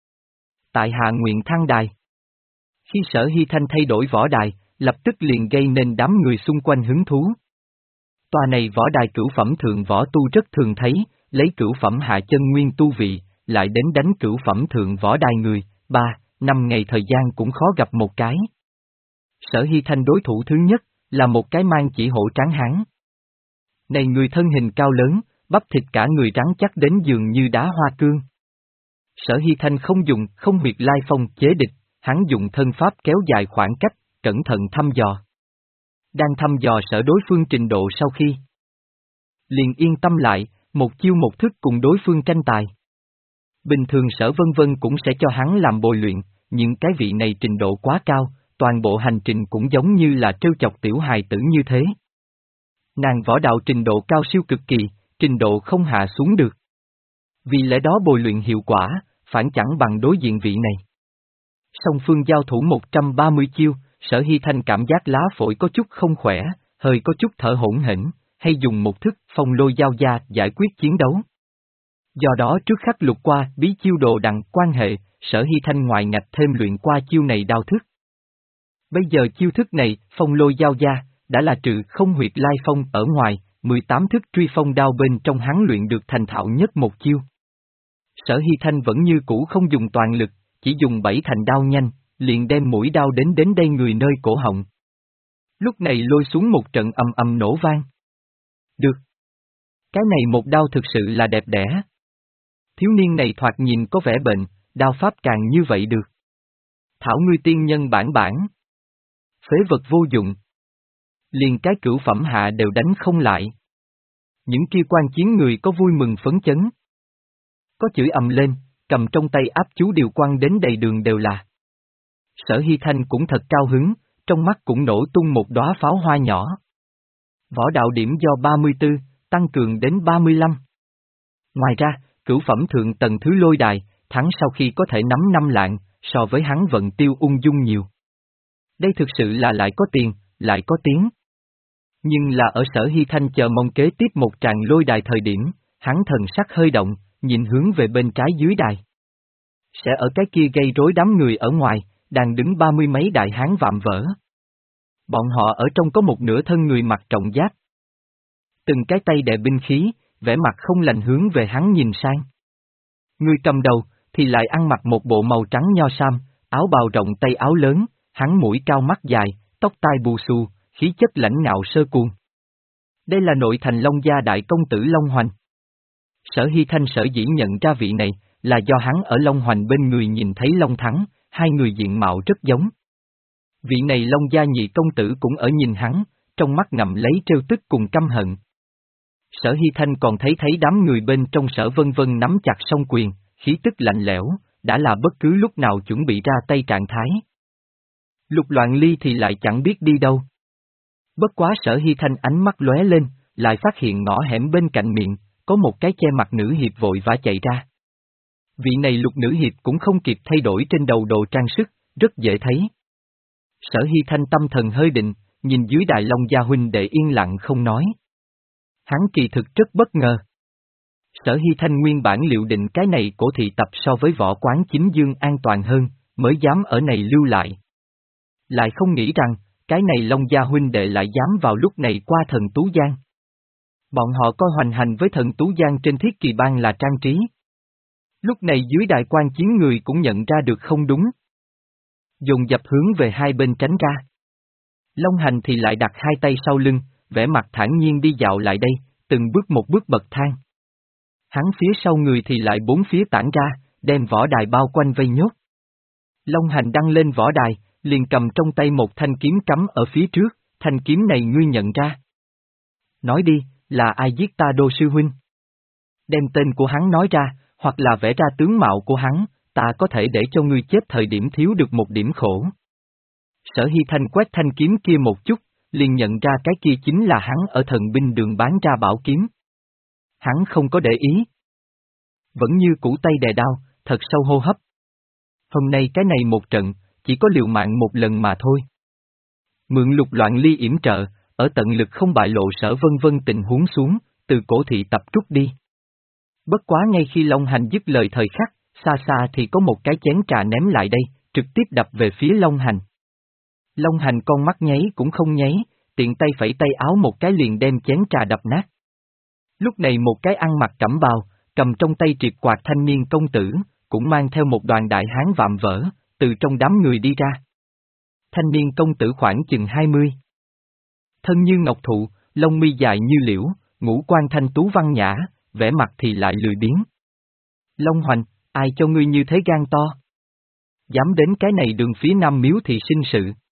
Tại hạ nguyện thăng đài. Khi Sở Hy Thanh thay đổi võ đài, lập tức liền gây nên đám người xung quanh hứng thú. Tòa này võ đài cửu phẩm thượng võ tu rất thường thấy, lấy cửu phẩm hạ chân nguyên tu vị, lại đến đánh cửu phẩm thượng võ đài người, ba, năm ngày thời gian cũng khó gặp một cái. Sở Hy Thanh đối thủ thứ nhất, là một cái mang chỉ hổ tráng hán. Này người thân hình cao lớn, bắp thịt cả người rắn chắc đến dường như đá hoa cương. Sở Hy Thanh không dùng không huyệt lai phong chế địch, hắn dùng thân pháp kéo dài khoảng cách, cẩn thận thăm dò. Đang thăm dò sở đối phương trình độ sau khi. Liền yên tâm lại, một chiêu một thức cùng đối phương tranh tài. Bình thường Sở Vân Vân cũng sẽ cho hắn làm bồi luyện, nhưng cái vị này trình độ quá cao, toàn bộ hành trình cũng giống như là trêu chọc tiểu hài tử như thế. Nàng võ đạo trình độ cao siêu cực kỳ, trình độ không hạ xuống được. Vì lẽ đó bồi luyện hiệu quả, phản chẳng bằng đối diện vị này. Song phương giao thủ một trăm ba mươi chiêu, Sở Hy Thanh cảm giác lá phổi có chút không khỏe, hơi có chút thở hổn hển, hay dùng một thức phong lôi giao gia giải quyết chiến đấu. Do đó trước khắc lục qua bí chiêu đồ đằng quan hệ, Sở Hy Thanh ngoại ngạch thêm luyện qua chiêu này đao thức. Bây giờ chiêu thức này, phong lôi giao gia, đã là trừ không huyệt lai phong ở ngoài, mười tám thức truy phong đao bên trong hắn luyện được thành thạo nhất một chiêu. Sở Hy Thanh vẫn như cũ không dùng toàn lực, chỉ dùng bảy thành đao nhanh, liền đem mũi đao đến đến đây người nơi cổ họng. Lúc này lôi xuống một trận ầm ầm nổ vang. Được. Cái này một đao thực sự là đẹp đẽ. Thiếu niên này thoạt nhìn có vẻ bệnh, đao pháp càng như vậy được. Thảo ngươi tiên nhân bản bản. Phế vật vô dụng. Liền cái cửu phẩm hạ đều đánh không lại. Những kia quan chiến người có vui mừng phấn chấn. Có chửi ầm lên, cầm trong tay áp chú điều quăng đến đầy đường đều là. Sở Hy Thanh cũng thật cao hứng, trong mắt cũng nổ tung một đóa pháo hoa nhỏ. Võ đạo điểm do ba mươi tư, tăng cường đến ba mươi lăm. Ngoài ra, cửu phẩm thượng tầng thứ lôi đài, thắng sau khi có thể nắm năm lạng, so với hắn vận tiêu ung dung nhiều. Đây thực sự là lại có tiền, lại có tiếng. Nhưng là ở Sở Hy Thanh chờ mong kế tiếp một tràng lôi đài thời điểm, hắn thần sắc hơi động, nhìn hướng về bên trái dưới đài. Sẽ ở cái kia gây rối đám người ở ngoài, đang đứng ba mươi mấy đại hán vạm vỡ. Bọn họ ở trong có một nửa thân người mặc trọng giáp. Từng cái tay đè binh khí, vẻ mặt không lành hướng về hắn nhìn sang. Người cầm đầu, thì lại ăn mặc một bộ màu trắng nho sam, áo bào rộng tay áo lớn, hắn mũi cao mắt dài, tóc tai bù xù, khí chất lãnh ngạo sơ cuồng. Đây là nội thành Long Gia đại công tử Long Hoành. Sở Hy Thanh sở dĩ nhận ra vị này, là do hắn ở Long Hoành bên người nhìn thấy Long Thắng, hai người diện mạo rất giống. Vị này Long Gia nhị công tử cũng ở nhìn hắn, trong mắt ngậm lấy trêu tức cùng căm hận. Sở Hy Thanh còn thấy thấy đám người bên trong Sở Vân Vân nắm chặt song quyền, khí tức lạnh lẽo, đã là bất cứ lúc nào chuẩn bị ra tay trạng thái. Lục Loạn Ly thì lại chẳng biết đi đâu. Bất quá Sở Hy Thanh ánh mắt lóe lên, lại phát hiện ngõ hẻm bên cạnh miệng, có một cái che mặt nữ hiệp vội vã chạy ra. Vị này Lục nữ hiệp cũng không kịp thay đổi trên đầu đồ trang sức, rất dễ thấy. Sở Hy Thanh tâm thần hơi định, nhìn dưới Đại Long Gia huynh đệ yên lặng không nói. Hắn kỳ thực rất bất ngờ. Sở Hy Thanh nguyên bản liệu định cái này cổ thị tập so với võ quán chính dương an toàn hơn, mới dám ở này lưu lại. Lại không nghĩ rằng, cái này Long Gia huynh đệ lại dám vào lúc này qua thần Tú Giang. Bọn họ coi hoành hành với thần Tú Giang trên thiết kỳ bang là trang trí. Lúc này dưới đại quan chiến người cũng nhận ra được không đúng. Dồn dập hướng về hai bên tránh ra. Long Hành thì lại đặt hai tay sau lưng, vẻ mặt thản nhiên đi dạo lại đây, từng bước một bước bậc thang. Hắn phía sau người thì lại bốn phía tản ra, đem võ đài bao quanh vây nhốt. Long Hành đăng lên võ đài, liền cầm trong tay một thanh kiếm cắm ở phía trước, thanh kiếm này ngươi nhận ra. Nói đi, là ai giết ta Đô sư huynh? Đem tên của hắn nói ra, hoặc là vẽ ra tướng mạo của hắn, ta có thể để cho ngươi chết thời điểm thiếu được một điểm khổ. Sở Hy Thanh quét thanh kiếm kia một chút, liền nhận ra cái kia chính là hắn ở thần binh đường bán ra bảo kiếm. Hắn không có để ý. Vẫn như củ tay đè đao, thật sâu hô hấp. Hôm nay cái này một trận, chỉ có liều mạng một lần mà thôi. Mượn lục loạn ly yểm trợ, ở tận lực không bại lộ sở vân vân tình huống xuống, từ cổ thị tập trút đi. Bất quá ngay khi Long Hành dứt lời thời khắc, xa xa thì có một cái chén trà ném lại đây, trực tiếp đập về phía Long Hành. Long Hành con mắt nháy cũng không nháy, tiện tay phẩy tay áo một cái liền đem chén trà đập nát. Lúc này một cái ăn mặc cẩm bào, cầm trong tay triệt quạt thanh niên công tử, cũng mang theo một đoàn đại hán vạm vỡ, từ trong đám người đi ra. Thanh niên công tử khoảng chừng hai mươi. Thân như ngọc thụ, lông mi dài như liễu, ngũ quan thanh tú văn nhã, vẻ mặt thì lại lười biếng. Long Hoành, ai cho ngươi như thế gan to? Dám đến cái này đường phía Nam Miếu thì sinh sự.